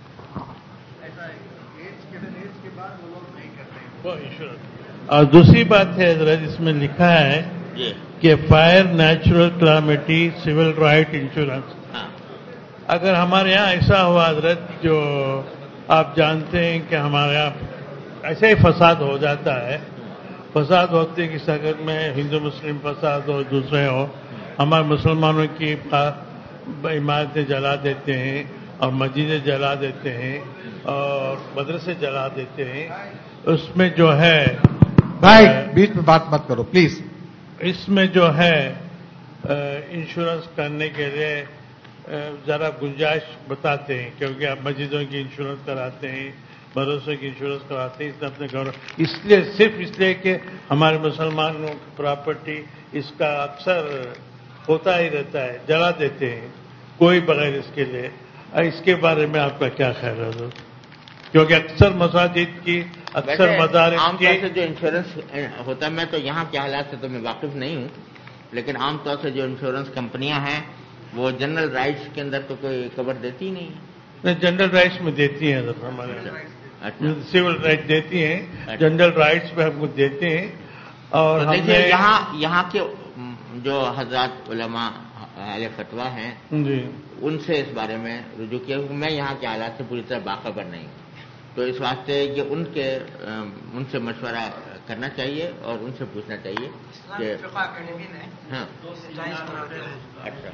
वो इंश्योरेंस। और दूसरी बात है जरा जिसमें लिखा है जी कि fire, natural calamity, civil right insurance. हाँ अगर हमारे यहाँ ऐसा हुआ हजरत, जो आप जानते हैं कि हमारे यहाँ ऐसे ही फसाद हो जाता है, फसाद होते कि सगर में हिंदू मुस्लिम फसाद हो, दूसरे हो, हमारे मुसलमानों की इमारतें जला देते हैं और मस्जिदें जला देते हैं और मदरसे जला देते हैं, उसमें जो है भाई बीच में बात मत करो प्लीज। इसमें जो है इंश्योरेंस करने के लिए जरा गुंजाइश बताते हैं, क्योंकि आप मस्जिदों की इंश्योरेंस कराते हैं, मदरसों की इंश्योरेंस कराते हैं, इसने अपने घर इसलिए सिर्फ इसलिए कि हमारे मुसलमानों की प्रॉपर्टी इसका अक्सर होता ही रहता है, जला देते हैं कोई बगैर इसके लिए। इसके बारे में आपका क्या ख्याल है? क्योंकि अक्सर मसाजिद की, अक्सर मदारिस आमतौर से की जो इंश्योरेंस होता है, मैं तो यहाँ के हालात से तो मैं वाकिफ नहीं हूँ, लेकिन आमतौर से जो इंश्योरेंस कंपनियां हैं वो जनरल राइट्स के अंदर तो कोई कवर देती ही नहीं है। जनरल राइट्स में देती हैं हमारे यहाँ, अच्छा, सिविल राइट देती हैं, अच्छा। जनरल राइट्स में हमको देते हैं। और तो देखिए हमने यहाँ के जो हजरत उलमा अहले फतवा हैं जी उनसे इस बारे में रुजू किया, मैं यहाँ के हालात से पूरी तरह बाखबर नहीं हूँ, तो इस वास्ते कि उनसे मशवरा करना चाहिए और उनसे पूछना चाहिए कि हाँ अच्छा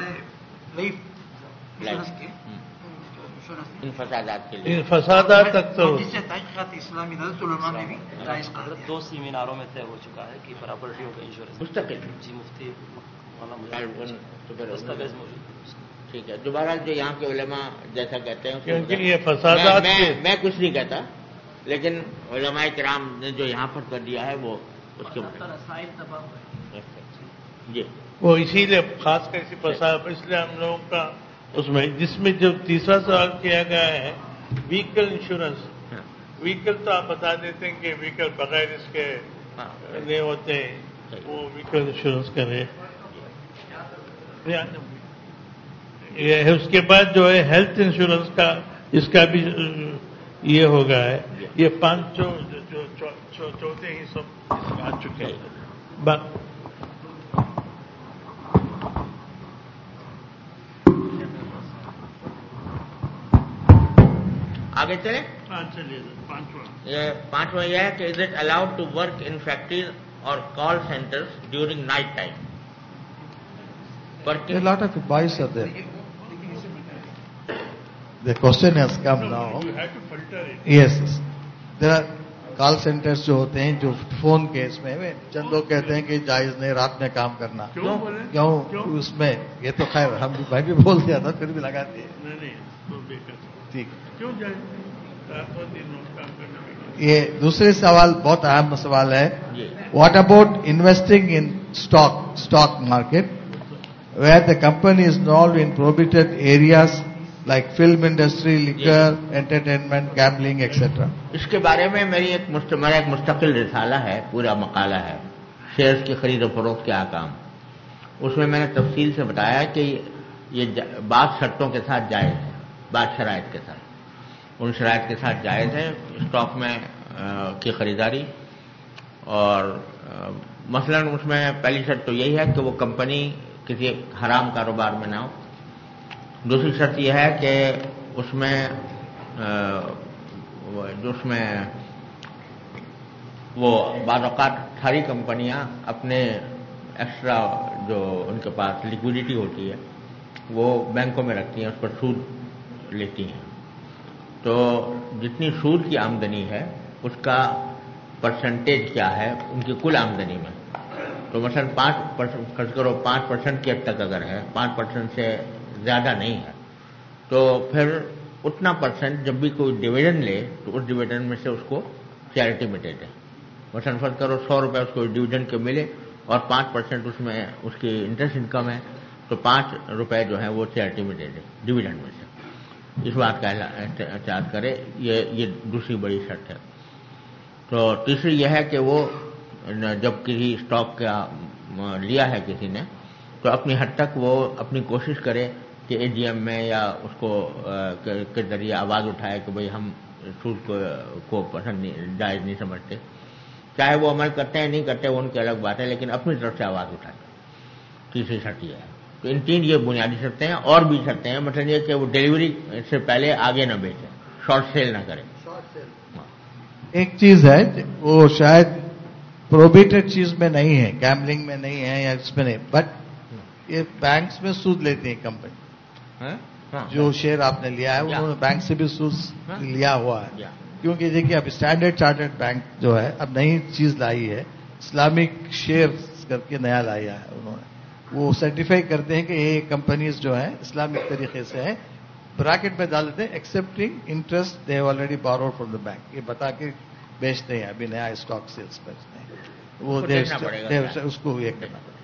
इन फसादात के लिए इन फसादात तक तो जिससे तहकीकात इस्लामी हज़रत उलमा ने भी जायज़ कर दिया। 2 सेमिनारों में तय हो चुका है कि प्रॉपर्टियों का इंश्योरेंस मुस्तकिल जी मुफ्ती दस्तावेज दस्तावेज मौजूद है। ठीक है। दोबारा जो यहाँ के उलमा जैसा कहते हैं क्योंकि ये फसादात मैं कुछ नहीं कहता, लेकिन उलमाए किराम ने जो यहाँ पर कर दिया है वो उसके जी वो इसीलिए खासकर इसी फसाद, इसलिए हम लोगों का उसमें जिसमें जो तीसरा सवाल किया गया है व्हीकल इंश्योरेंस। व्हीकल तो आप बता देते हैं कि व्हीकल बगैर इसके नहीं होते हैं, वो व्हीकल इंश्योरेंस करें। ये है। उसके बाद जो है हेल्थ इंश्योरेंस का, इसका भी ये हो गया है। ये 5 चौथे ही सब आ चुके हैं। आगे चले। चलिए पांचवा यह है कि is it allowed to work in factories और call centres during night time? A lot of advice are there. The question has come now. You have to filter it. Yes, there are call centres جو ہوتے ہیں جو phone کے اس میں چند لوگ کہتے ہیں کہ جائز نہیں رات میں کام کرنا. کیوں اس میں یہ تو خیر ہم بھی بھائی بھی بول دیا تھا پھر بھی لگا دیے. ٹھیک کیوں جائے رات اور دن کام کرنا. یہ دوسرے سوال بہت اہم سوال ہے. What about investing in stock market where the company is involved in prohibited areas like film industry, liquor, entertainment, gambling etcetera. اس کے بارے میں میرا ایک مستقل رسالہ ہے, پورا مقالہ ہے, شیئرز کی خرید و فروخت کے احکام. اس میں نے تفصیل سے بتایا کہ یہ بعض شرطوں کے ساتھ جائز ہے, بعض شرائط کے ساتھ. ان شرائط کے ساتھ جائز ہے اسٹاک میں کی خریداری. اور مثلا اس میں پہلی شرط تو یہی ہے کہ وہ کمپنی کسی حرام کاروبار میں نہ ہو. دوسری شرط یہ ہے کہ اس میں وہ بعض اوقات ساری کمپنیاں اپنے ایکسٹرا جو ان کے پاس لیکوڈیٹی ہوتی ہے وہ بینکوں میں رکھتی ہیں, اس پر سود لیتی ہیں. تو جتنی سود کی آمدنی ہے اس کا پرسنٹیج کیا ہے ان کی کل آمدنی میں. تو مثلا 5% خرچ کرو, 5% کی حد تک اگر ہے, 5% سے زیادہ نہیں ہے, تو پھر اتنا پرسنٹ جب بھی کوئی ڈویڈنڈ لے تو اس ڈویڈنڈ میں سے اس کو چیریٹی میں دے دیں. مثلا فرض کرو 100 روپے اس کو ڈویڈنڈ کے ملے اور 5% اس میں اس کی انٹرسٹ انکم ہے, تو 5 روپے جو ہے وہ چیریٹی میں دے دیں ڈویڈنڈ میں سے. اس بات کا احتیاط کرے. یہ دوسری بڑی شرط ہے. تو تیسری یہ ہے کہ وہ جب کسی اسٹاک کا لیا ہے کسی نے تو اپنی حد تک وہ اپنی کوشش کرے کہ اے ڈی ایم میں یا اس کو کے ذریعے آواز اٹھائے کہ بھئی ہم سود کو پسند نہیں, جائز نہیں سمجھتے. چاہے وہ عمل کرتے ہیں نہیں کرتے وہ ان کی الگ بات ہے, لیکن اپنی طرف سے آواز اٹھائے. تیسری شرط یہ ہے. تو ان 3 یہ بنیادی شرطیں ہیں. اور بھی شرطیں ہیں, مطلب یہ کہ وہ ڈیلیوری سے پہلے آگے نہ بیچیں, شارٹ سیل نہ کریں. ایک چیز ہے وہ شاید پروہیبٹڈ چیز میں نہیں ہے, گیمبلنگ میں نہیں ہے یا اس میں نہیں, بٹ یہ بینکس میں سود لیتے ہیں کمپنی. جو شیئر آپ نے لیا ہے انہوں نے بینک سے بھی سود لیا ہوا ہے. کیونکہ دیکھیے اب اسٹینڈرڈ چارٹرڈ بینک جو ہے اب نئی چیز لائی ہے, اسلامک شیئر کر کے نیا لایا ہے انہوں نے. وہ سرٹیفائی کرتے ہیں کہ یہ کمپنیز جو ہیں اسلامک طریقے سے ہیں, براکٹ میں ڈال دیتے ہیں excepting interest they already borrowed from the bank. یہ بتا کے بیچتے ہیں, ابھی نیا اسٹاک سیلس بیچتے ہیں, وہ اس کو یہ کرنا پڑے.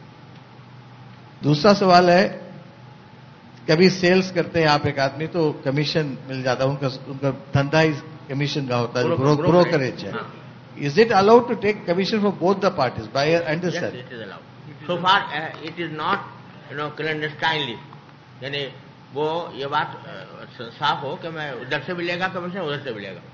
دوسرا سوال ہے, کبھی سیلز کرتے ہیں آپ ایک آدمی تو کمیشن مل جاتا ہے, ان کا دھندا ہی کمیشن کا ہوتا ہے, بروکریج ہے. Is it allowed to take commission for both the parties, buyer and the seller? So far it is not clandestinely, یعنی وہ یہ بات صاف ہو کہ میں ادھر سے بھی لے گا کمیشن, ادھر سے بھی لے گا.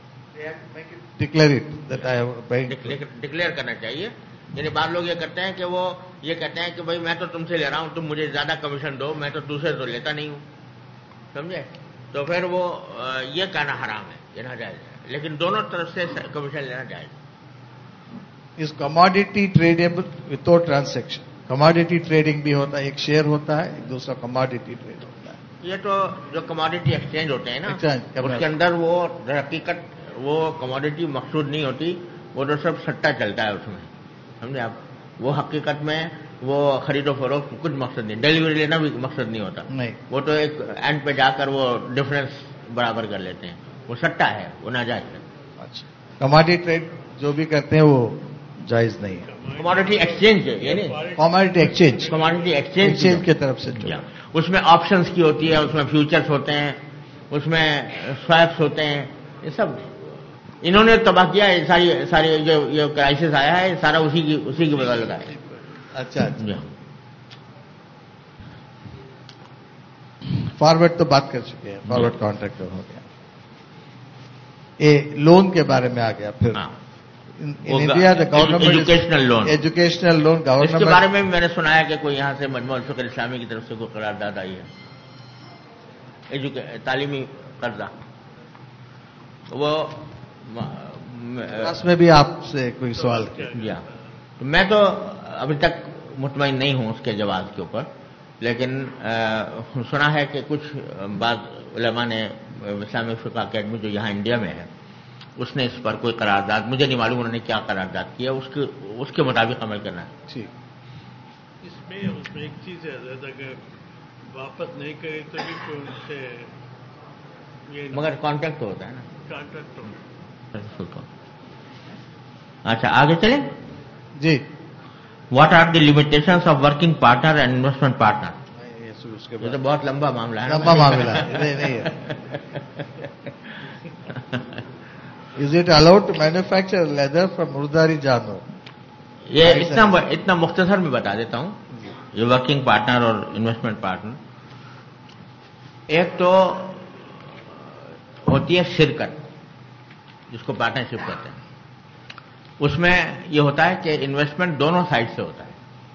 ڈکلیئر کرنا چاہیے. یعنی بعض لوگ یہ کرتے ہیں کہ وہ یہ کہتے ہیں کہ بھائی میں تو تم سے لے رہا ہوں, تم مجھے زیادہ کمیشن دو, میں تو دوسرے تو لیتا نہیں ہوں, سمجھے. تو پھر وہ یہ کہنا حرام ہے, یہ ناجائز ہے. لیکن دونوں طرف سے کمیشن لینا جائز. Is commodity tradable without transaction? Commodity trading بھی ہوتا ہے, ایک شیئر ہوتا ہے, ایک دوسرا کموڈیٹی ٹریڈ ہوتا ہے. یہ تو جو کموڈیٹی ایکسچینج ہوتے ہیں نا, اس کے اندر وہ حقیقت وہ کموڈیٹی مقصود نہیں ہوتی, وہ تو سب سٹا چلتا ہے اس میں, سمجھے آپ. وہ حقیقت میں وہ خرید و فروخت کچھ مقصد نہیں, ڈیلیوری لینا بھی مقصد نہیں ہوتا. وہ تو ایک اینڈ پہ جا کر وہ ڈفرینس برابر کر لیتے ہیں, وہ سٹا ہے, وہ ناجائز ہے. اچھا, کموڈیٹی ٹریڈ جو بھی کرتے ہیں وہ جائز نہیں ہے. کموڈیٹی ایکسچینج ہے, یعنی کموڈیٹی ایکسچینج کی طرف سے اس میں آپشنز کی ہوتی ہے, اس میں فیوچرز ہوتے ہیں, اس میں سویپس ہوتے ہیں. یہ سب انہوں نے تباہ کیا ہے. ساری جو یہ کرائسس آیا ہے سارا اسی کی بدولت ہے. اچھا, فارورڈ تو بات کر چکے ہیں, فارورڈ کانٹریکٹ ہو گیا. یہ لون کے بارے میں آ گیا. پھر انڈیا ایجوکیشنل لون گورنمنٹ, اس کے بارے میں میں نے سنا ہے کہ کوئی یہاں سے مجموعہ الفقہ اسلامی کی طرف سے کوئی قرارداد آئی ہے تعلیمی قرضہ. وہ اس میں بھی آپ سے کوئی سوال کیا؟ میں تو ابھی تک مطمئن نہیں ہوں اس کے جواز کے اوپر, لیکن سنا ہے کہ کچھ بعض علماء نے اسلامی فقہ اکیڈمی جو یہاں انڈیا میں ہے اس نے اس پر کوئی قرارداد، مجھے نہیں معلوم انہوں نے کیا قرارداد کیا، اس کے مطابق عمل کرنا ہے. ٹھیک. اس میں ایک چیز ہے حضرت، اگر واپس نہیں کرے تو بھی کوئی ان سے یہ مگر کانٹیکٹ ہوتا ہے نا. کانٹریکٹ ہو. اچھا آگے چلیں. جی. What are the limitations of working partner and investment partner? اس کے یہ تو بہت لمبا معاملہ ہے. لمبا معاملہ ہے. نہیں. Is it allowed to manufacture leather from مرداری جانور؟ یہ اتنا مختصر میں بتا دیتا ہوں. یہ ورکنگ پارٹنر اور انویسٹمنٹ پارٹنر، ایک تو ہوتی ہے شرکت جس کو پارٹنرشپ کہتے ہیں. اس میں یہ ہوتا ہے کہ انویسٹمنٹ دونوں سائڈ سے ہوتا ہے.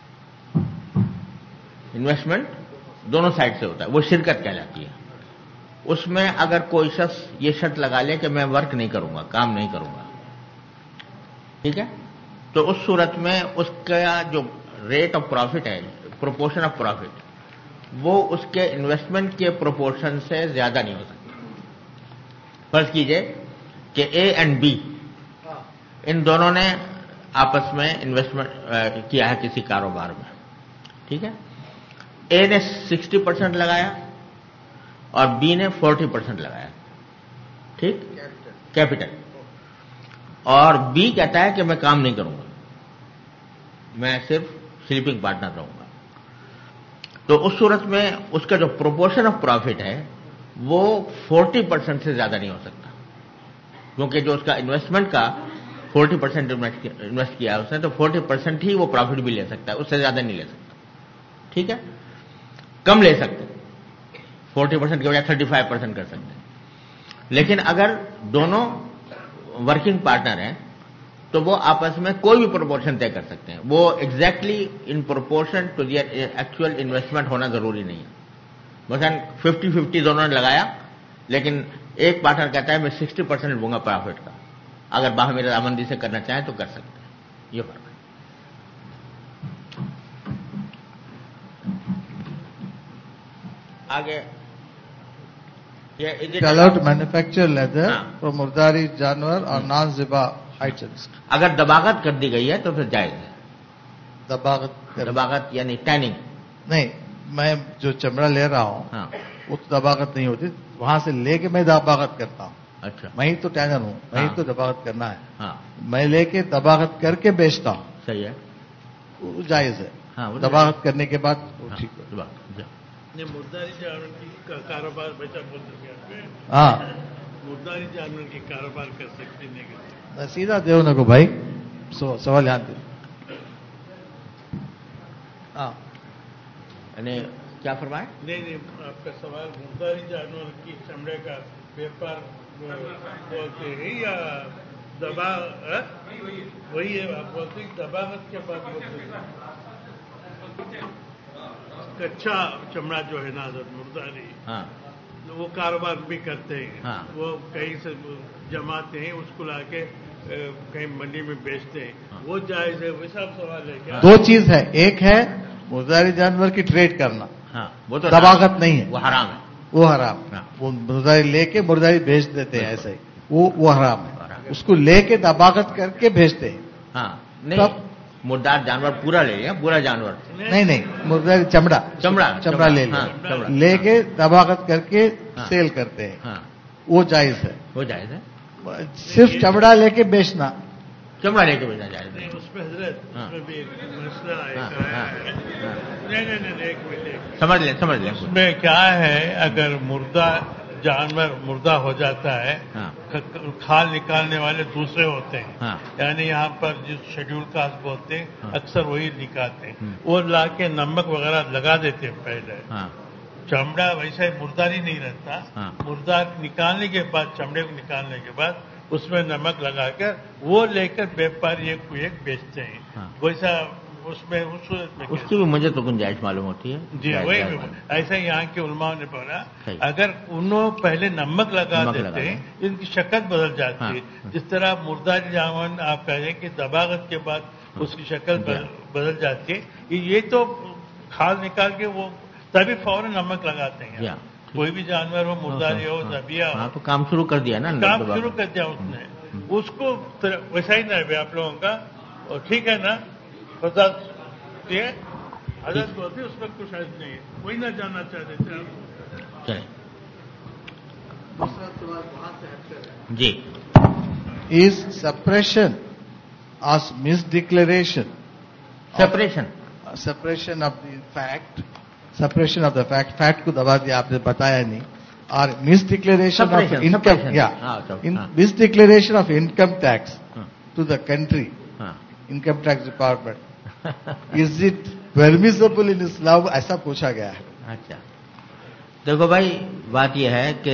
انویسٹمنٹ دونوں سائڈ سے ہوتا ہے، وہ شرکت کہلاتی ہے. اس میں اگر کوئی شخص یہ شرط لگا لے کہ میں ورک نہیں کروں گا، کام نہیں کروں گا، ٹھیک ہے، تو اس صورت میں اس کا جو ریٹ آف پروفٹ ہے، پروپورشن آف پروفٹ، وہ اس کے انویسٹمنٹ کے پروپورشن سے زیادہ نہیں ہو سکتا. فرض کیجئے کہ اے اینڈ بی ان دونوں نے آپس میں انویسٹمنٹ کیا ہے کسی کاروبار میں، ٹھیک ہے. اے نے 60% لگایا اور بی نے 40% لگایا، ٹھیک، کیپٹل. اور بی کہتا ہے کہ میں کام نہیں کروں گا، میں صرف سلیپنگ پارٹنر رہوں گا. تو اس صورت میں اس کا جو پروپورشن آف پروفٹ ہے وہ 40% سے زیادہ نہیں ہو سکتا، کیونکہ جو اس کا انویسٹمنٹ کا 40% انویسٹ کیا ہے اس نے، تو 40% ہی وہ پروفٹ بھی لے سکتا ہے، اس سے زیادہ نہیں لے سکتا، ٹھیک ہے. کم لے سکتے، 40% کے بجائے 35% کر سکتے ہیں. لیکن اگر دونوں ورکنگ پارٹنر ہیں تو وہ آپس میں کوئی بھی پروپورشن طے کر سکتے ہیں. وہ exactly in proportion to their actual investment ہونا ضروری نہیں ہے. مثلا 50-50 دونوں نے لگایا، لیکن ایک پارٹنر کہتا ہے میں 60% لوں گا پروفٹ کا. اگر باہمی رضامندی سے کرنا چاہیں تو کر سکتے ہیں. یہ فرق ہے. آگے allowed to manufacture leather from مرداری جانور اور نان ذبح آئٹمس. اگر دباغت کر دی گئی ہے تو پھر جائز ہے. دباغت یعنی ٹیننگ نہیں، میں جو چمڑا لے رہا ہوں وہ تو دباغت نہیں ہوتی، وہاں سے لے کے میں دباغت کرتا ہوں. اچھا، میں ہی تو ٹینر ہوں، میں ہی تو دباغت کرنا ہے. ہاں، میں لے کے دباغت کر کے بیچتا ہوں. صحیح ہے، وہ جائز ہے. ہاں، دباغت کرنے کے بعد ٹھیک ہے. یہ مرداری جانور کی کاروبار بچا بول سکتے ہیں. ہاں، مرداری جانور کی کاروبار کر سکتے نہیں کر سکتے. سیدھا دیو کو بھائی سوال یاد دے. ہاں، یعنی کیا فرمائے؟ نہیں، آپ کا سوال مرداری جانور کی چمڑے کا व्यापार बोलते हैं या दबा वही है आप बोलते हैं दबावत के बाद बोलते हैं कच्चा चमड़ा जो है ना मुर्दारी वो कारोबार भी करते हैं. वो कहीं से जमाते हैं उसको लाके कहीं मंडी में बेचते हैं. वो जायज है? वैसा आप सवाल है क्या? दो चीज है, एक है मुर्दारी जानवर की ट्रेड करना, वो तो दबागत नहीं है, वो हराम है. वो हराम. वो मुर्दारी लेके मुर्दारी बेच देते हैं ऐसे ही, वो हराम है. उसको लेके दबागत करके भेजते हैं. हाँ, नहीं, मुर्दार जानवर पूरा ले लिया, पूरा जानवर नहीं, मुर्दारी चमड़ा ले लिया, लेके दबागत करके सेल करते हैं. वो जायज है. वो जायज है. सिर्फ चमड़ा लेके बेचना, चमड़ा लेके बेचना जायज नहीं. उसमें हजरत उसमें भी एक मसला है. नहीं, एक मिनट समझ लें. उसमें क्या है, अगर मुर्दा जानवर मुर्दा हो जाता है, खाल निकालने वाले दूसरे होते हैं. यानी यहाँ पर जिस शेड्यूल कास्ट बोलते हैं अक्सर वही निकालते हैं. वो लाके नमक वगैरह लगा देते हैं पहले. चमड़ा वैसे मुर्दारी नहीं रहता. मुर्दा निकालने के बाद, चमड़े को निकालने के बाद उसमें नमक लगाकर वो लेकर व्यापारी एक को एक बेचते हैं. वैसा उसमें उस सूरत में उसकी भी मुझे तो गुंजाइश मालूम होती है. जी वही ऐसा यहाँ के उलमाओं ने बोला, अगर उन्होंने पहले नमक लगा देते हैं इनकी शक्ल बदल जाती है. जिस तरह मुर्दारी जानवर आप कह रहे हैं कि दबागत के बाद उसकी शक्ल बदल जाती है, ये तो खाल निकाल के वो तभी फौरन नमक लगाते हैं. कोई भी जानवर हो, मुर्दारी हो, जबिया हो, तो काम शुरू कर दिया ना, काम शुरू कर दिया उसने. उसको वैसा ही ना है आप लोगों का, और ठीक है ना, खुदा ये हजरत बोलती उसमें कुछ हर्ज नहीं है, वही ना जानना चाहते थे आप। दूसरा सवाल वहां से हटकर जी, is suppression as misdeclaration separation of the fact को दबा दिया आपने, बताया नहीं, और misdeclaration of income, misdeclaration of income tax to the country, income tax department, is it permissible in Islam, ऐसा पूछा गया है। अच्छा, देखो भाई, बात यह है कि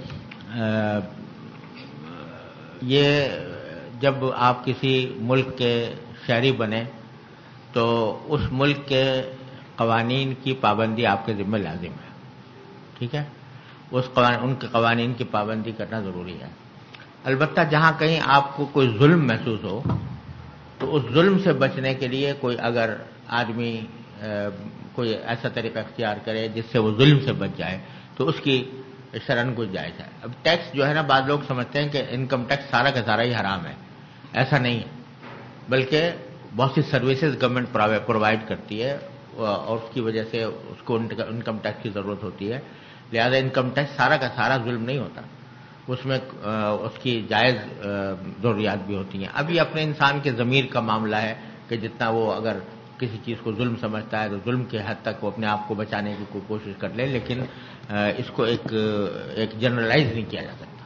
ये जब आप किसी मुल्क के शहरी बने तो उस मुल्क के कवानीन की पाबंदी आपके ज़िम्मे लाजिम है, ठीक है। उनके कवानीन की पाबंदी करना ज़रूरी है। अलबत्ता जहाँ कहीं आपको कोई जुल्म महसूस हो तो उस जुल्म से बचने के लिए कोई अगर आदमी कोई ऐसा तरीका इख्तियार करे जिससे वो जुल्म से बच जाए तो उसकी शरन गुंजाइश है। अब टैक्स जो है ना, बाद लोग समझते हैं कि इनकम टैक्स सारा का सारा ही हराम है, ऐसा नहीं है, बल्कि बहुत सी सर्विसेज गवर्नमेंट प्रोवाइड करती है और उसकी वजह से उसको इनकम टैक्स की ज़रूरत होती है। लिहाजा इनकम टैक्स सारा का सारा जुल्म नहीं होता, उसमें उसकी जायज़ ज़रूरियात भी होती हैं। अब ये अपने इंसान के ज़मीर का मामला है कि जितना वो अगर किसी चीज़ को जुल्म समझता है तो जुल्म के हद तक वो अपने आप को बचाने की कोशिश कर ले, लेकिन इसको एक जनरलाइज नहीं किया जा सकता।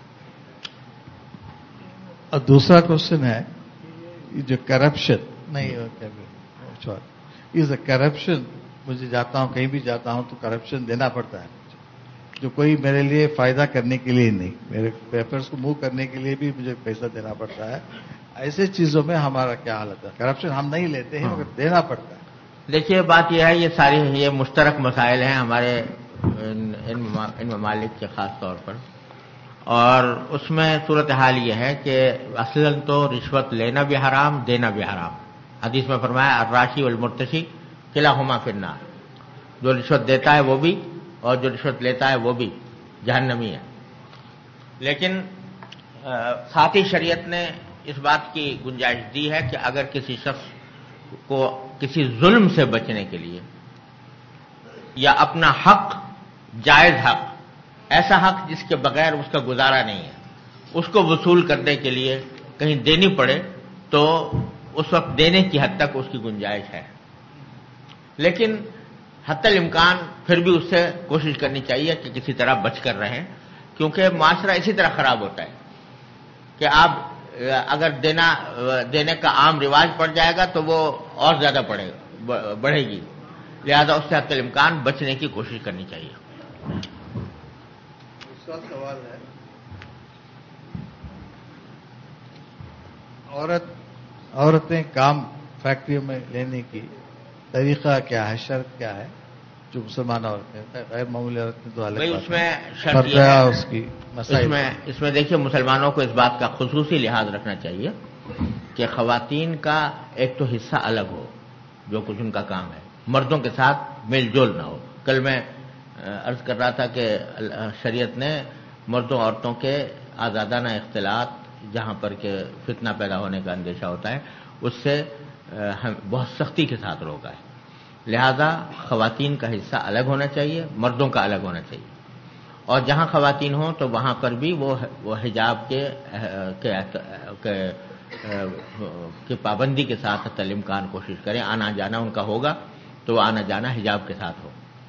और दूसरा क्वेश्चन है, जो करप्शन नहीं इज अ करप्शन, मुझे जाता हूँ कहीं भी जाता हूँ तो करप्शन देना पड़ता है, जो कोई मेरे लिए फायदा करने के लिए नहीं, मेरे पेपर्स को मूव करने के लिए भी मुझे पैसा देना पड़ता है। ऐसे चीजों में हमारा क्या हालत है? करप्शन हम नहीं लेते हैं मगर देना पड़ता है। देखिए, बात यह है, ये सारी ये मुश्तरक मसाइल हैं हमारे इन ममालिक के खास तौर पर, और उसमें सूरत हाल ये है कि असलन तो रिश्वत लेना भी हराम, देना भी हराम। हदीस में फरमाया अर्राशी वल मुर्तशी किलाहुमा फिन्नार, जो रिश्वत देता है वो भी और जो रिश्वत लेता है वो भी जहन्नमी है। लेकिन साथ ही शरीयत ने इस बात की गुंजाइश दी है कि अगर किसी शख्स को किसी जुल्म से बचने के लिए या अपना हक, जायज हक, ऐसा हक जिसके बगैर उसका गुजारा नहीं है, उसको वसूल करने के लिए कहीं देनी पड़े तो उस वक्त देने की हद तक उसकी गुंजाइश है। लेकिन हत्तल इम्कान फिर भी उससे कोशिश करनी चाहिए कि किसी तरह बच कर रहें, क्योंकि माशरा इसी तरह खराब होता है कि आप अगर देने का आम रिवाज पड़ जाएगा तो वो और ज्यादा बढ़ेगी। लिहाजा उससे हत्तल इम्कान बचने की कोशिश करनी चाहिए। दूसरा सवाल है, औरतें काम फैक्ट्रियों में लेने की तरीका क्या है, शर्त क्या है? जो मुसलमान औरतें, गैर मामूली औरतें तो अलग भाई, बात उसमें है। शर्त यह है, उसकी इसमें देखिए, मुसलमानों को इस बात का खुसूसी लिहाज रखना चाहिए कि खवातीन का एक तो हिस्सा अलग हो, जो कुछ उनका काम है, मर्दों के साथ मेल जोल ना हो। कल मैं अर्ज कर रहा था कि शरीयत ने मर्दों औरतों के आज़ादाना इख्तिलात, जहां पर के फितना पैदा होने का अंदेशा होता है, उससे बहुत सख्ती के साथ रोका है। लिहाजा खवातीन का हिस्सा अलग होना चाहिए, मर्दों का अलग होना चाहिए, और जहां खवातीन हो तो वहां पर भी वो हिजाब के पाबंदी के साथ तलीमकान कोशिश करें। आना जाना उनका होगा तो आना जाना हिजाब के साथ हो।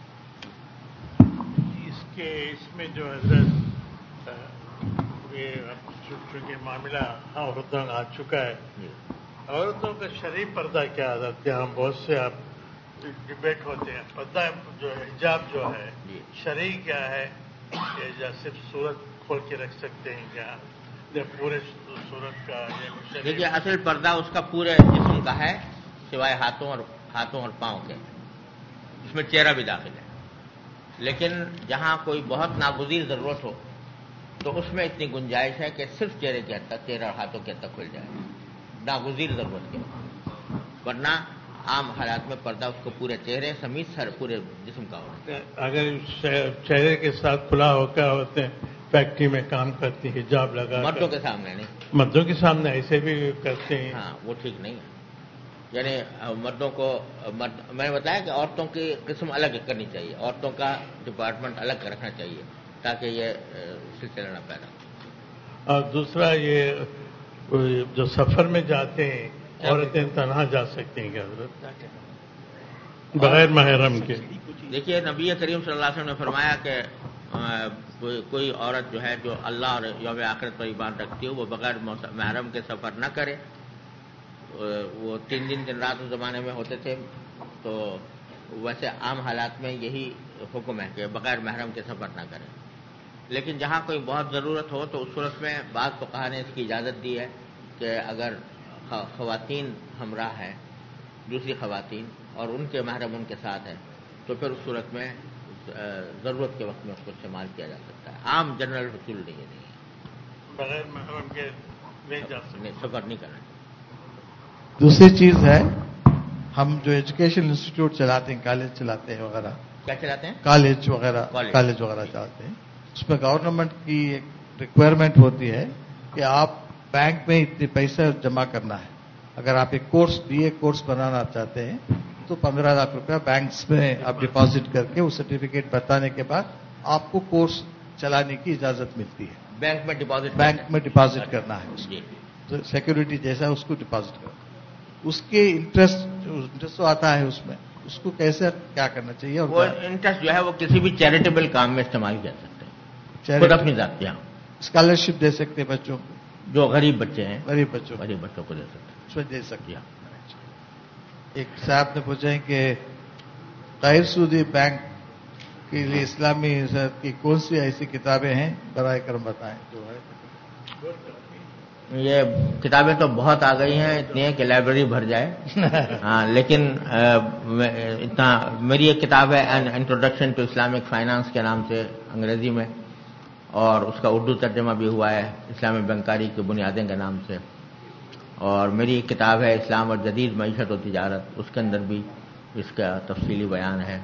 इसमें जो हजरत ये चूंकि मामला औरतों आ चुका है, औरतों का शरीफ पर्दा क्या आदत है? हम बहुत से आप डिबेट होते हैं, पर्दा जो है, हिजाब जो है शरई क्या है, या सिर्फ सूरत खोल के रख सकते हैं क्या, या पूरे सूरत का? देखिए, असल पर्दा उसका पूरे जिस्म का है सिवाय हाथों और पांव के, इसमें चेहरा भी दाखिल है। लेकिन जहां कोई बहुत नागुज़ीर जरूरत हो तो उसमें इतनी गुंजाइश है कि सिर्फ चेहरे के हद तक, चेहरा और हाथों के हद तक खुल जाए, नागुज़ीर जरूरत के। वरना आम हालात में पर्दा उसको पूरे चेहरे समेत पूरे जिस्म का होना। अगर चेहरे के साथ खुला होकर होते हैं फैक्ट्री में काम करती है, जॉब लगा मर्दों के सामने नहीं, मर्दों के सामने ऐसे भी करते हैं। हाँ वो ठीक नहीं है। यानी मर्दों को मैंने बताया कि औरतों की किस्म अलग करनी चाहिए, औरतों का डिपार्टमेंट अलग रखना चाहिए ताकि ये सिलसिला न पैदा हो। और दूसरा ये जो सफर में जाते हैं औरतें तनहा जा सकती हैं क्या हज़रत, बगैर महरम के? देखिए नबी करीम सल्लल्लाहु अलैहि वसल्लम ने फरमाया कि कोई औरत जो है, जो अल्लाह और यौम आखिरत पर ईमान रखती है, वो बगैर महरम के सफर न करे। वो 3 दिन रात उस जमाने में होते थे, तो वैसे आम हालात में यही हुक्म है कि बगैर महरम के सफर न करें। लेकिन जहाँ कोई बहुत ज़रूरत हो तो उस सूरत में बाद फुक़हा ने इसकी इजाज़त दी है कि अगर ख़वातीन हमरा है, दूसरी ख़वातीन, और उनके महरम उनके साथ है, तो फिर उस सूरत में ज़रूरत के वक्त में उसको इस्तेमाल किया जा सकता है। आम जनरल हुसूल नहीं है, बगैर महरम के नहीं जा सकते, सफर नहीं करना। दूसरी चीज है, हम जो एजुकेशन इंस्टीट्यूट चलाते हैं, कॉलेज चलाते हैं वगैरह, क्या चलाते हैं? कॉलेज वगैरह चलाते हैं, उसमें गवर्नमेंट की एक रिक्वायरमेंट होती है कि आप बैंक में इतने पैसा जमा करना है। अगर आप एक BA कोर्स बनाना चाहते हैं तो 15 लाख रुपया बैंक्स में आप डिपॉजिट करके उस सर्टिफिकेट बताने के बाद आपको कोर्स चलाने की इजाजत मिलती है। बैंक में डिपॉजिट करना है उसको, तो सिक्योरिटी जैसा उसको डिपॉजिट करना, उसके इंटरेस्ट तो आता है उसमें, उसको कैसे क्या करना चाहिए? और वो इंटरेस्ट जो है वो किसी भी चैरिटेबल काम में इस्तेमाल कर सकते हैं, खुद अपनी जात पे। स्कॉलरशिप दे सकते हैं बच्चों को, जो गरीब बच्चे हैं, गरीब बच्चों को दे सकते हैं, उसमें दे सकते हैं। एक साहब ने पूछा है कि गैर सूदी बैंक के लिए इस्लामी की कौन सी ऐसी किताबें हैं, बराए करम बताएं। जो है ये किताबें तो बहुत आ गई हैं, इतनी है कि लाइब्रेरी भर जाए। हाँ, लेकिन इतना, मेरी एक किताब है an introduction to Islamic finance के नाम से अंग्रेजी में, और उसका उर्दू तर्जमा भी हुआ है इस्लामी बैंकारी की बुनियादें के नाम से। और मेरी एक किताब है इस्लाम और जदीद मईशत और तिजारत, उसके अंदर भी इसका तफसीली बयान है।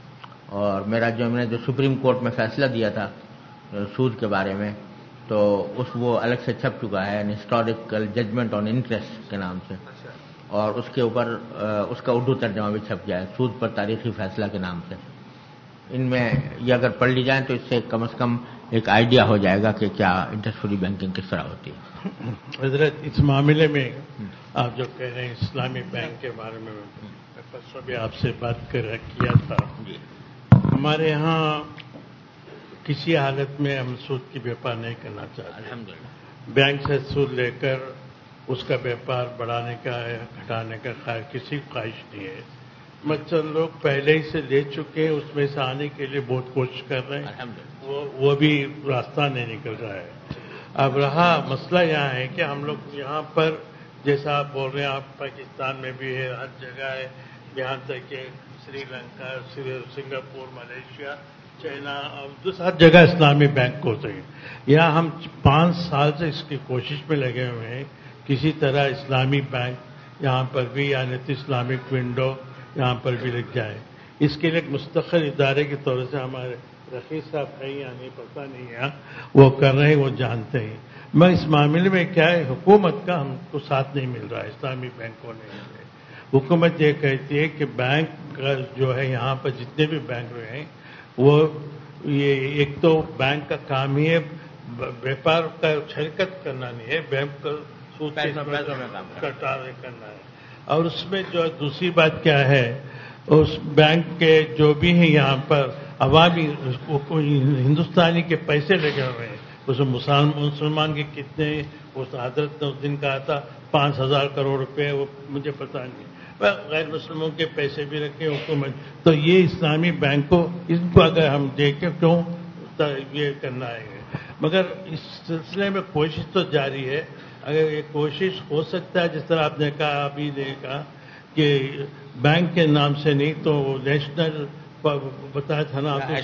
और मेरा जो मैंने जो सुप्रीम कोर्ट में फैसला दिया था सूद के बारे में, तो वो अलग से छप चुका है, हिस्टोरिकल जजमेंट ऑन इंटरेस्ट के नाम से, और उसके ऊपर उसका उर्दू तर्जमा भी छप गया है, सूद पर तारीखी फैसला के नाम से। इनमें ये अगर पढ़ ली जाए तो इससे कम से कम एक आइडिया हो जाएगा कि क्या इंटरेस्ट फ्री बैंकिंग किस तरह होती है। हजरत, इस मामले में आप जो कह रहे हैं इस्लामी बैंक के बारे में, परसों भी आपसे बात किया था। हमारे यहाँ किसी हालत में हम सूद की व्यापार नहीं करना चाहते। अल्हम्दुलिल्लाह। बैंक से सूद लेकर उसका व्यापार बढ़ाने का या घटाने का किसी की ख्वाहिश नहीं है। मचन लोग पहले ही से ले चुके हैं, उसमें से आने के लिए बहुत कोशिश कर रहे हैं, वो भी रास्ता नहीं निकल रहा है। अब रहा मसला यहाँ है कि हम लोग यहाँ पर, जैसा आप बोल रहे हैं, आप पाकिस्तान में भी है, हर जगह है, यहाँ तक कि श्रीलंका, सिंगापुर, मलेशिया, चाइना, हर जगह इस्लामी बैंक होते हैं। यहाँ हम 5 साल से इसकी कोशिश में लगे हुए हैं, किसी तरह इस्लामी बैंक यहाँ पर भी, यानी इस्लामिक विंडो यहाँ पर भी लग जाए। इसके लिए एक मुस्तक़िल इदारे के तौर से हमारे रफीक साहब है या नहीं पता नहीं है, वो कर रहे हैं, वो जानते हैं। मैं इस मामले में क्या है, हुकूमत का हमको साथ नहीं मिल रहा है, इस्लामी बैंकों ने। हुकूमत ये कहती है कि बैंक का जो है, यहाँ पर जितने भी बैंक हैं, वो ये एक तो बैंक का काम ही है व्यापार का शरकत करना नहीं है, बैंक का सूद करना है। और उसमें जो दूसरी बात क्या है, उस बैंक के जो भी हैं यहाँ पर अवामी हिंदुस्तानी के पैसे लगे हुए हैं, उसमें मुसलमान के कितने, उस हजरत ने उस दिन कहा था 5,000 करोड़ रुपए, वो मुझे पता नहीं, गैर मुस्लिमों के पैसे भी रखे हुकूमत। तो ये इस्लामी बैंक को, इनको अगर हम देखें क्यों ये करना है, मगर इस सिलसिले में कोशिश तो जारी है। अगर ये कोशिश हो सकता है, जिस तरह आपने कहा, अभी ने कहा कि बैंक के नाम से नहीं तो नेशनल बताया था ना आपको,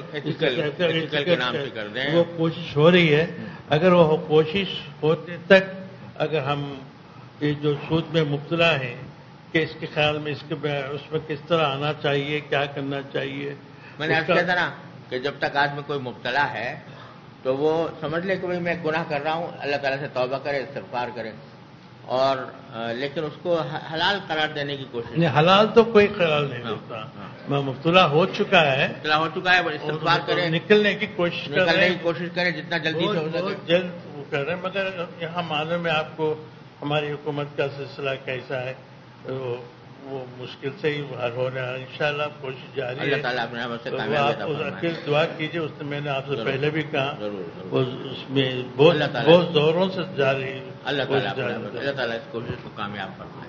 के नाम से कर दें, वो कोशिश हो रही है। अगर वो कोशिश होने तक अगर हम ये जो सूद में मुब्तला हैं कि इसके ख्याल में उसमें किस तरह आना चाहिए, क्या करना चाहिए। मैंने अर्ज किया था ना कि जब तक आदमी कोई मुब्तला है تو وہ سمجھ لے کہ بھائی میں گناہ کر رہا ہوں، اللہ تعالیٰ سے توبہ کرے، استغفار کرے، اور لیکن اس کو حلال قرار دینے کی کوشش. نہیں، حلال تو کوئی قرار نہیں دیتا. میں مبتلا ہو چکا ہے، استغفار کرے، نکلنے کی کوشش کرے جتنا جلدی سے ہو سکے. بہت جلد وہ کر رہے ہیں، مگر یہاں معلوم میں آپ کو ہماری حکومت کا سلسلہ کیسا ہے، وہ مشکل سے ہی حل ہو رہا ہے. انشاءاللہ کوشش جاری ہے. اللہ تعالیٰ اپنے عمل سے تو کامیابی آپ عطا اس فرمائے. پھر دعا کیجیے. اس میں نے آپ سے پہلے بھی کہا، ضرور. اس میں بہت زوروں سے جاری. اللہ تعالیٰ اس کوشش کو کامیاب فرمائے.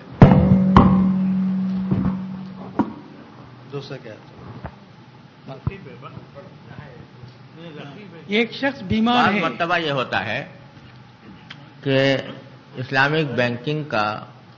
دوسرا کیا؟ ایک شخص بیمار ہے. مرتبہ یہ ہوتا ہے کہ اسلامک بینکنگ کا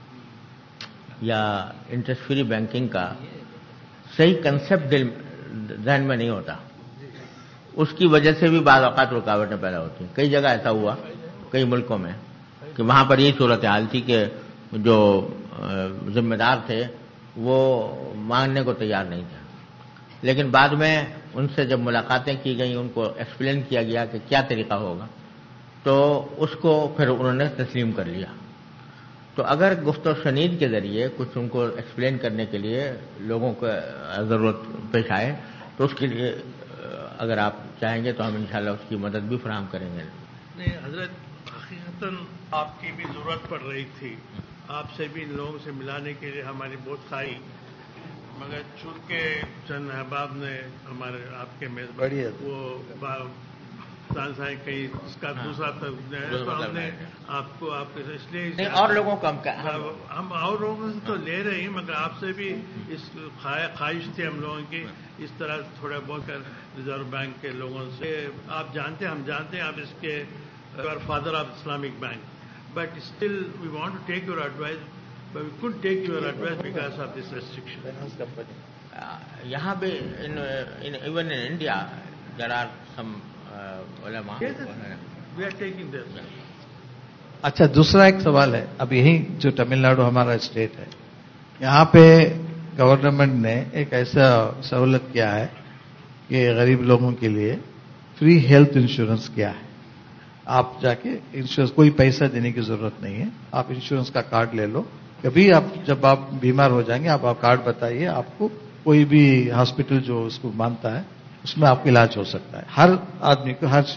یا انٹرسٹ فری بینکنگ کا صحیح کنسپٹ ذہن میں نہیں ہوتا. اس کی وجہ سے بھی بعض اوقات رکاوٹیں پیدا ہوتی ہیں. کئی جگہ ایسا ہوا، کئی ملکوں میں، کہ وہاں پر یہ صورتحال تھی کہ جو ذمہ دار تھے وہ مانگنے کو تیار نہیں تھے، لیکن بعد میں ان سے جب ملاقاتیں کی گئیں، ان کو ایکسپلین کیا گیا کہ کیا طریقہ ہوگا، تو اس کو پھر انہوں نے تسلیم کر لیا. تو اگر گفت و شنید کے ذریعے کچھ ان کو ایکسپلین کرنے کے لیے لوگوں کو ضرورت پیش آئے تو اس کے لیے اگر آپ چاہیں گے تو ہم انشاءاللہ اس کی مدد بھی فراہم کریں گے. نہیں حضرت، حقیقتاً آپ کی بھی ضرورت پڑ رہی تھی. آپ سے بھی ان لوگوں سے ملانے کے لیے ہماری بہت خواہی، مگر چونکہ چند احباب نے ہمارے آپ کے میزبان وہ صاحب کہیں اس کا دوسرا تو ہم نے آپ کو آپ کے اس لیے اور لوگوں کو ہم اور لوگوں سے تو لے رہے ہیں، مگر آپ سے بھی اس خواہش تھی ہم لوگوں کی اس طرح تھوڑا بہت کر ریزرو بینک کے لوگوں سے. آپ جانتے ہیں، ہم جانتے ہیں آپ اس کے father of Islamic bank, but still we want to take your advice but we couldn't take your advice because of this restriction. یہاں بھی even in India there are some ulama. We are taking this. اچھا، دوسرا ایک سوال ہے. اب یہی جو تمل ناڈو ہمارا اسٹیٹ ہے، یہاں پہ گورنمنٹ نے ایک ایسا سہولت کیا ہے کہ غریب لوگوں کے لیے فری ہیلتھ انشورنس کیا ہے. آپ جا کے انشورنس، کوئی پیسہ دینے کی ضرورت نہیں ہے، آپ انشورنس کا کارڈ لے لو. کبھی آپ جب آپ بیمار ہو جائیں گے، آپ کارڈ بتائیے، آپ کو کوئی بھی ہاسپٹل جو اس کو مانتا ہے اس میں آپ کا علاج ہو سکتا ہے. ہر آدمی کو، ہر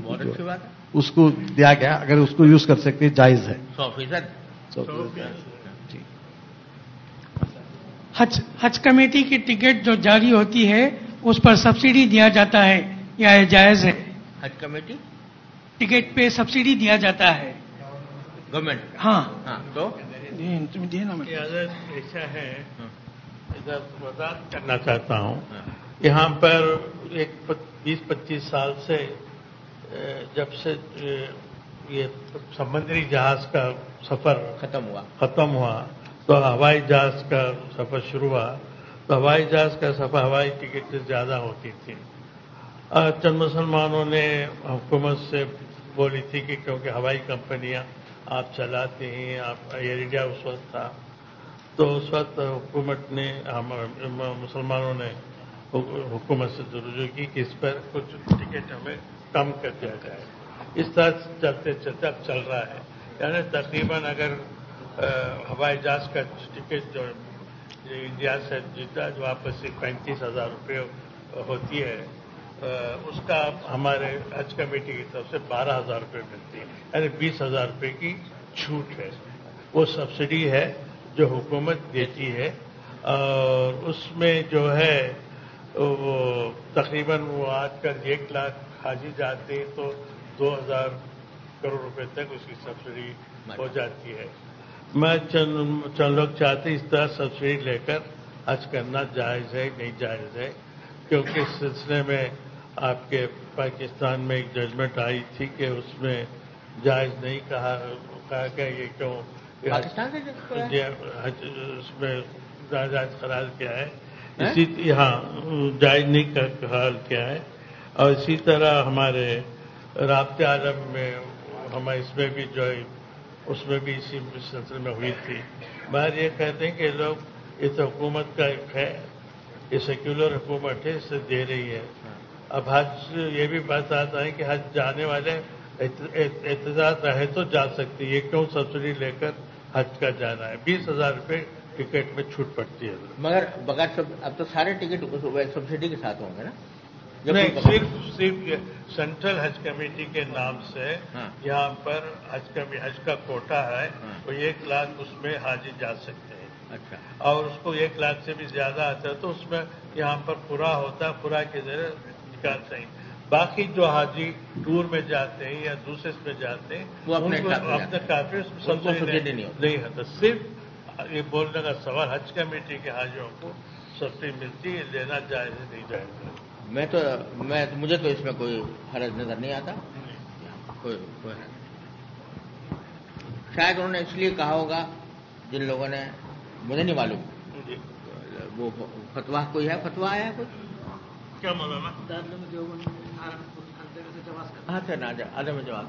اس کو دیا گیا، اگر اس کو یوز کر سکتے جائز ہے. 100%. جی. حج کمیٹی کی ٹکٹ جو جاری ہوتی ہے اس پر سبسڈی دیا جاتا ہے یا یہ جائز ہے؟ حج کمیٹی ٹکٹ پہ سبسڈی دیا جاتا ہے گورنمنٹ. ہاں تو ایسا ہے، ادھر وضاحت کرنا چاہتا ہوں. یہاں پر ایک 20-25 سال سے جب سے یہ سمندری جہاز کا سفر ختم ہوا تو ہوائی جہاز کا سفر شروع ہوا. تو ہوائی جہاز کا سفر ہوائی ٹکٹ سے زیادہ ہوتی تھی. چند مسلمانوں نے حکومت سے بولی تھی کہ کیونکہ ہوائی کمپنیاں آپ چلاتے ہیں، آپ ایئر انڈیا اس وقت تھا، تو اس وقت حکومت نے مسلمانوں نے حکومت سے رجوع کی کہ اس پر کچھ ٹکٹ ہمیں کم کر دیا جائے. اس طرح چلتے چلتے اب چل رہا ہے. یعنی تقریباً اگر ہوائی جہاز کا ٹکٹ جو انڈیا سے جیتا جو واپس 35,000 روپے ہوتی ہے، اس کا ہمارے حج کمیٹی کی طرف سے 12,000 روپے ملتی ہے. یعنی 20,000 روپے کی چھوٹ ہے. وہ سبسڈی ہے جو حکومت دیتی ہے، اور اس میں جو ہے وہ تقریباً وہ آج کل 1 لاکھ حاجی جاتے ہیں تو 2,000 کروڑ روپے تک اس کی سبسڈی ہو جاتی ہے. میں چند لوگ چاہتے اس طرح سبسڈی لے کر حج کرنا جائز ہے نہیں جائز ہے، کیونکہ اس سلسلے میں آپ کے پاکستان میں ایک ججمنٹ آئی تھی کہ اس میں جائز نہیں کہا کہ یہ کیوں اس میں جائز قرار کیا ہے. ہاں جائز نہیں قرار کیا ہے. اور اسی طرح ہمارے رابطے عالم میں ہم اس میں بھی جو ہے اس میں بھی اسی سلسلے میں ہوئی تھی. باہر یہ کہتے ہیں کہ لوگ اس حکومت کا ایک ہے، یہ سیکولر حکومت ہے، اس سے دے رہی ہے، अब हज ये भी बात आता है कि हज जाने वाले एतजाज रहे तो जा सकते, ये क्यों सब्सिडी लेकर हज का जाना है? 20,000 रुपये टिकट में छूट पड़ती है। मगर बगैर अब तो सारे टिकट सब्सिडी के साथ होंगे ना? नहीं, सिर्फ सेंट्रल हज कमेटी के नाम से यहाँ पर हज का कोटा है, तो 1 लाख उसमें हाजी जा सकते हैं। अच्छा। और उसको 1 लाख से भी ज्यादा आता है तो उसमें यहाँ पर पूरा होता है, पूरा के जरिए निकाल चाहिए। बाकी जो हाजी टूर में जाते हैं या दूसरे में जाते हैं वो अपने काफी सब्सिडी नहीं होता। सिर्फ ये बोलने का सवाल, हज कमेटी के हाजियों को सब्सिडी मिलती है, लेना जायज नहीं जायज। मुझे तो इसमें कोई हरज नजर नहीं आता, कोई शायद उन्होंने इसलिए कहा होगा जिन लोगों ने, मुझे नहीं मालूम वो फतवा कोई है, फतवा आया है कोई? क्या मालूम है? हाँ सर, अदम जवाब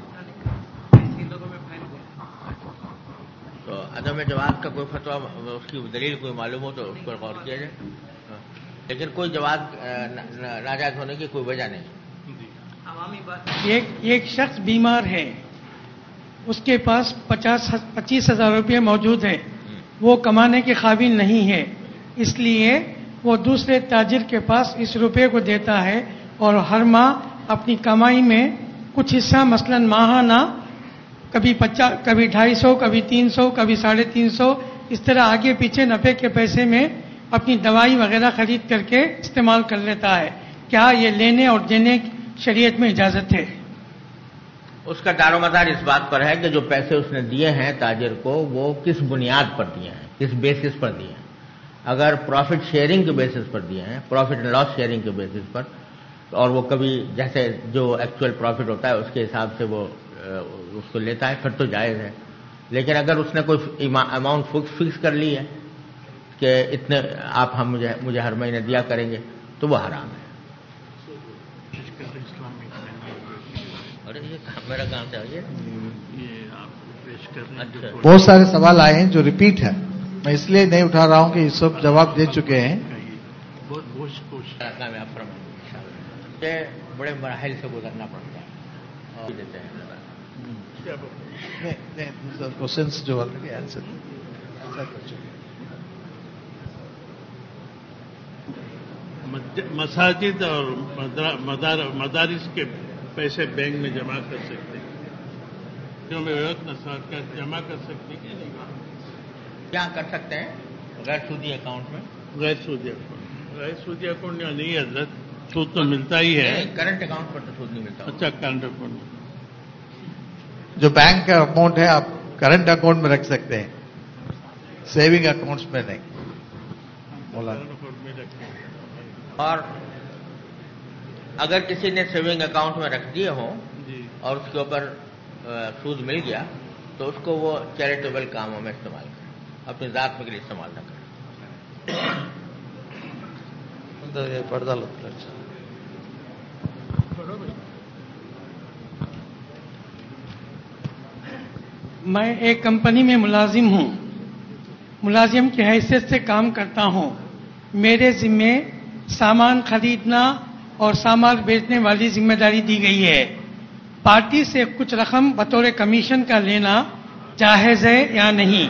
तो अदम जवाब का कोई फतवा, उसकी दलील कोई मालूम हो तो उस पर गौर किया जाए। लेकिन कोई जवाब नाजायज होने की कोई वजह नहीं। एक शख्स बीमार है, उसके पास 25,000 रुपये मौजूद है, वो कमाने के काबिल नहीं है, इसलिए वो दूसरे ताजिर के पास इस रुपये को देता है और हर माह अपनी कमाई में कुछ हिस्सा, मसलन माहाना कभी 250, कभी 300, कभी 350, इस तरह आगे पीछे नफे के पैसे में अपनी दवाई वगैरह खरीद करके इस्तेमाल कर लेता है। क्या ये लेने और देने शरीयत में इजाजत है? उसका दारोमदार इस बात पर है कि जो पैसे उसने दिए हैं ताजिर को, वो किस बुनियाद पर दिए हैं, किस बेसिस पर दिए हैं। अगर प्रॉफिट शेयरिंग के बेसिस पर दिए हैं, प्रॉफिट एंड लॉस शेयरिंग के बेसिस पर, और वो कभी जैसे जो एक्चुअल प्रॉफिट होता है उसके हिसाब से वो उसको लेता है, फिर तो जायज़ है। लेकिन अगर उसने कोई अमाउंट फिक्स कर ली है कि इतने आप मुझे हर महीने दिया करेंगे, तो वो हराम है। अरे ये मेरा काम चाहिए, बहुत सारे सवाल आए हैं जो रिपीट है, मैं इसलिए नहीं उठा रहा हूं कि सब जवाब दे चुके हैं। कामयाब बड़े मराहिल से गुजरना पड़ता है और देते हैं। क्वेश्चंस जो ऑलरेडी आंसर कर चुके। मसाजिद और मदारिस के पैसे बैंक में जमा कर सकते हैं, क्यों सरकार जमा कर सकती है? क्या कर सकते हैं? गैर सूदी अकाउंट में? गैर सूदी अकाउंट नहीं हजरत, सूद तो मिलता ही है। करंट अकाउंट पर तो सूद नहीं मिलता। अच्छा, करंट अकाउंट जो बैंक का अकाउंट है आप करंट अकाउंट में रख सकते हैं, सेविंग अकाउंट्स में नहीं। बोला। और अगर किसी ने सेविंग अकाउंट में रख दिए हो और उसके ऊपर सूद मिल गया, तो उसको वो चैरिटेबल कामों में इस्तेमाल करें, अपनी जात के लिए इस्तेमाल न करें। पर्दा लो। मैं एक कंपनी में मुलाजिम हूँ, मुलाजिम की हैसियत से काम करता हूँ। मेरे जिम्मे सामान खरीदना और सामान बेचने वाली जिम्मेदारी दी गई है। पार्टी से कुछ रकम बतौर कमीशन का लेना जायज है या नहीं?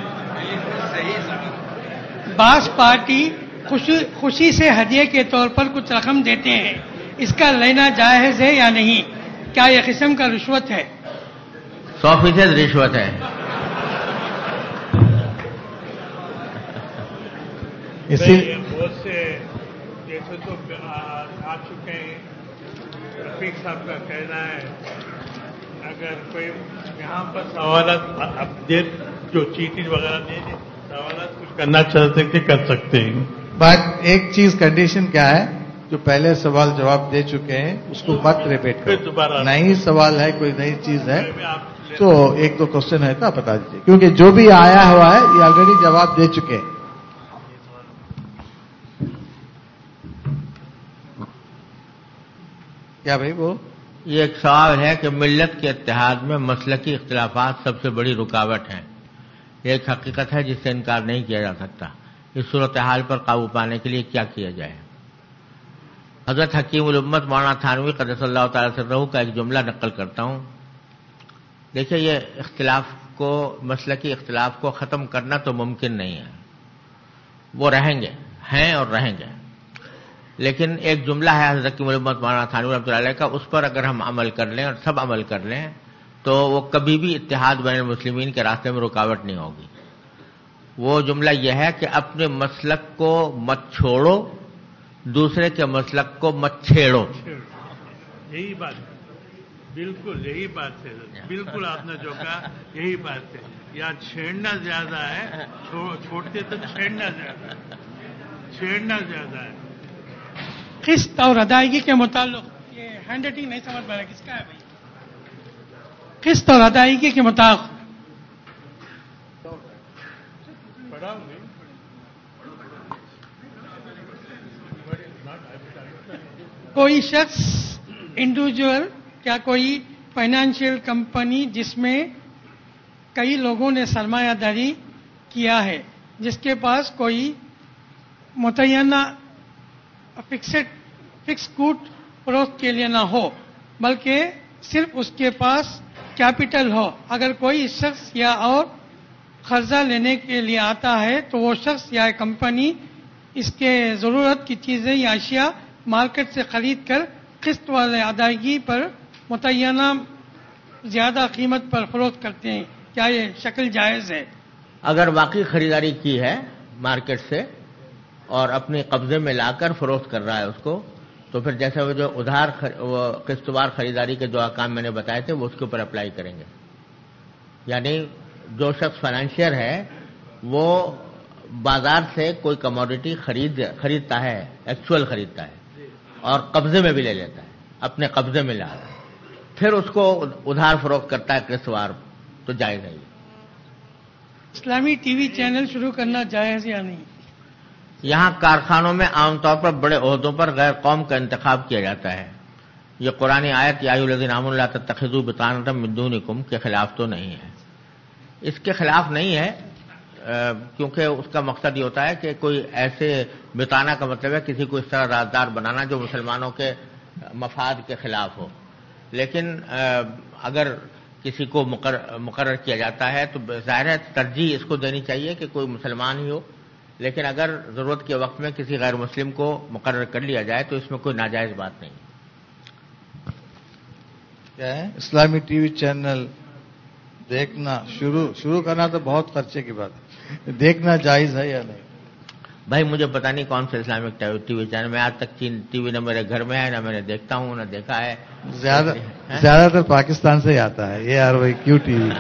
बास पार्टी खुशी से हदिये के तौर पर कुछ रकम देते हैं, इसका लेना जायज है या नहीं? क्या यह किस्म का रिश्वत है? 100% रिश्वत है। इसी बहुत से जैसे तो आ चुके हैं। रफीक साहब का कहना है अगर कोई यहाँ पर सवालत जो चीटी वगैरह दे सवालत कुछ करना चाहते थे कर सकते हैं। बात एक चीज कंडीशन क्या है, जो पहले सवाल जवाब दे चुके हैं उसको मत रिपीट करो। दोबारा नई सवाल है, कोई नई चीज है तो एक दो क्वेश्चन है तो आप बता दीजिए, क्योंकि जो भी आया हुआ है ये ऑलरेडी जवाब दे चुके हैं। क्या भाई वो ये एक सवाल है कि मिल्लत के इत्तेहाद में मसलकी इख्तिलाफात सबसे बड़ी रुकावट हैं। एक हकीकत है जिससे इनकार नहीं किया जा सकता। इस सूरत हाल पर काबू पाने के लिए क्या किया जाए? حضرت حکیم الامت مولانا تھانوی قدس اللہ تعالی سرہ کا ایک جملہ نقل کرتا ہوں. دیکھیے یہ اختلاف کو، مسلکی اختلاف کو ختم کرنا تو ممکن نہیں ہے، وہ رہیں گے، ہیں اور رہیں گے، لیکن ایک جملہ ہے حضرت حکیم الامت مولانا تھانوی رحمۃ اللہ علیہ کا، اس پر اگر ہم عمل کر لیں اور سب عمل کر لیں تو وہ کبھی بھی اتحاد بین المسلمین کے راستے میں رکاوٹ نہیں ہوگی. وہ جملہ یہ ہے کہ اپنے مسلک کو مت چھوڑو، دوسرے کے مسلک کو مت چھیڑو. یہی بات ہے، بالکل یہی بات ہے، بالکل آپ نے جو کہا یہی بات ہے. یا چھیڑنا زیادہ ہے، چھوڑتے تو چھیڑنا زیادہ ہے. قسط اور ادائیگی کے متعلق یہ ہینڈ رائٹنگ نہیں سمجھ پا رہا کس کا ہے بھائی؟ قسط اور ادائیگی کے متعلق کوئی شخص انڈیویجول، کیا کوئی فائنینشیل کمپنی جس میں کئی لوگوں نے سرمایہ داری کیا ہے، جس کے پاس کوئی متعینہ فکس گوڈ فروخت کے لیے نہ ہو بلکہ صرف اس کے پاس کیپٹل ہو، اگر کوئی شخص یا اور قرضہ لینے کے لیے آتا ہے تو وہ شخص یا کمپنی اس کے ضرورت کی چیزیں یا اشیاء مارکیٹ سے خرید کر قسط والے ادائیگی پر متعینہ زیادہ قیمت پر فروخت کرتے ہیں. کیا یہ شکل جائز ہے؟ اگر واقعی خریداری کی ہے مارکیٹ سے اور اپنے قبضے میں لا کر فروخت کر رہا ہے اس کو، تو پھر جیسے وہ جو ادھار قسط وار خریداری کے جو احکام میں نے بتائے تھے وہ اس کے اوپر اپلائی کریں گے. یعنی جو شخص فائنینشیئر ہے وہ بازار سے کوئی کموڈٹی خریدتا ہے، ایکچوئل خریدتا ہے اور قبضے میں بھی لے لیتا ہے، اپنے قبضے میں لا رہا ہے، پھر اس کو ادھار فروخت کرتا ہے قسط وار، تو جائز ہے. اسلامی ٹی وی چینل شروع کرنا جائز یا نہیں؟ یہاں کارخانوں میں عام طور پر بڑے عہدوں پر غیر قوم کا انتخاب کیا جاتا ہے. یہ قرآن آیت یا ایھا الذین آمنوا لا تتخذوا بطانۃ من دونکم کے خلاف تو نہیں ہے، اس کے خلاف نہیں ہے، کیونکہ اس کا مقصد یہ ہوتا ہے کہ کوئی ایسے بطانہ کا مطلب ہے کسی کو اس طرح رازدار بنانا جو مسلمانوں کے مفاد کے خلاف ہو. لیکن اگر کسی کو مقرر کیا جاتا ہے تو ظاہر ہے ترجیح اس کو دینی چاہیے کہ کوئی مسلمان ہی ہو، لیکن اگر ضرورت کے وقت میں کسی غیر مسلم کو مقرر کر لیا جائے تو اس میں کوئی ناجائز بات نہیں. کیا ہے اسلامی ٹی وی چینل دیکھنا شروع کرنا تو بہت خرچے کی بات ہے، دیکھنا جائز ہے یا نہیں؟ بھائی مجھے پتہ نہیں کون سے اسلامک ٹی وی چینل، میں آج تک ٹی وی نہ میرے گھر میں ہے، نہ میں نے دیکھتا ہوں، نہ دیکھا ہے. زیادہ تر پاکستان سے ہی آتا ہے یہ یار، وہی کیوں ٹی وی.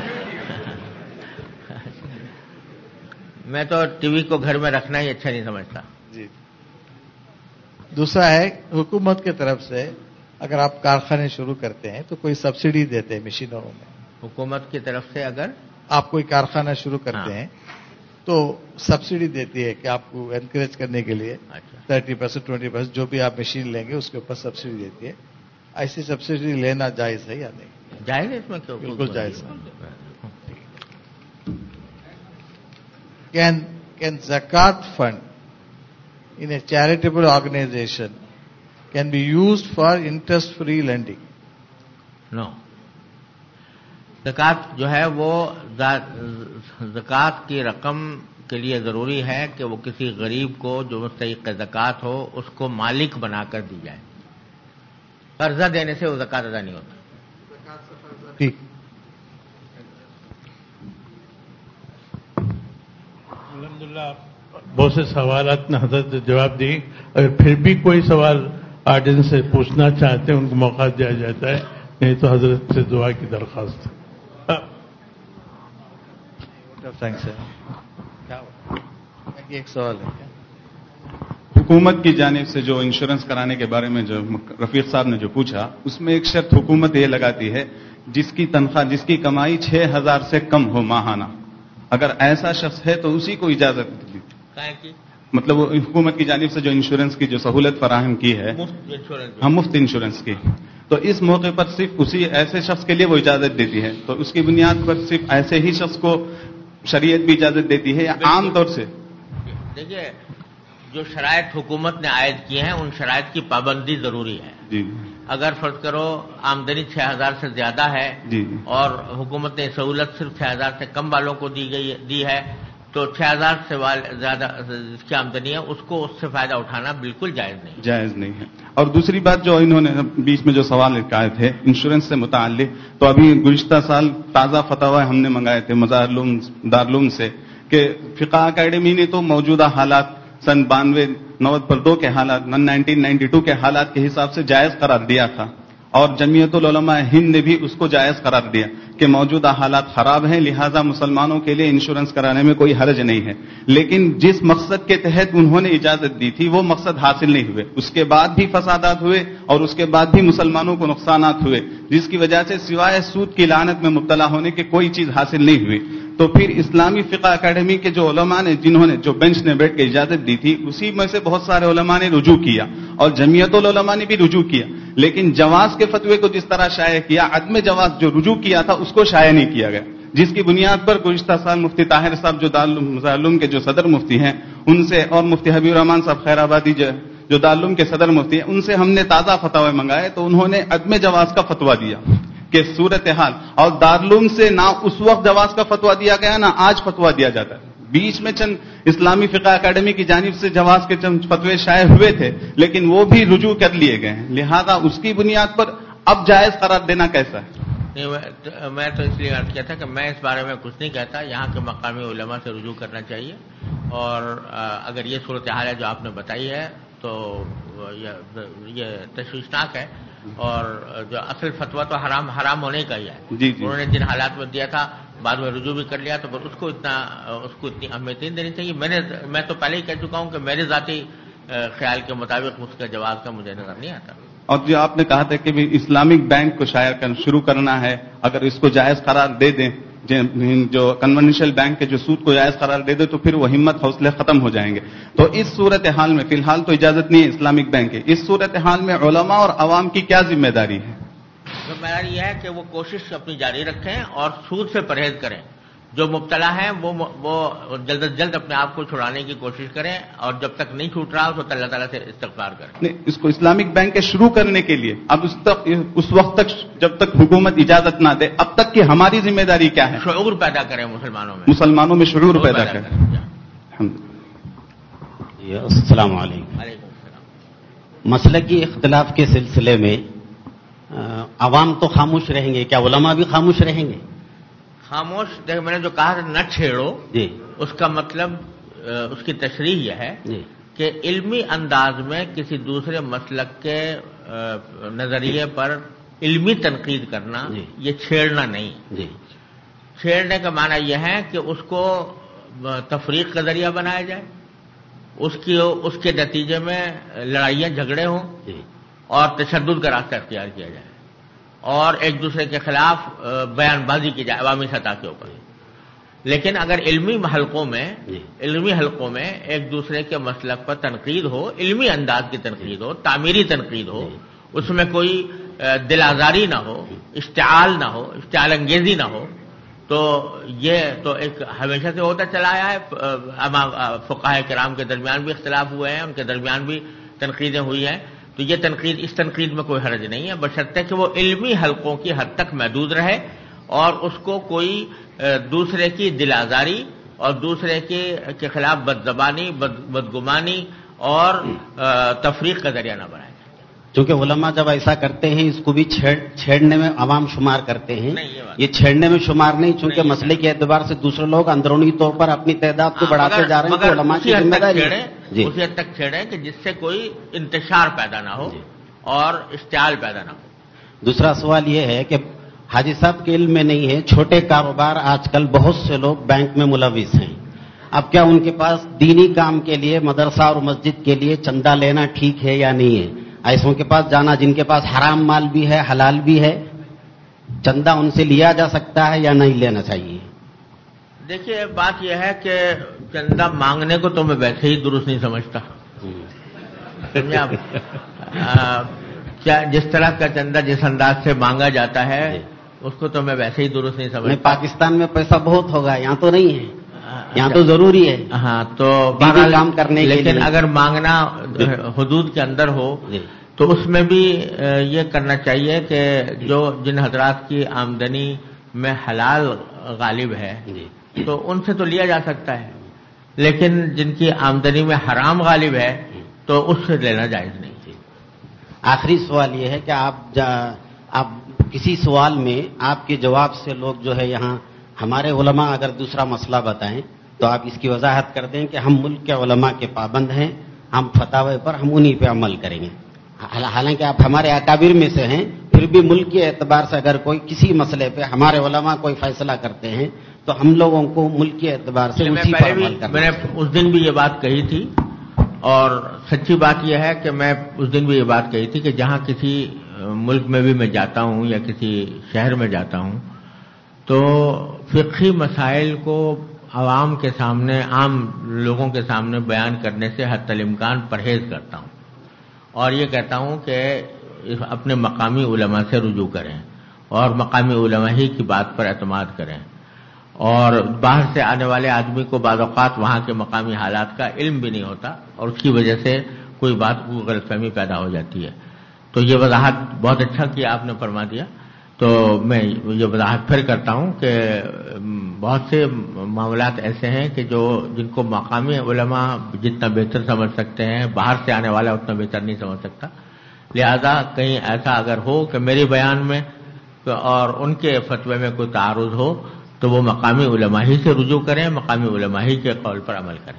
میں تو ٹی وی کو گھر میں رکھنا ہی اچھا نہیں سمجھتا. جی. دوسرا ہے حکومت کی طرف سے اگر آپ کارخانے شروع کرتے ہیں تو کوئی سبسڈی دیتے ہیں مشینوں میں. حکومت کی طرف سے اگر آپ کوئی کارخانہ شروع کرتے ہیں تو سبسڈی دیتی ہے کہ آپ کو انکریج کرنے کے لیے 30% 20% جو بھی آپ مشین لیں گے اس کے اوپر سبسڈی دیتی ہے. ایسی سبسڈی لینا جائز ہے یا نہیں؟ جائز ہے، اس میں کیوں؟ بالکل جائز ہے. Can zakat fund in a charitable organization can be used for interest-free lending? No. زکوٰۃ جو ہے وہ زکوٰۃ کی رقم کے لیے ضروری ہے کہ وہ کسی غریب کو جو مستحق زکوٰۃ ہو اس کو مالک بنا کر دی جائے. قرضہ دینے سے وہ زکوٰۃ ادا نہیں ہوتا. ٹھیک. الحمدللہ بہت سے سوالات نے حضرت جواب دی. اگر پھر بھی کوئی سوال آڈینس سے پوچھنا چاہتے ہیں ان کو موقع دیا جاتا ہے، نہیں تو حضرت سے دعا کی درخواست. ایک سوال ہے. حکومت کی جانب سے جو انشورنس کرانے کے بارے میں جو رفیق صاحب نے جو پوچھا، اس میں ایک شرط حکومت یہ لگاتی ہے جس کی تنخواہ، جس کی کمائی 6,000 سے کم ہو ماہانہ. اگر ایسا شخص ہے تو اسی کو اجازت دی. مطلب حکومت کی جانب سے جو انشورنس کی جو سہولت فراہم کی ہے، مفت انشورنس کی، تو اس موقع پر صرف اسی ایسے شخص کے لیے وہ اجازت دیتی ہے. تو اس کی بنیاد پر صرف ایسے ہی شخص کو شریعت بھی اجازت دیتی ہے یا عام طور سے؟ دیکھیے جو شرائط حکومت نے عائد کیے ہیں ان شرائط کی پابندی ضروری ہے. جی اگر فرض کرو آمدنی 6,000 سے زیادہ ہے جی اور حکومت نے سہولت صرف 6,000 سے کم والوں کو دی ہے تو 6,000 سے زیادہ جس کی آمدنی ہے اس کو اس سے فائدہ اٹھانا بالکل جائز نہیں ہے. اور دوسری بات جو انہوں نے بیچ میں جو سوال لکھائے تھے انشورنس سے متعلق، تو ابھی گزشتہ سال تازہ فتاوی ہم نے منگائے تھے دارالعلوم سے کہ فقہ اکیڈمی نے تو موجودہ حالات سن 92-92 کے حالات 1992 کے حالات کے حساب سے جائز قرار دیا تھا، اور جمعیت العلماء ہند نے بھی اس کو جائز قرار دیا کہ موجودہ حالات خراب ہیں، لہذا مسلمانوں کے لیے انشورنس کرانے میں کوئی حرج نہیں ہے. لیکن جس مقصد کے تحت انہوں نے اجازت دی تھی وہ مقصد حاصل نہیں ہوئے، اس کے بعد بھی فسادات ہوئے اور اس کے بعد بھی مسلمانوں کو نقصانات ہوئے، جس کی وجہ سے سوائے سود کی لعنت میں مبتلا ہونے کی کوئی چیز حاصل نہیں ہوئی. تو پھر اسلامی فقہ اکیڈمی کے جو علماء نے جنہوں نے جو بینچ نے بیٹھ کے اجازت دی تھی اسی میں سے بہت سارے علماء نے رجوع کیا اور جمعیت العلماء نے بھی رجوع کیا، لیکن جواز کے فتوے کو جس طرح شائع کیا، عدم جواز جو رجوع کیا تھا اس کو شائع نہیں کیا گیا، جس کی بنیاد پر گزشتہ سال مفتی طاہر صاحب جو دارالعلوم کے جو صدر مفتی ہیں ان سے، اور مفتی حبیب الرحمان صاحب خیر آبادی جو دارالعلوم کے صدر مفتی ہیں ان سے ہم نے تازہ فتاوی منگائے تو انہوں نے عدم جواز کا فتویٰ دیا کہ صورتحال، اور دارالعلوم سے نہ اس وقت جواز کا فتویٰ دیا گیا نہ آج فتویٰ دیا جاتا ہے. بیچ میں چند اسلامی فقہ اکیڈمی کی جانب سے جواز کے چند فتوے شائع ہوئے تھے لیکن وہ بھی رجوع کر لیے گئے ہیں، لہذا اس کی بنیاد پر اب جائز قرار دینا کیسا ہے؟ میں تو اس لیے عرض کیا تھا کہ میں اس بارے میں کچھ نہیں کہتا، یہاں کے مقامی علماء سے رجوع کرنا چاہیے، اور اگر یہ صورتحال ہے جو آپ نے بتائی ہے تو یہ تشویشناک ہے، اور جو اصل فتویٰ تو حرام ہونے کا ہی ہے. انہوں نے جن حالات میں دیا تھا بعد میں رجوع بھی کر لیا تو اس کو اتنی اہمیت نہیں دینی چاہیے. میں تو پہلے ہی کہہ چکا ہوں کہ میرے ذاتی خیال کے مطابق اس کا جواز کا مجھے نظر نہیں آتا. اور جو آپ نے کہا تھا کہ اسلامک بینک کو شروع کرنا ہے، اگر اس کو جائز قرار دے دیں، جو کنونشنل بینک کے جو سود کو جائز قرار دے دے تو پھر وہ ہمت حوصلے ختم ہو جائیں گے. تو اس صورتحال میں فی الحال تو اجازت نہیں ہے اسلامک بینک کی، اس صورتحال میں علماء اور عوام کی کیا ذمہ داری ہے؟ ذمہ داری یہ ہے کہ وہ کوشش اپنی جاری رکھیں اور سود سے پرہیز کریں. جو مبتلا ہیں وہ جلد از جلد اپنے آپ کو چھڑانے کی کوشش کریں، اور جب تک نہیں چھوٹ رہا تو اللہ تعالیٰ سے استغفار کریں. نہیں، اس کو اسلامک بینک کے شروع کرنے کے لیے اب اس وقت تک جب تک حکومت اجازت نہ دے اب تک کی ہماری ذمہ داری کیا ہے؟ شعور پیدا کریں مسلمانوں میں شعور پیدا کریں. السلام علیکم. مسلکی اختلاف کے سلسلے میں عوام تو خاموش رہیں گے، کیا علماء بھی خاموش رہیں گے؟ خاموش، دیکھ میں نے جو کہا نہ چھیڑو، جی اس کا مطلب اس کی تشریح یہ ہے جی کہ علمی انداز میں کسی دوسرے مسلک کے نظریے پر علمی تنقید کرنا جی یہ چھیڑنا نہیں. جی چھیڑنے کا معنی یہ ہے کہ اس کو تفریق کا ذریعہ بنایا جائے، اس کے نتیجے میں لڑائیاں جھگڑے ہوں جی اور تشدد کا راستہ اختیار کیا جائے اور ایک دوسرے کے خلاف بیان بازی کی جائے عوامی سطح کے اوپر. لیکن اگر علمی حلقوں میں ایک دوسرے کے مسلک پر تنقید ہو، علمی انداز کی تنقید ہو، تعمیری تنقید ہو، اس میں کوئی دل آزاری نہ ہو، اشتعال نہ ہو، اشتعال انگیزی نہ ہو، تو یہ تو ایک ہمیشہ سے ہوتا چلا آیا ہے. فقہاء کرام کے درمیان بھی اختلاف ہوئے ہیں، ان کے درمیان بھی تنقیدیں ہوئی ہیں، تو یہ اس تنقید میں کوئی حرج نہیں ہے، بشرطے کہ وہ علمی حلقوں کی حد تک محدود رہے اور اس کو کوئی دوسرے کی دل آزاری اور دوسرے کے خلاف بدزبانی، بدگمانی اور تفریق کا ذریعہ نہ بنائے. چونکہ علماء جب ایسا کرتے ہیں اس کو بھی چھیڑنے میں عوام شمار کرتے ہیں، یہ چھیڑنے میں شمار نہیں، چونکہ مسئلے کے اعتبار سے دوسرے لوگ اندرونی طور پر اپنی تعداد کو بڑھاتے جا رہے ہیں، تو علماء کی ذمہ داری ہے اسی حد تک چھیڑیں کہ جس سے کوئی انتشار پیدا نہ ہو اور اشتعال پیدا نہ ہو. دوسرا سوال یہ ہے کہ حاجی صاحب کے علم میں نہیں ہے، چھوٹے کاروبار آج کل بہت سے لوگ بینک میں ملوث ہیں، اب کیا ان کے پاس دینی کام کے لیے مدرسہ اور مسجد کے لیے چندہ لینا ٹھیک ہے یا نہیں ہے؟ ایسوں کے پاس جانا جن کے پاس حرام مال بھی ہے حلال بھی ہے، چندہ ان سے لیا جا سکتا ہے یا نہیں لینا چاہیے؟ دیکھیے بات یہ ہے کہ چندہ مانگنے کو تو میں ویسے ہی درست نہیں سمجھتا. سمجھے آپ؟ جس طرح کا چندہ جس انداز سے مانگا جاتا ہے اس کو تو میں ویسے ہی درست نہیں سمجھتا. پاکستان میں پیسہ بہت ہوگا، یہاں تو نہیں ہے. یہاں تو ضروری ہے. ہاں تو کام کرنے کے لیکن لیے اگر مانگنا حدود کے اندر ہو تو اس میں بھی یہ کرنا چاہیے کہ جن حضرات کی آمدنی میں حلال غالب ہے تو ان سے تو لیا جا سکتا ہے، لیکن جن کی آمدنی میں حرام غالب ہے تو اس سے لینا جائز نہیں. آخری سوال یہ ہے کہ آپ کسی سوال میں آپ کے جواب سے لوگ جو ہے یہاں ہمارے علماء اگر دوسرا مسئلہ بتائیں تو آپ اس کی وضاحت کر دیں کہ ہم ملک کے علماء کے پابند ہیں، ہم فتاوی پر ہم انہی پہ عمل کریں گے. حالانکہ آپ ہمارے اکابر میں سے ہیں، پھر بھی ملک کے اعتبار سے اگر کوئی کسی مسئلے پہ ہمارے علماء کوئی فیصلہ کرتے ہیں تو ہم لوگوں کو ملک کے اعتبار سے اسی پر عمل کرنا. میں نے اس دن بھی یہ بات کہی تھی، اور سچی بات یہ ہے کہ میں اس دن بھی یہ بات کہی تھی کہ جہاں کسی ملک میں بھی میں جاتا ہوں یا کسی شہر میں جاتا ہوں تو فقہی مسائل کو عوام کے سامنے، عام لوگوں کے سامنے بیان کرنے سے حتی الامکان پرہیز کرتا ہوں، اور یہ کہتا ہوں کہ اپنے مقامی علماء سے رجوع کریں اور مقامی علماء ہی کی بات پر اعتماد کریں. اور باہر سے آنے والے آدمی کو بعض اوقات وہاں کے مقامی حالات کا علم بھی نہیں ہوتا اور اس کی وجہ سے کوئی بات کو غلط فہمی پیدا ہو جاتی ہے. تو یہ وضاحت بہت اچھا کیا آپ نے فرما دیا. تو میں یہ وضاحت پھر کرتا ہوں کہ بہت سے معاملات ایسے ہیں کہ جن کو مقامی علماء جتنا بہتر سمجھ سکتے ہیں باہر سے آنے والا اتنا بہتر نہیں سمجھ سکتا. لہذا کہیں ایسا اگر ہو کہ میرے بیان میں اور ان کے فتوے میں کوئی تعارض ہو تو وہ مقامی علماء ہی سے رجوع کریں، مقامی علماء ہی کے قول پر عمل کریں.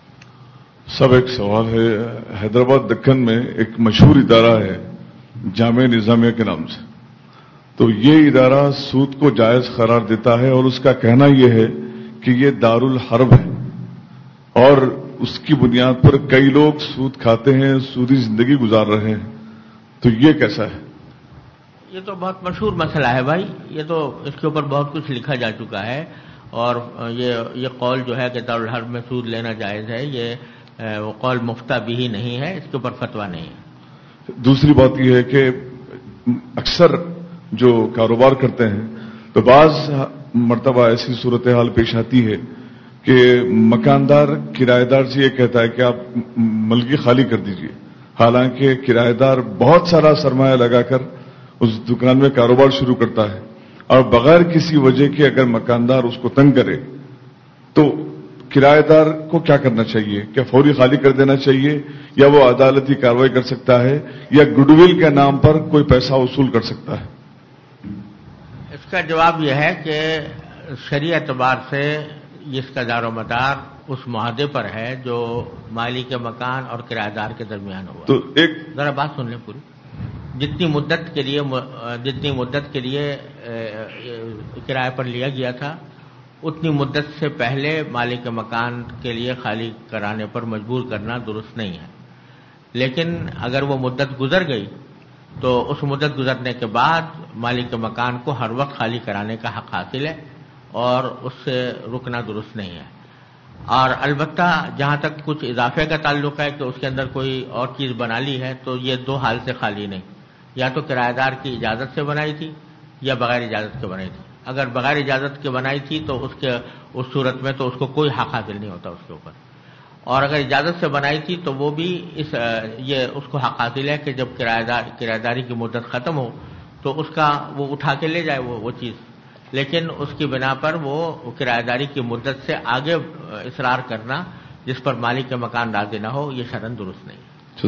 سب ایک سوال ہے. حیدرآباد دکن میں ایک مشہور ادارہ ہے جامعہ نظامیہ کے نام سے، تو یہ ادارہ سود کو جائز قرار دیتا ہے اور اس کا کہنا یہ ہے کہ یہ دارالحرب ہے اور اس کی بنیاد پر کئی لوگ سود کھاتے ہیں، سودی زندگی گزار رہے ہیں. تو یہ کیسا ہے؟ یہ تو بہت مشہور مسئلہ ہے بھائی، یہ تو اس کے اوپر بہت کچھ لکھا جا چکا ہے، اور یہ قول جو ہے کہ دارالحرب میں سود لینا جائز ہے، یہ وہ قول مفتہ بھی ہی نہیں ہے، اس کے اوپر فتویٰ نہیں ہے. دوسری بات یہ ہے کہ اکثر جو کاروبار کرتے ہیں تو بعض مرتبہ ایسی صورتحال پیش آتی ہے کہ مکاندار کرایہ دار سے یہ کہتا ہے کہ آپ ملکی خالی کر دیجئے، حالانکہ کرایہ دار بہت سارا سرمایہ لگا کر اس دکان میں کاروبار شروع کرتا ہے، اور بغیر کسی وجہ کے اگر مکاندار اس کو تنگ کرے تو کرایہ دار کو کیا کرنا چاہیے؟ کیا فوری خالی کر دینا چاہیے، یا وہ عدالتی کارروائی کر سکتا ہے، یا گڈ ول کے نام پر کوئی پیسہ وصول کر سکتا ہے؟ اس کا جواب یہ ہے کہ شرعی اعتبار سے اس کا دار و مدار اس معاہدے پر ہے جو مالک مکان اور کرایہ دار کے درمیان ہوا. تو ایک ذرا بات سن لیں پوری. جتنی مدت کے لیے کرایہ پر لیا گیا تھا اتنی مدت سے پہلے مالک مکان کے لیے خالی کرانے پر مجبور کرنا درست نہیں ہے. لیکن اگر وہ مدت گزر گئی تو اس مدت گزرنے کے بعد مالک مکان کو ہر وقت خالی کرانے کا حق حاصل ہے اور اس سے رکنا درست نہیں ہے. اور البتہ جہاں تک کچھ اضافے کا تعلق ہے کہ اس کے اندر کوئی اور چیز بنا لی ہے تو یہ دو حال سے خالی نہیں، یا تو کرایہ دار کی اجازت سے بنائی تھی یا بغیر اجازت کے بنائی تھی. اگر بغیر اجازت کے بنائی تھی تو اس صورت میں تو اس کو کوئی حق حاصل نہیں ہوتا اس کے اوپر، اور اگر اجازت سے بنائی تھی تو وہ بھی اس کو حق حاصل ہے کہ جب کرایہ داری کی مدت ختم ہو تو اس کا وہ اٹھا کے لے جائے وہ چیز. لیکن اس کی بنا پر وہ کرایہ داری کی مدت سے آگے اصرار کرنا جس پر مالک کے مکان راضی نہ ہو یہ شرعاً درست نہیں.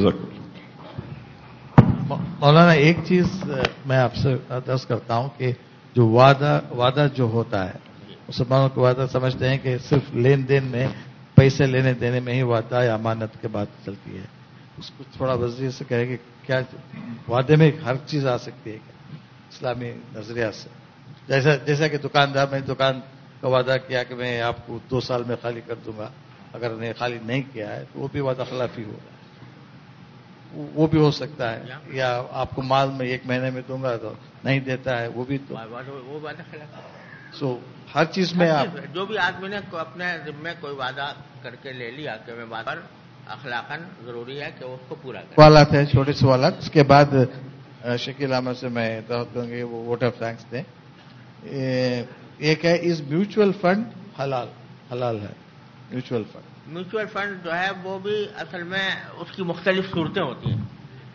مولانا ایک چیز میں آپ سے عرض کرتا ہوں کہ جو وعدہ جو ہوتا ہے مسلمانوں کو وعدہ سمجھتے ہیں کہ صرف لین دین میں پیسے لینے دینے میں ہی وعدہ یا امانت کے بات چلتی ہے. اس کو تھوڑا وضاحت سے کہے کہ کیا وعدے میں ہر چیز آ سکتی ہے اسلامی نظریہ سے؟ جیسا کہ دکاندار نے دکان کا وعدہ کیا کہ میں آپ کو 2 سال میں خالی کر دوں گا، اگر نے خالی نہیں کیا ہے تو وہ بھی وعدہ خلافی ہوگا، وہ بھی ہو سکتا ہے. یا آپ کو مال میں 1 مہینے میں دوں گا تو نہیں دیتا ہے، وہ بھی تو وہ وعدہ خلافی. سو ہر چیز میں آپ جو بھی آدمی نے اپنے ذمے کوئی وعدہ کر کے لے لیا کہ میں وعدہ اخلاقاً ضروری ہے کہ اس کو پورا کریں. سوالات ہیں چھوٹے سوالات، اس کے بعد شکیل احمد سے میں دعوت دوں گی وہ ووٹ آف تھینکس دیں. ایک ہے از میوچل فنڈ حلال ہے؟ Mutual fund. म्यूचुअल फंड जो है वो भी असल में उसकी मुख्तलिफ सूरतें होती हैं।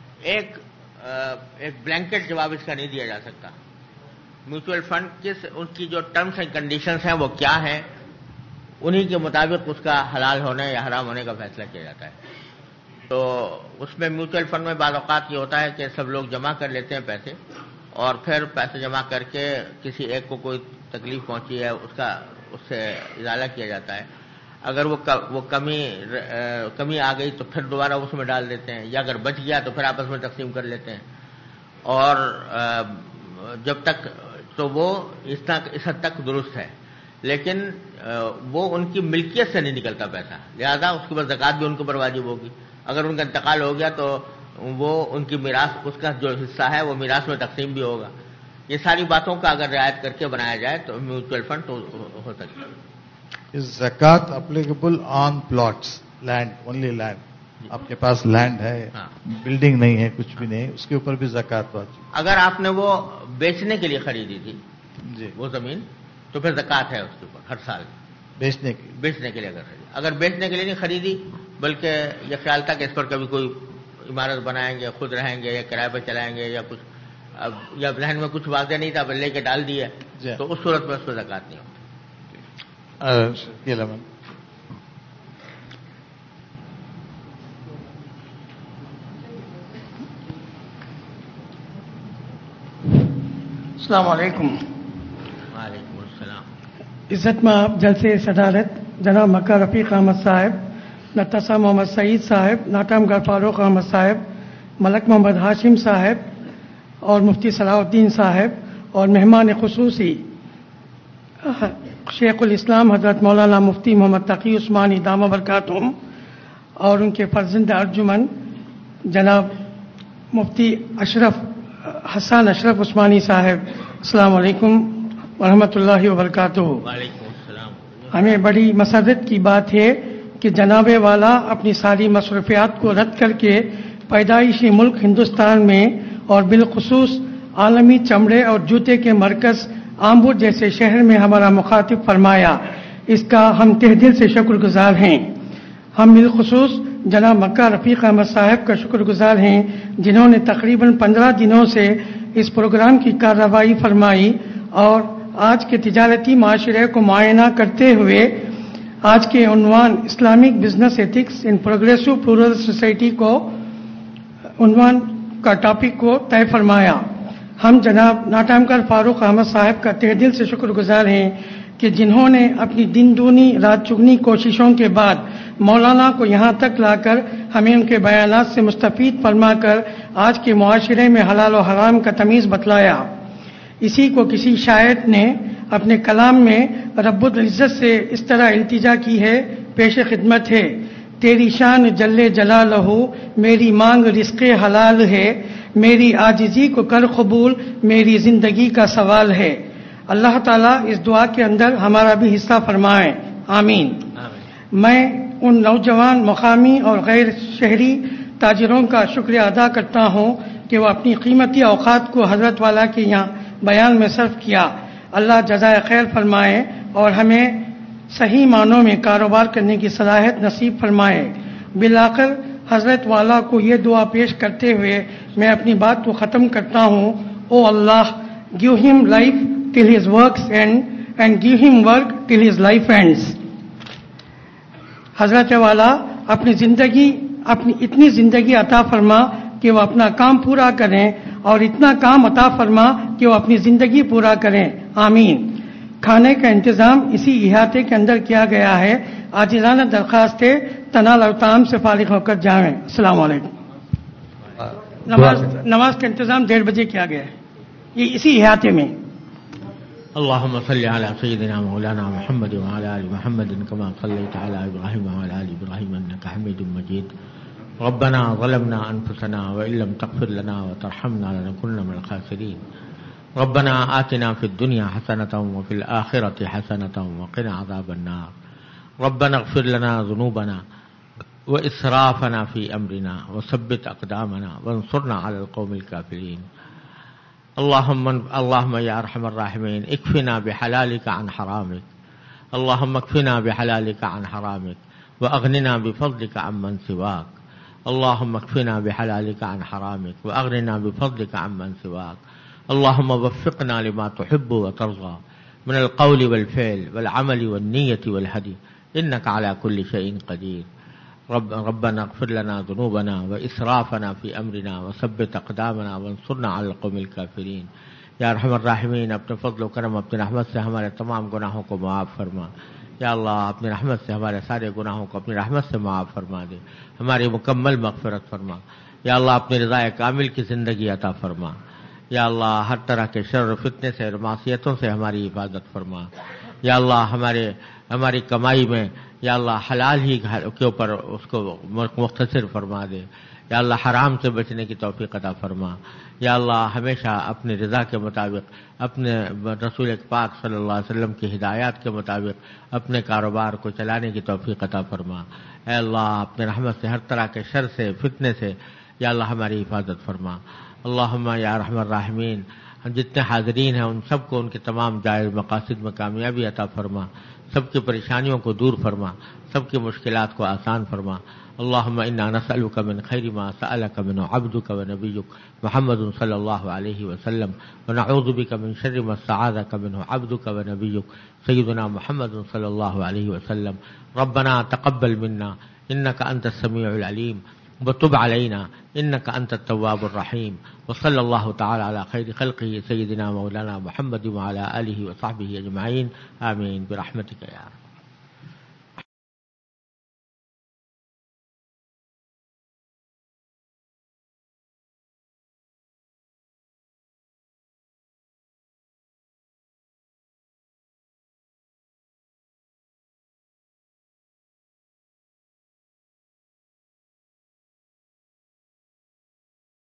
एक ब्लैंकेट जवाब इसका नहीं दिया जा सकता। म्यूचुअल फंड उनकी जो टर्म्स एंड कंडीशंस हैं वो क्या हैं, उन्हीं के मुताबिक उसका हलाल होने या हराम होने का फैसला किया जाता है। तो उसमें म्यूचुअल फंड में बाज़ औक़ात ये होता है कि सब लोग जमा कर लेते हैं पैसे, और फिर पैसे जमा करके किसी एक को कोई तकलीफ पहुंची है उससे इजाला किया जाता है। अगर वो कमी आ गई तो फिर दोबारा उसमें डाल देते हैं, या अगर बच गया तो फिर आपस में तकसीम कर लेते हैं। और जब तक तो वो इस हद तक दुरुस्त है, लेकिन वो उनकी मिल्कियत से नहीं निकलता पैसा, लिहाजा उसके बाद ज़कात भी उनके ऊपर वाजिब होगी। अगर उनका इंतकाल हो गया तो वो उनकी मीरास, उसका जो हिस्सा है वो मीरास में तकसीम भी होगा। ये सारी बातों का अगर रियायत करके बनाया जाए तो म्यूचुअल फंड तो हो सकता है। इज ज़कात applicable on plots, land, only land? आपके पास लैंड है, बिल्डिंग नहीं है, कुछ भी नहीं, उसके ऊपर भी ज़कात वाजिब? अगर आपने वो बेचने के लिए खरीदी थी जी वो जमीन, तो फिर ज़कात है उसके ऊपर हर साल। बेचने के लिए अगर बेचने के लिए नहीं खरीदी, बल्कि ये ख्याल था कि इस पर कभी कोई इमारत बनाएंगे, खुद रहेंगे या किराए पर चलाएंगे या कुछ, या प्लान में कुछ वादे नहीं था, बस लेके डाल दिया, तो उस सूरत में उस पर ज़कात नहीं होती। अस्सलाम वालेकुम। वालेकुम अस्सलाम। इज्जत में आप जलसे सदारत जनाब मक्का रफ़ीक अहमद साहब, नतासा मोहम्मद सईद साहब, नाटामगर फारूक अहमद साहब, मलक मोहम्मद हाशिम साहब और मुफ्ती सलाहुद्दीन साहब, और मेहमान खुसूसी शेखुल इस्लाम हज़रत मौलाना मुफ्ती मोहम्मद तकी उस्मानी दामा बरकातुहुम, और उनके फर्जंद अर्जुमन जनाब मुफ्ती हसन अशरफ उस्मानी साहब। अस्सलाम वालेकुम वरहमतुल्लाहि वबरकातुहू। हमें बड़ी मसरत की बात है कि जनाबे वाला अपनी सारी मसरूफियात को रद्द करके पैदाइशी मुल्क हिंदुस्तान में और बिलखुसूस आलमी चमड़े और जूते के मरकज़ आम्बुर जैसे शहर में हमारा मुखातिब फरमाया, इसका हम तहे दिल से शुक्रगुजार हैं। हम बिलखुसूस जनाब मक्का रफ़ीक अहमद साहब का शुक्रगुजार हैं, जिन्होंने तकरीबन 15 दिनों से इस प्रोग्राम की कार्रवाई फरमाई और आज के तिजारती माशरे को मुआयना करते हुए आज के उन्वान Islamic business ethics in progressive plural society को उन्वान का टॉपिक को तय फरमाया। हम जनाब नाटामकर फारूक अहमद साहब का तहे दिल से शुक्रगुजार हैं कि जिन्होंने अपनी दिन दूनी रात चुगनी कोशिशों के बाद मौलाना को यहाँ तक लाकर हमें उनके बयानात से मुस्तफीद फरमाकर आज के मुआशरे में हलाल और हराम का तमीज़ बतलाया। इसी को किसी शायर ने अपने कलाम में रब्बुल इज़्ज़त से इस तरह इल्तिजा की है, पेश खिदमत है, तेरी शान जल्ले जलालहू, मेरी मांग रिज़्क़े हलाल है, मेरी आजिज़ी को कर कबूल, मेरी ज़िंदगी का सवाल है। अल्लाह ताला इस दुआ के अंदर हमारा भी हिस्सा फरमाए, आमीन। मैं उन नौजवान मुकामी और गैर शहरी ताजिरों का शुक्रिया अदा करता हूँ कि वह अपनी कीमती औकात को हजरत वाला के यहाँ बयान में सर्फ किया। अल्लाह जज़ाए खैर फरमाए और हमें सही मानों में कारोबार करने की सलाहियत नसीब फरमाए। बिलाखिर हजरत वाला को ये दुआ पेश करते हुए मैं अपनी बात को ख़त्म करता हूँ। O Allah, give him life till his works end and give him work till his life ends। हजरत वाला अपनी इतनी जिंदगी अता फरमा कि वो अपना काम पूरा करें और इतना काम अता फरमा कि वो अपनी जिंदगी पूरा करें, आमीन। खाने का इंतजाम इसी इहाते के अंदर किया गया है। आजिज़ाना दरख्वास्त है तनाल और ताम से फारिग होकर जाएं। अस्सलाम वालेकुम। नमाज का इंतजाम 1:30 बजे किया गया है, ये इसी इहाते में। अल्लाहुम्मा सल्लि अला सय्यिदिना मौलाना मुहम्मद व अला आलि मुहम्मद कमा सल्लैता अला इब्राहीम व अला आलि इब्राहीम इन्नका हमीदुम मजीद। रब्बना ज़लमना अनफुसना व इल्लम तग़फिर लना व तरहमना लनकुन्ना मिनल खासिरीन। रब्बना आतिना फिद दुनिया हसनतन व फिल आखिरति हसनतन व क़िना अज़ाबन नार। रब्बना इग़फिर लना ज़ुनूबना व इसराफ़ना फ़ी अमरिना व सब्बित अक़दामना वंसुरना अलल क़ौमिल काफ़िरीन। अल्लाहुम्मा या अरहमर राहिमीन इक्फ़िना बिहलालिका अन हरामिक اللهم اكفنا بحلالك عن حرامك وأغننا بفضلك عمن سواك. اللهم اكفنا بحلالك عن حرامك وأغننا بفضلك عمن سواك. اللهم وفقنا لما تحب وترضى من القول والفعل والعمل والنية والهدي إنك على كل شيء قدير. ربنا اغفر لنا ذنوبنا وإسرافنا في أمرنا وثبت أقدامنا وانصرنا على القوم الكافرين. یا ارحم الراحمین اپنے فضل و کرم اپنی رحمت سے ہمارے تمام گناہوں کو معاف فرما. یا اللہ اپنی رحمت سے ہمارے سارے گناہوں کو اپنی رحمت سے معاف فرما دے. ہماری مکمل مغفرت فرما. یا اللہ اپنی رضا کامل کی زندگی عطا فرما. یا اللہ ہر طرح کے شر و فتنے سے اور معصیتوں سے ہماری حفاظت فرما. یا اللہ ہماری کمائی میں یا اللہ حلال ہی کے اوپر اس کو مختصر فرما دے. یا اللہ حرام سے بچنے کی توفیق عطا فرما. یا اللہ ہمیشہ اپنی رضا کے مطابق اپنے رسول پاک صلی اللہ علیہ وسلم کی ہدایات کے مطابق اپنے کاروبار کو چلانے کی توفیق عطا فرما. اے اللہ اپنے رحمت سے ہر طرح کے شر سے فتنے سے یا اللہ ہماری حفاظت فرما. اللہم یا ارحم الراحمین جتنے حاضرین ہیں ان سب کو ان کے تمام جائز مقاصد میں کامیابی عطا فرما. سب کی پریشانیوں کو دور فرما. سب کی مشکلات کو آسان فرما. اللهم انا نسألك من خير ما سألك منه عبدك ونبيك محمد صلى الله عليه وسلم ونعوذ بك من شر ما استعاذك منه عبدك ونبيك سيدنا محمد صلى الله عليه وسلم. ربنا تقبل منا انك انت السميع العليم وتب علينا انك انت التواب الرحيم. وصلى الله تعالى على خير خلقه سيدنا مولانا محمد وعلى اله وصحبه اجمعين. آمين برحمتك يا رب.